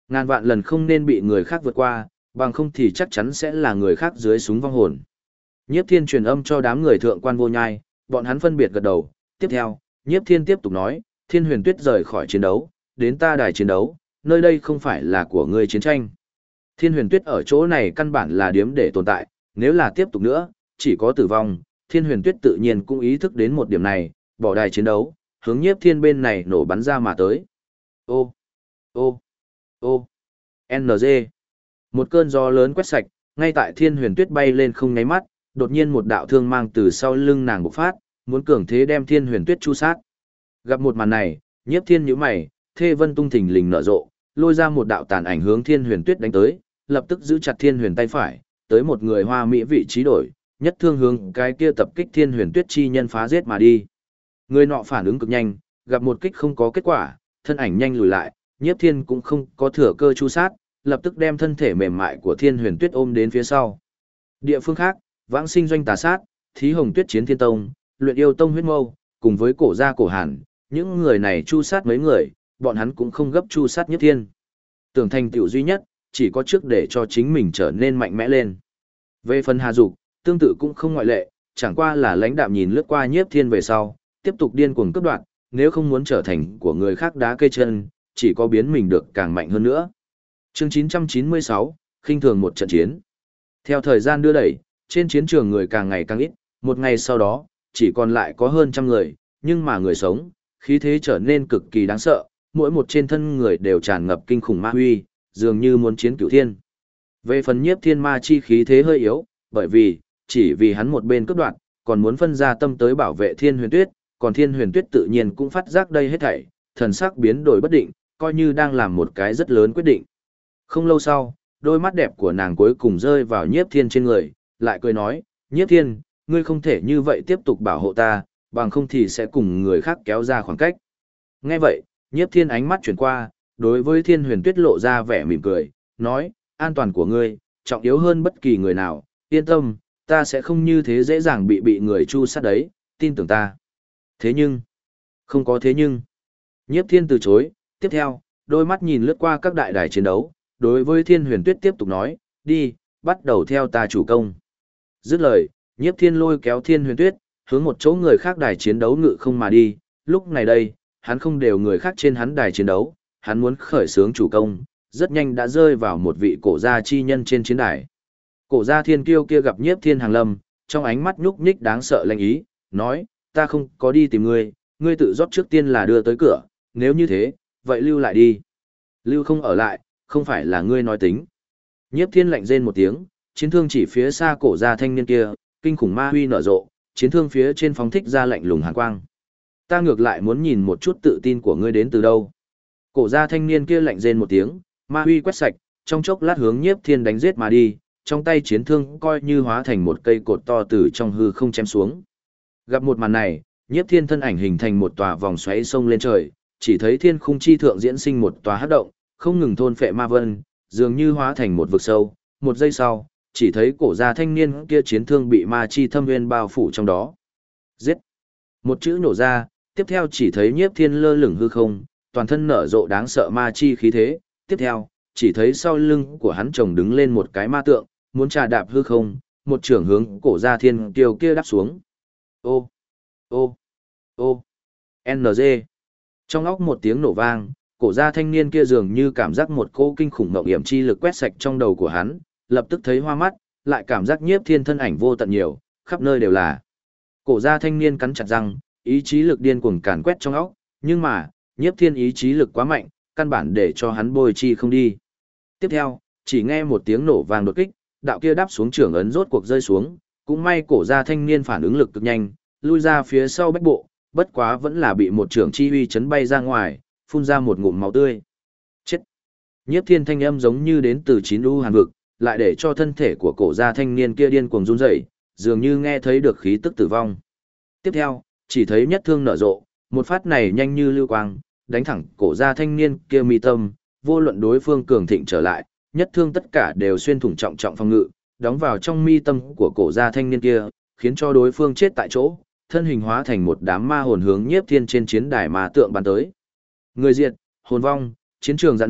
[SPEAKER 1] Ngàn vạn lần không nên bị người khác vượt qua, bằng không thì chắc chắn sẽ là người khác dưới súng vong hồn. Nhiếp Thiên truyền âm cho đám người thượng quan vô nhai, bọn hắn phân biệt gật đầu. Tiếp theo, Nhiếp Thiên tiếp tục nói, Thiên Huyền Tuyết rời khỏi chiến đấu, đến ta đài chiến đấu, nơi đây không phải là của ngươi chiến tranh. Thiên Huyền Tuyết ở chỗ này căn bản là điếm để tồn tại, nếu là tiếp tục nữa, chỉ có tử vong. Thiên Huyền Tuyết tự nhiên cũng ý thức đến một điểm này, bỏ đài chiến đấu, hướng Nhiếp Thiên bên này nổ bắn ra mà tới. Ô, ô, ô, NG. Một cơn gió lớn quét sạch, ngay tại Thiên Huyền Tuyết bay lên không nháy mắt, đột nhiên một đạo thương mang từ sau lưng nàng bộc phát, muốn cường thế đem Thiên Huyền Tuyết chu sát. Gặp một màn này, Nhiếp Thiên nhíu mày, Thê Vân tung thình lình nở rộ, lôi ra một đạo tàn ảnh hướng Thiên Huyền Tuyết đánh tới, lập tức giữ chặt Thiên Huyền tay phải, tới một người hoa mỹ vị trí đổi, nhất thương hướng cái kia tập kích Thiên Huyền Tuyết chi nhân phá giết mà đi. Người nọ phản ứng cực nhanh, gặp một kích không có kết quả, thân ảnh nhanh lùi lại, Nhiếp Thiên cũng không có thừa cơ chu sát, lập tức đem thân thể mềm mại của Thiên Huyền Tuyết ôm đến phía sau. Địa phương khác, Vãng Sinh doanh tà sát, Thí Hồng Tuyết chiến Thiên Tông, Luyện Yêu Tông huyết mâu, cùng với Cổ gia Cổ Hàn, những người này chu sát mấy người, bọn hắn cũng không gấp chu sát Nhiếp Thiên. Tưởng thành tựu duy nhất, chỉ có trước để cho chính mình trở nên mạnh mẽ lên. Về phần Hà Dục, tương tự cũng không ngoại lệ, chẳng qua là lãnh đạm nhìn lướt qua Nhiếp Thiên về sau, tiếp tục điên cuồng cướp đoạt, nếu không muốn trở thành của người khác đá cây chân, chỉ có biến mình được càng mạnh hơn nữa. Chương 996, khinh thường một trận chiến. Theo thời gian đưa đẩy, trên chiến trường người càng ngày càng ít, một ngày sau đó, chỉ còn lại có hơn trăm người, nhưng mà người sống, khí thế trở nên cực kỳ đáng sợ, mỗi một trên thân người đều tràn ngập kinh khủng ma huy, dường như muốn chiến cửu thiên. Về phần Nhiếp Thiên ma chi khí thế hơi yếu, bởi vì, chỉ vì hắn một bên cướp đoạt, còn muốn phân ra tâm tới bảo vệ Thiên Huyền Tuyết, còn Thiên Huyền Tuyết tự nhiên cũng phát giác đây hết thảy, thần sắc biến đổi bất định, coi như đang làm một cái rất lớn quyết định. Không lâu sau, đôi mắt đẹp của nàng cuối cùng rơi vào Nhiếp Thiên trên người, lại cười nói, Nhiếp Thiên, ngươi không thể như vậy tiếp tục bảo hộ ta, bằng không thì sẽ cùng người khác kéo ra khoảng cách. Nghe vậy, Nhiếp Thiên ánh mắt chuyển qua, đối với Thiên Huyền Tuyết lộ ra vẻ mỉm cười, nói, an toàn của ngươi, trọng yếu hơn bất kỳ người nào, yên tâm, ta sẽ không như thế dễ dàng bị người chu sát đấy, tin tưởng ta. Thế nhưng, không có thế nhưng. Nhiếp Thiên từ chối, tiếp theo, đôi mắt nhìn lướt qua các đại đài chiến đấu, đối với Thiên Huyền Tuyết tiếp tục nói, đi, bắt đầu theo ta chủ công. Dứt lời, Nhiếp Thiên lôi kéo Thiên Huyền Tuyết, hướng một chỗ người khác đài chiến đấu ngự không mà đi, lúc này đây, hắn không đều người khác trên hắn đài chiến đấu, hắn muốn khởi xướng chủ công, rất nhanh đã rơi vào một vị cổ gia chi nhân trên chiến đài. Cổ gia thiên kiêu kia gặp Nhiếp Thiên hàng lâm, trong ánh mắt nhúc nhích đáng sợ lạnh ý, nói, ta không có đi tìm ngươi, ngươi tự rót trước tiên là đưa tới cửa, nếu như thế, vậy lưu lại đi. Lưu không ở lại, không phải là ngươi nói tính. Nhiếp Thiên lạnh rên một tiếng, chiến thương chỉ phía xa cổ gia thanh niên kia, kinh khủng ma huy nở rộ, chiến thương phía trên phóng thích ra lạnh lùng hàn quang. Ta ngược lại muốn nhìn một chút tự tin của ngươi đến từ đâu. Cổ gia thanh niên kia lạnh rên một tiếng, ma huy quét sạch, trong chốc lát hướng Nhiếp Thiên đánh giết mà đi, trong tay chiến thương coi như hóa thành một cây cột to từ trong hư không chém xuống. Gặp một màn này, Nhiếp Thiên thân ảnh hình thành một tòa vòng xoáy sông lên trời, chỉ thấy thiên khung chi thượng diễn sinh một tòa hắc động, không ngừng thôn phệ ma vân, dường như hóa thành một vực sâu. Một giây sau, chỉ thấy cổ gia thanh niên kia chiến thương bị ma chi thâm nguyên bao phủ trong đó. Giết! Một chữ nổ ra, tiếp theo chỉ thấy Nhiếp Thiên lơ lửng hư không, toàn thân nở rộ đáng sợ ma chi khí thế. Tiếp theo, chỉ thấy sau lưng của hắn chồng đứng lên một cái ma tượng, muốn trà đạp hư không, một trưởng hướng cổ gia thiên kiều kia đáp xuống. Ô! Ô! Ô! NG! Trong óc một tiếng nổ vang, cổ gia thanh niên kia dường như cảm giác một cỗ kinh khủng mộng hiểm chi lực quét sạch trong đầu của hắn, lập tức thấy hoa mắt, lại cảm giác Nhiếp Thiên thân ảnh vô tận nhiều, khắp nơi đều là. Cổ gia thanh niên cắn chặt răng, ý chí lực điên cuồng càn quét trong óc, nhưng mà, Nhiếp Thiên ý chí lực quá mạnh, căn bản để cho hắn bôi chi không đi. Tiếp theo, chỉ nghe một tiếng nổ vang đột kích, đạo kia đáp xuống trưởng ấn rốt cuộc rơi xuống, cũng may cổ gia thanh niên phản ứng lực cực nhanh, lui ra phía sau bách bộ, bất quá vẫn là bị một trưởng chi uy chấn bay ra ngoài, phun ra một ngụm máu tươi. Chết! Nhiếp Thiên thanh âm giống như đến từ chín u hàn vực, lại để cho thân thể của cổ gia thanh niên kia điên cuồng run rẩy, dường như nghe thấy được khí tức tử vong. Tiếp theo, chỉ thấy nhất thương nở rộ, một phát này nhanh như lưu quang, đánh thẳng cổ gia thanh niên kia mi tâm, vô luận đối phương cường thịnh trở lại, nhất thương tất cả đều xuyên thủng trọng trọng phòng ngự, đóng vào trong mi tâm của cổ gia thanh niên kia, khiến cho đối phương chết tại chỗ, thân hình hóa thành một đám ma hồn hướng Nhiếp Thiên trên chiến đài ma tượng bắn tới. Người diệt, hồn vong, chiến trường giãn nước,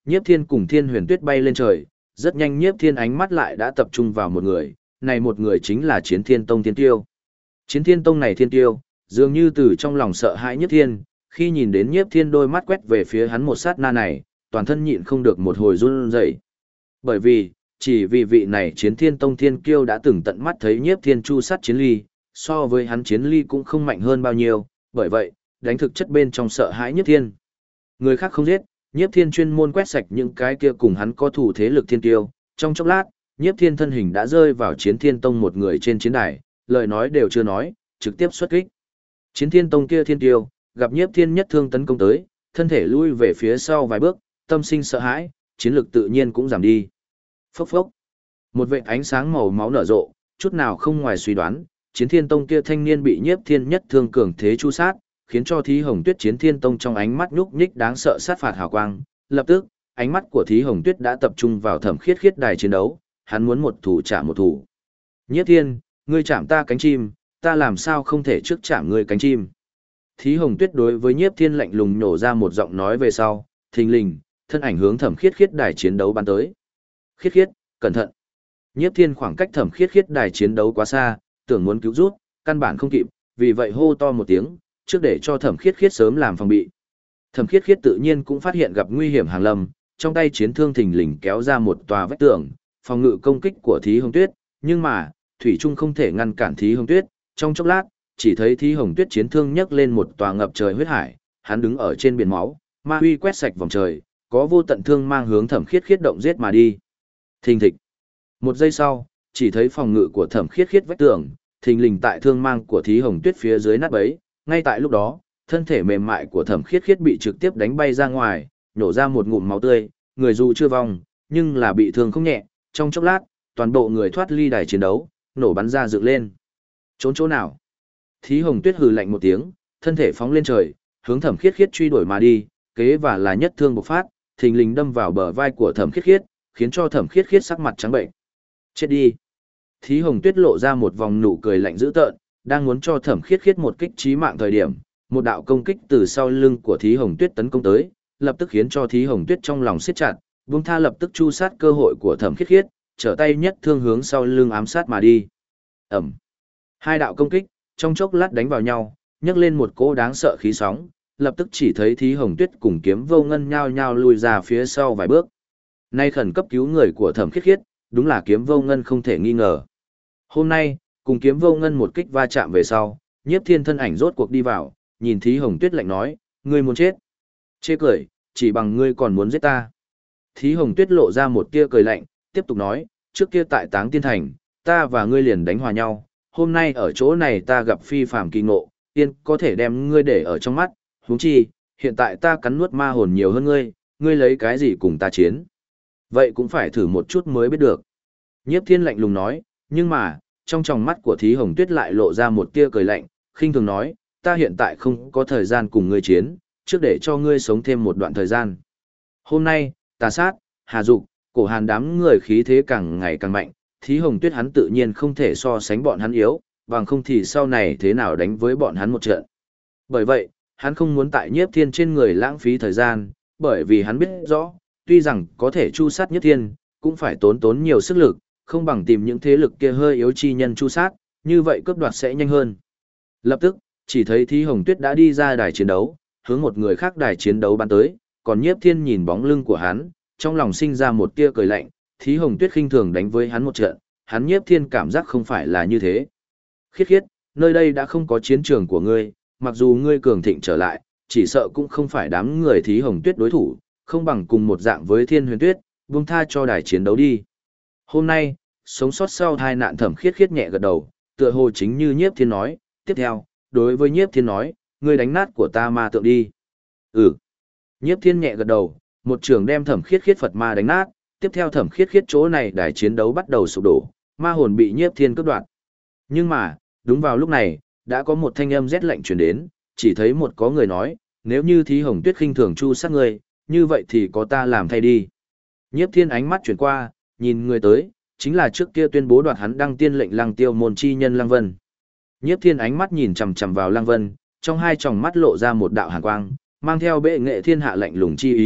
[SPEAKER 1] Nhiếp Thiên cùng Thiên Huyền Tuyết bay lên trời, rất nhanh Nhiếp Thiên ánh mắt lại đã tập trung vào một người, này một người chính là Chiến Thiên Tông Thiên Tiêu. Chiến Thiên Tông này Thiên Tiêu, dường như từ trong lòng sợ hãi Nhiếp Thiên, khi nhìn đến Nhiếp Thiên đôi mắt quét về phía hắn một sát na này, toàn thân nhịn không được một hồi run rẩy. Bởi vì, chỉ vì vị này Chiến Thiên Tông Thiên Kiêu đã từng tận mắt thấy Nhiếp Thiên chu sát Chiến Ly, so với hắn Chiến Ly cũng không mạnh hơn bao nhiêu, bởi vậy, đánh thực chất bên trong sợ hãi Nhiếp Thiên. Người khác không giết, Nhiếp Thiên chuyên môn quét sạch những cái kia cùng hắn có thủ thế lực thiên kiêu, trong chốc lát, Nhiếp Thiên thân hình đã rơi vào Chiến Thiên Tông một người trên chiến đài, lời nói đều chưa nói, trực tiếp xuất kích. Chiến Thiên Tông kia thiên kiêu, gặp Nhiếp Thiên nhất thương tấn công tới, thân thể lui về phía sau vài bước, tâm sinh sợ hãi, chiến lực tự nhiên cũng giảm đi. Phốc phốc. Một vệt ánh sáng màu máu nở rộ, chút nào không ngoài suy đoán, Chiến Thiên Tông kia thanh niên bị Nhiếp Thiên nhất thương cường thế chu sát, khiến cho Thí Hồng Tuyết Chiến Thiên Tông trong ánh mắt nhúc nhích đáng sợ sát phạt hào quang, lập tức, ánh mắt của Thí Hồng Tuyết đã tập trung vào Thẩm Khiết Khiết đài chiến đấu, hắn muốn một thủ trả một thủ. Nhiếp Thiên, ngươi chạm ta cánh chim, ta làm sao không thể trước chạm ngươi cánh chim. Thí Hồng Tuyết đối với Nhiếp Thiên lạnh lùng nổ ra một giọng nói về sau, thình lình, thân ảnh hướng Thẩm Khiết Khiết đài chiến đấu bắn tới. Khiết Khiết, cẩn thận. Nhiếp Thiên khoảng cách Thẩm Khiết Khiết đài chiến đấu quá xa, tưởng muốn cứu rút, căn bản không kịp, vì vậy hô to một tiếng, trước để cho Thẩm Khiết Khiết sớm làm phòng bị. Thẩm Khiết Khiết tự nhiên cũng phát hiện gặp nguy hiểm hàng lâm, trong tay chiến thương thình lình kéo ra một tòa vách tường, phòng ngự công kích của Thí Hồng Tuyết, nhưng mà, thủy trung không thể ngăn cản Thí Hồng Tuyết, trong chốc lát, chỉ thấy Thí Hồng Tuyết chiến thương nhấc lên một tòa ngập trời huyết hải, hắn đứng ở trên biển máu, ma huy quét sạch vòng trời, có vô tận thương mang hướng Thẩm Khiết Khiết động giết mà đi. Thình thịch. Một giây sau, chỉ thấy phòng ngự của Thẩm Khiết Khiết vách tường, thình lình tại thương mang của Thí Hồng Tuyết phía dưới nát bấy, ngay tại lúc đó, thân thể mềm mại của Thẩm Khiết Khiết bị trực tiếp đánh bay ra ngoài, nổ ra một ngụm máu tươi, người dù chưa vong, nhưng là bị thương không nhẹ, trong chốc lát, toàn bộ người thoát ly đài chiến đấu, nổ bắn ra dựng lên. Trốn chỗ nào? Thí Hồng Tuyết hừ lạnh một tiếng, thân thể phóng lên trời, hướng Thẩm Khiết Khiết truy đuổi mà đi, kế và là nhất thương bộc phát, thình lình đâm vào bờ vai của Thẩm Khiết Khiết, khiến cho Thẩm Khiết Khiết sắc mặt trắng bệnh. Chết đi! Thí Hồng Tuyết lộ ra một vòng nụ cười lạnh dữ tợn, đang muốn cho Thẩm Khiết Khiết một kích chí mạng thời điểm, một đạo công kích từ sau lưng của Thí Hồng Tuyết tấn công tới, lập tức khiến cho Thí Hồng Tuyết trong lòng siết chặt, buông tha lập tức chu sát cơ hội của Thẩm Khiết Khiết, trở tay nhất thương hướng sau lưng ám sát mà đi. Ầm. Hai đạo công kích, trong chốc lát đánh vào nhau, nhấc lên một cỗ đáng sợ khí sóng, lập tức chỉ thấy Thí Hồng Tuyết cùng Kiếm Vô Ngân nhao nhao lùi ra phía sau vài bước. Nay khẩn cấp cứu người của Thẩm Khiết Khiết, đúng là Kiếm Vô Ngân không thể nghi ngờ. Hôm nay, cùng Kiếm Vô Ngân một kích va chạm về sau, Nhiếp Thiên thân ảnh rốt cuộc đi vào, nhìn Thí Hồng Tuyết lạnh nói, ngươi muốn chết. Chê cười, chỉ bằng ngươi còn muốn giết ta. Thí Hồng Tuyết lộ ra một tia cười lạnh, tiếp tục nói, trước kia tại Táng Tiên Thành, ta và ngươi liền đánh hòa nhau, hôm nay ở chỗ này ta gặp phi phàm kỳ ngộ, tiên có thể đem ngươi để ở trong mắt, huống chi, hiện tại ta cắn nuốt ma hồn nhiều hơn ngươi, ngươi lấy cái gì cùng ta chiến. Vậy cũng phải thử một chút mới biết được. Nhiếp Thiên lạnh lùng nói, nhưng mà, trong tròng mắt của Thí Hồng Tuyết lại lộ ra một tia cười lạnh, khinh thường nói, ta hiện tại không có thời gian cùng ngươi chiến, trước để cho ngươi sống thêm một đoạn thời gian. Hôm nay, Tà Sát, Hà Dục, Cổ Hàn đám người khí thế càng ngày càng mạnh, Thí Hồng Tuyết hắn tự nhiên không thể so sánh bọn hắn yếu, bằng không thì sau này thế nào đánh với bọn hắn một trận. Bởi vậy, hắn không muốn tại Nhiếp Thiên trên người lãng phí thời gian, bởi vì hắn biết rõ, tuy rằng có thể chu sát Nhiếp Thiên, cũng phải tốn nhiều sức lực, không bằng tìm những thế lực kia hơi yếu chi nhân chu sát, như vậy cướp đoạt sẽ nhanh hơn. Lập tức, chỉ thấy Thí Hồng Tuyết đã đi ra đài chiến đấu, hướng một người khác đài chiến đấu bắn tới, còn Nhiếp Thiên nhìn bóng lưng của hắn, trong lòng sinh ra một tia cười lạnh, Thí Hồng Tuyết khinh thường đánh với hắn một trận, hắn Nhiếp Thiên cảm giác không phải là như thế. Khiết Khiết, nơi đây đã không có chiến trường của ngươi, mặc dù ngươi cường thịnh trở lại, chỉ sợ cũng không phải đám người Thí Hồng Tuyết đối thủ, không bằng cùng một dạng với Thiên Huyền Tuyết, buông tha cho đài chiến đấu đi. Hôm nay, sống sót sau tai nạn Thẩm Khiết Khiết nhẹ gật đầu, tựa hồ chính như Nhiếp Thiên nói, tiếp theo, đối với Nhiếp Thiên nói, ngươi đánh nát của ta ma tượng đi. Ừ. Nhiếp Thiên nhẹ gật đầu, một trường đem Thẩm Khiết Khiết Phật ma đánh nát, tiếp theo Thẩm Khiết Khiết chỗ này đài chiến đấu bắt đầu sụp đổ, ma hồn bị Nhiếp Thiên cướp đoạt. Nhưng mà, đúng vào lúc này, đã có một thanh âm rét lạnh truyền đến, chỉ thấy một có người nói, nếu như Thí Hồng Tuyết khinh thường chu sát ngươi, như vậy thì có ta làm thay đi. Nhiếp Thiên ánh mắt chuyển qua, nhìn người tới, chính là trước kia tuyên bố đoạt hắn đăng tiên lệnh Lăng Tiêu môn chi nhân Lăng Vân. Nhiếp Thiên ánh mắt nhìn chằm chằm vào Lăng Vân, trong hai tròng mắt lộ ra một đạo hàn quang, mang theo bệ nghệ thiên hạ lạnh lùng chi ý,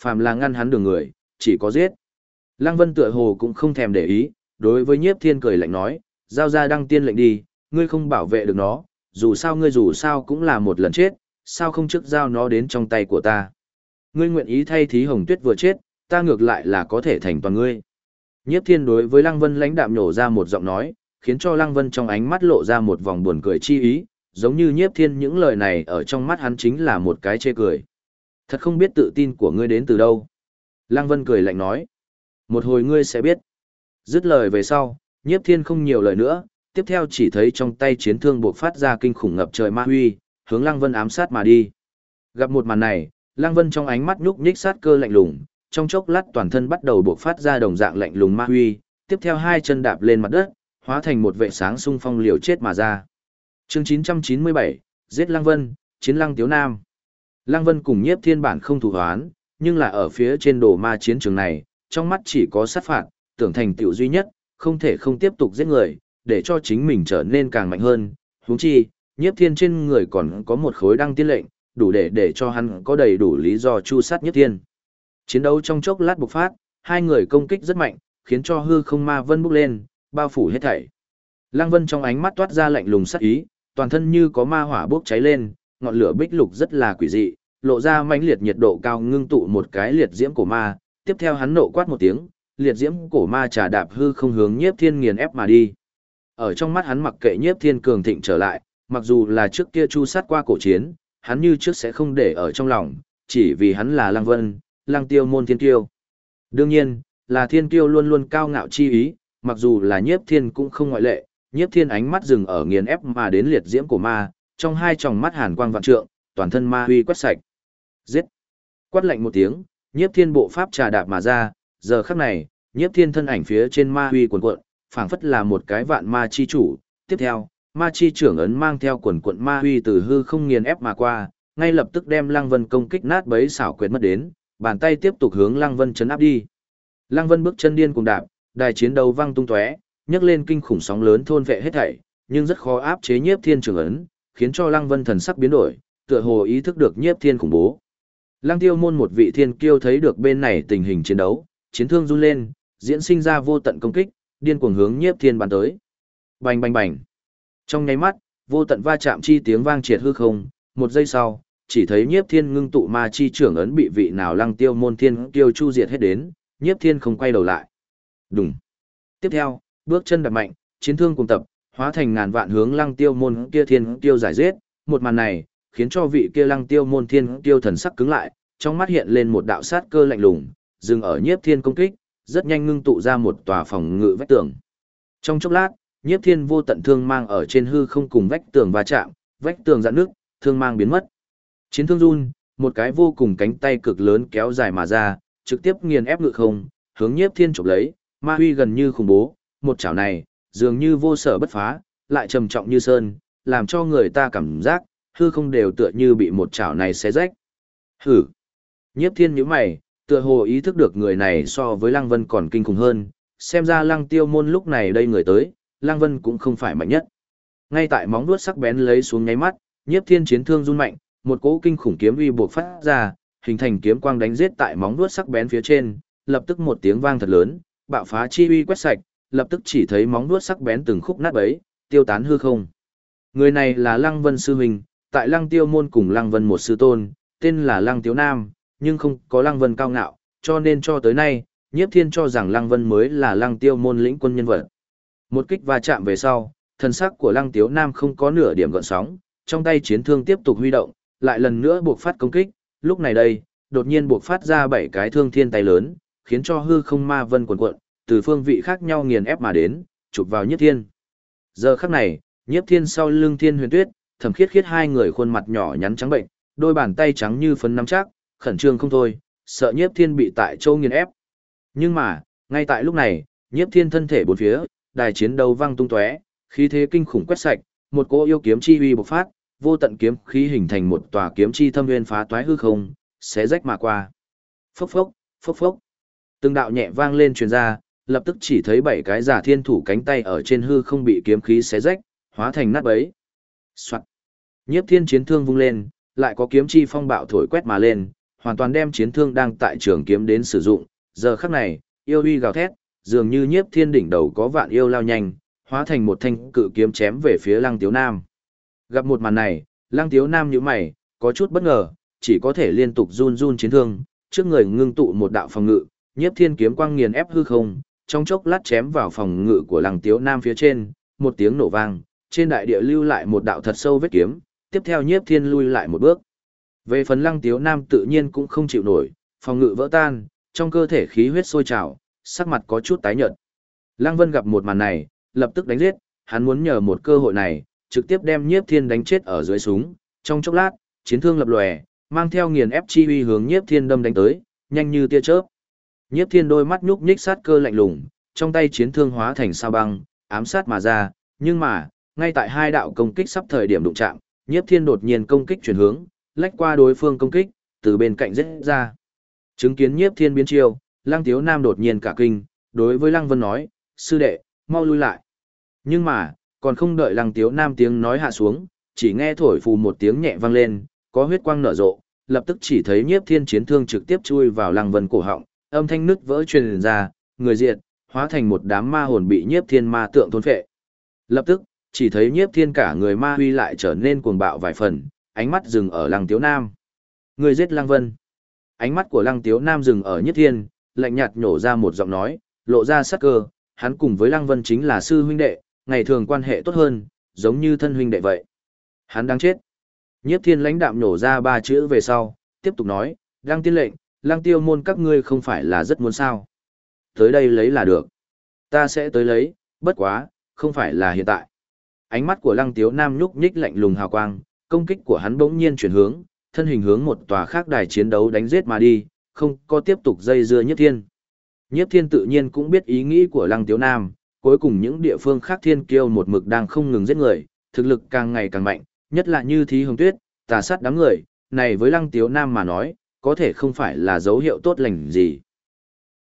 [SPEAKER 1] phàm là ngăn hắn đường người, chỉ có giết. Lăng Vân tựa hồ cũng không thèm để ý, đối với Nhiếp Thiên cười lạnh nói, giao ra đăng tiên lệnh đi, ngươi không bảo vệ được nó, dù sao cũng là một lần chết, sao không trước giao nó đến trong tay của ta. Ngươi nguyện ý thay Thí Hồng Tuyết vừa chết, ta ngược lại là có thể thành toàn ngươi. Nhiếp Thiên đối với Lăng Vân lãnh đạm nhổ ra một giọng nói, khiến cho Lăng Vân trong ánh mắt lộ ra một vòng buồn cười chi ý, giống như Nhiếp Thiên những lời này ở trong mắt hắn chính là một cái chê cười. Thật không biết tự tin của ngươi đến từ đâu. Lăng Vân cười lạnh nói. Một hồi ngươi sẽ biết. Dứt lời về sau, Nhiếp Thiên không nhiều lời nữa, tiếp theo chỉ thấy trong tay chiến thương buộc phát ra kinh khủng ngập trời ma huy, hướng Lăng Vân ám sát mà đi. Gặp một màn này, Lăng Vân trong ánh mắt nhúc nhích sát cơ lạnh lùng, trong chốc lát toàn thân bắt đầu buộc phát ra đồng dạng lạnh lùng ma huy, tiếp theo hai chân đạp lên mặt đất, hóa thành một vệ sáng xung phong liều chết mà ra. Chương 997, giết Lăng Vân, chiến Lăng Tiếu Nam. Lăng Vân cùng Nhiếp Thiên bản không thù hoán, nhưng là ở phía trên đồ ma chiến trường này, trong mắt chỉ có sát phạt, tưởng thành tựu duy nhất, không thể không tiếp tục giết người, để cho chính mình trở nên càng mạnh hơn. Huống chi, Nhiếp Thiên trên người còn có một khối đăng tiên lệnh, đủ để cho hắn có đầy đủ lý do chu sát Nhiếp Thiên. Chiến đấu trong chốc lát bộc phát, hai người công kích rất mạnh, khiến cho hư không ma vân bốc lên, bao phủ hết thảy. Lăng Vân trong ánh mắt toát ra lạnh lùng sát ý, toàn thân như có ma hỏa bốc cháy lên, ngọn lửa bích lục rất là quỷ dị, lộ ra mãnh liệt nhiệt độ cao ngưng tụ một cái liệt diễm cổ ma, tiếp theo hắn nộ quát một tiếng, liệt diễm cổ ma trà đạp hư không hướng Nhiếp Thiên nghiền ép mà đi. Ở trong mắt hắn mặc kệ Nhiếp Thiên cường thịnh trở lại, mặc dù là trước kia chu sát qua cổ chiến, hắn như trước sẽ không để ở trong lòng, chỉ vì hắn là Lăng Vân, Lăng Tiêu môn thiên kiêu. Đương nhiên, là thiên kiêu luôn luôn cao ngạo chi ý, mặc dù là Nhiếp Thiên cũng không ngoại lệ, Nhiếp Thiên ánh mắt dừng ở nghiền ép mà đến liệt diễm cổ ma, trong hai tròng mắt hàn quang vạn trượng, toàn thân ma huy quét sạch. Giết! Quát lạnh một tiếng, Nhiếp Thiên bộ pháp trà đạp mà ra, giờ khắc này, Nhiếp Thiên thân ảnh phía trên ma huy cuồn cuộn, phảng phất là một cái vạn ma chi chủ. Tiếp theo, ma chi trưởng ấn mang theo cuồn cuộn ma huy từ hư không nghiền ép mà qua, ngay lập tức đem Lăng Vân công kích nát bấy xảo quyệt mất đến, bàn tay tiếp tục hướng Lăng Vân chấn áp đi. Lăng Vân bước chân điên cuồng đạp, đài chiến đấu vang tung tóe, nhấc lên kinh khủng sóng lớn thôn vệ hết thảy, nhưng rất khó áp chế Nhiếp Thiên trưởng ấn, khiến cho Lăng Vân thần sắc biến đổi, tựa hồ ý thức được Nhiếp Thiên khủng bố. Lăng Tiêu môn một vị thiên kiêu thấy được bên này tình hình chiến đấu, chiến thương run lên, diễn sinh ra vô tận công kích, điên cuồng hướng Nhiếp Thiên bắn tới. Bành bành bành. Trong nháy mắt, vô tận va chạm chi tiếng vang triệt hư không, một giây sau, chỉ thấy Nhiếp Thiên ngưng tụ ma chi trưởng ấn bị vị nào Lăng Tiêu môn thiên kiêu chu diệt hết đến, Nhiếp Thiên không quay đầu lại. Đùng. Tiếp theo, bước chân đạp mạnh, chiến thương cùng tập, hóa thành ngàn vạn hướng Lăng Tiêu môn kia thiên kiêu giải giết, một màn này khiến cho vị kia Lăng Tiêu môn thiên kiêu thần sắc cứng lại, trong mắt hiện lên một đạo sát cơ lạnh lùng, dừng ở Nhiếp Thiên công kích, rất nhanh ngưng tụ ra một tòa phòng ngự vách tường. Trong chốc lát, Nhiếp Thiên vô tận thương mang ở trên hư không cùng vách tường va chạm, vách tường rạn nước, thương mang biến mất. Chiến thương run, một cái vô cùng cánh tay cực lớn kéo dài mà ra, trực tiếp nghiền ép ngự không, hướng Nhiếp Thiên chụp lấy, ma huy gần như khủng bố, một chảo này, dường như vô sở bất phá, lại trầm trọng như sơn, làm cho người ta cảm giác, hư không đều tựa như bị một chảo này xé rách. Hử! Nhiếp Thiên nhíu mày, tựa hồ ý thức được người này so với Lăng Vân còn kinh khủng hơn, xem ra Lăng Tiêu môn lúc này đây người tới, Lăng Vân cũng không phải mạnh nhất. Ngay tại móng vuốt sắc bén lấy xuống nháy mắt, Nhiếp Thiên chiến thương run mạnh, một cỗ kinh khủng kiếm uy buộc phát ra, hình thành kiếm quang đánh giết tại móng vuốt sắc bén phía trên, lập tức một tiếng vang thật lớn, bạo phá chi uy quét sạch, lập tức chỉ thấy móng vuốt sắc bén từng khúc nát bấy, tiêu tán hư không. Người này là Lăng Vân sư huynh, tại Lăng Tiêu môn cùng Lăng Vân một sư tôn, tên là Lăng Tiếu Nam, nhưng không có Lăng Vân cao ngạo, cho nên cho tới nay, Nhiếp Thiên cho rằng Lăng Vân mới là Lăng Tiêu môn lĩnh quân nhân vật. Một kích va chạm về sau, thần sắc của Lăng Tiếu Nam không có nửa điểm gợn sóng, trong tay chiến thương tiếp tục huy động, lại lần nữa buộc phát công kích, lúc này đây, đột nhiên buộc phát ra 7 cái thương thiên tay lớn, khiến cho hư không ma vân cuộn cuộn, từ phương vị khác nhau nghiền ép mà đến, chụp vào Nhiếp Thiên. Giờ khắc này, Nhiếp Thiên sau lưng Thiên Huyền Tuyết, Thẩm Khiết Khiết hai người khuôn mặt nhỏ nhắn trắng bệnh, đôi bàn tay trắng như phấn nắm chắc, khẩn trương không thôi, sợ Nhiếp Thiên bị tại châu nghiền ép. Nhưng mà, ngay tại lúc này, Nhiếp Thiên thân thể bốn phía, đài chiến đấu vang tung tóe, khí thế kinh khủng quét sạch, một cỗ yêu kiếm chi uy bộc phát, vô tận kiếm khí hình thành một tòa kiếm chi thâm nguyên phá toái hư không, xé rách mà qua. Phốc phốc, phốc phốc. Từng đạo nhẹ vang lên truyền ra, lập tức chỉ thấy 7 cái giả thiên thủ cánh tay ở trên hư không bị kiếm khí xé rách, hóa thành nát bấy. Soạt. Nhiếp Thiên chiến thương vung lên, lại có kiếm chi phong bạo thổi quét mà lên, hoàn toàn đem chiến thương đang tại trường kiếm đến sử dụng. Giờ khắc này, yêu uy gào thét, dường như Nhiếp Thiên đỉnh đầu có vạn yêu lao nhanh, hóa thành một thanh cự kiếm chém về phía Lăng Tiếu Nam. Gặp một màn này, Lăng Tiếu Nam nhíu mày, có chút bất ngờ, chỉ có thể liên tục run run chiến thương, trước người ngưng tụ một đạo phòng ngự, Nhiếp Thiên kiếm quang nghiền ép hư không, trong chốc lát chém vào phòng ngự của Lăng Tiếu Nam phía trên, một tiếng nổ vang, trên đại địa lưu lại một đạo thật sâu vết kiếm, tiếp theo Nhiếp Thiên lui lại một bước. Về phần Lăng Tiếu Nam tự nhiên cũng không chịu nổi, phòng ngự vỡ tan, trong cơ thể khí huyết sôi trào, sắc mặt có chút tái nhợt. Lăng Vân gặp một màn này, lập tức đánh giết, hắn muốn nhờ một cơ hội này, trực tiếp đem Nhiếp Thiên đánh chết ở dưới súng. Trong chốc lát, chiến thương lập lòe, mang theo nghiền ép chi uy hướng Nhiếp Thiên đâm đánh tới, nhanh như tia chớp. Nhiếp Thiên đôi mắt nhúc nhích sát cơ lạnh lùng, trong tay chiến thương hóa thành sao băng, ám sát mà ra, nhưng mà, ngay tại hai đạo công kích sắp thời điểm đụng chạm, Nhiếp Thiên đột nhiên công kích chuyển hướng, lách qua đối phương công kích, từ bên cạnh giết ra. Chứng kiến Nhiếp Thiên biến chiêu, Lăng Tiếu Nam đột nhiên cả kinh, đối với Lăng Vân nói, sư đệ, mau lui lại. Nhưng mà, còn không đợi Lăng Tiếu Nam tiếng nói hạ xuống, chỉ nghe thổi phù một tiếng nhẹ vang lên, có huyết quang nở rộ, lập tức chỉ thấy Nhiếp Thiên chiến thương trực tiếp chui vào Lăng Vân cổ họng, âm thanh nứt vỡ truyền ra, người diệt, hóa thành một đám ma hồn bị Nhiếp Thiên ma tượng thôn phệ. Lập tức, chỉ thấy Nhiếp Thiên cả người ma huy lại trở nên cuồng bạo vài phần, ánh mắt dừng ở Lăng Tiếu Nam. Người giết Lăng Vân. Ánh mắt của Lăng Tiếu Nam dừng ở Nhiếp Thiên, lạnh nhạt nhổ ra một giọng nói, lộ ra sắc cơ, hắn cùng với Lăng Vân chính là sư huynh đệ, ngày thường quan hệ tốt hơn, giống như thân huynh đệ vậy. Hắn đang chết. Nhiếp Thiên lãnh đạm nhổ ra ba chữ về sau, tiếp tục nói, Lăng tiên lệnh, Lăng tiêu môn các ngươi không phải là rất muốn sao. Tới đây lấy là được. Ta sẽ tới lấy, bất quá, không phải là hiện tại. Ánh mắt của Lăng Tiếu Nam nhúc nhích lạnh lùng hào quang, công kích của hắn bỗng nhiên chuyển hướng, thân hình hướng một tòa khác đài chiến đấu đánh giết mà đi, không có tiếp tục dây dưa Nhiếp Thiên. Nhiếp Thiên tự nhiên cũng biết ý nghĩ của Lăng Tiếu Nam, cuối cùng những địa phương khác thiên kiêu một mực đang không ngừng giết người, thực lực càng ngày càng mạnh, nhất là như Thí Hồng Tuyết, tà sát đám người, này với Lăng Tiếu Nam mà nói, có thể không phải là dấu hiệu tốt lành gì.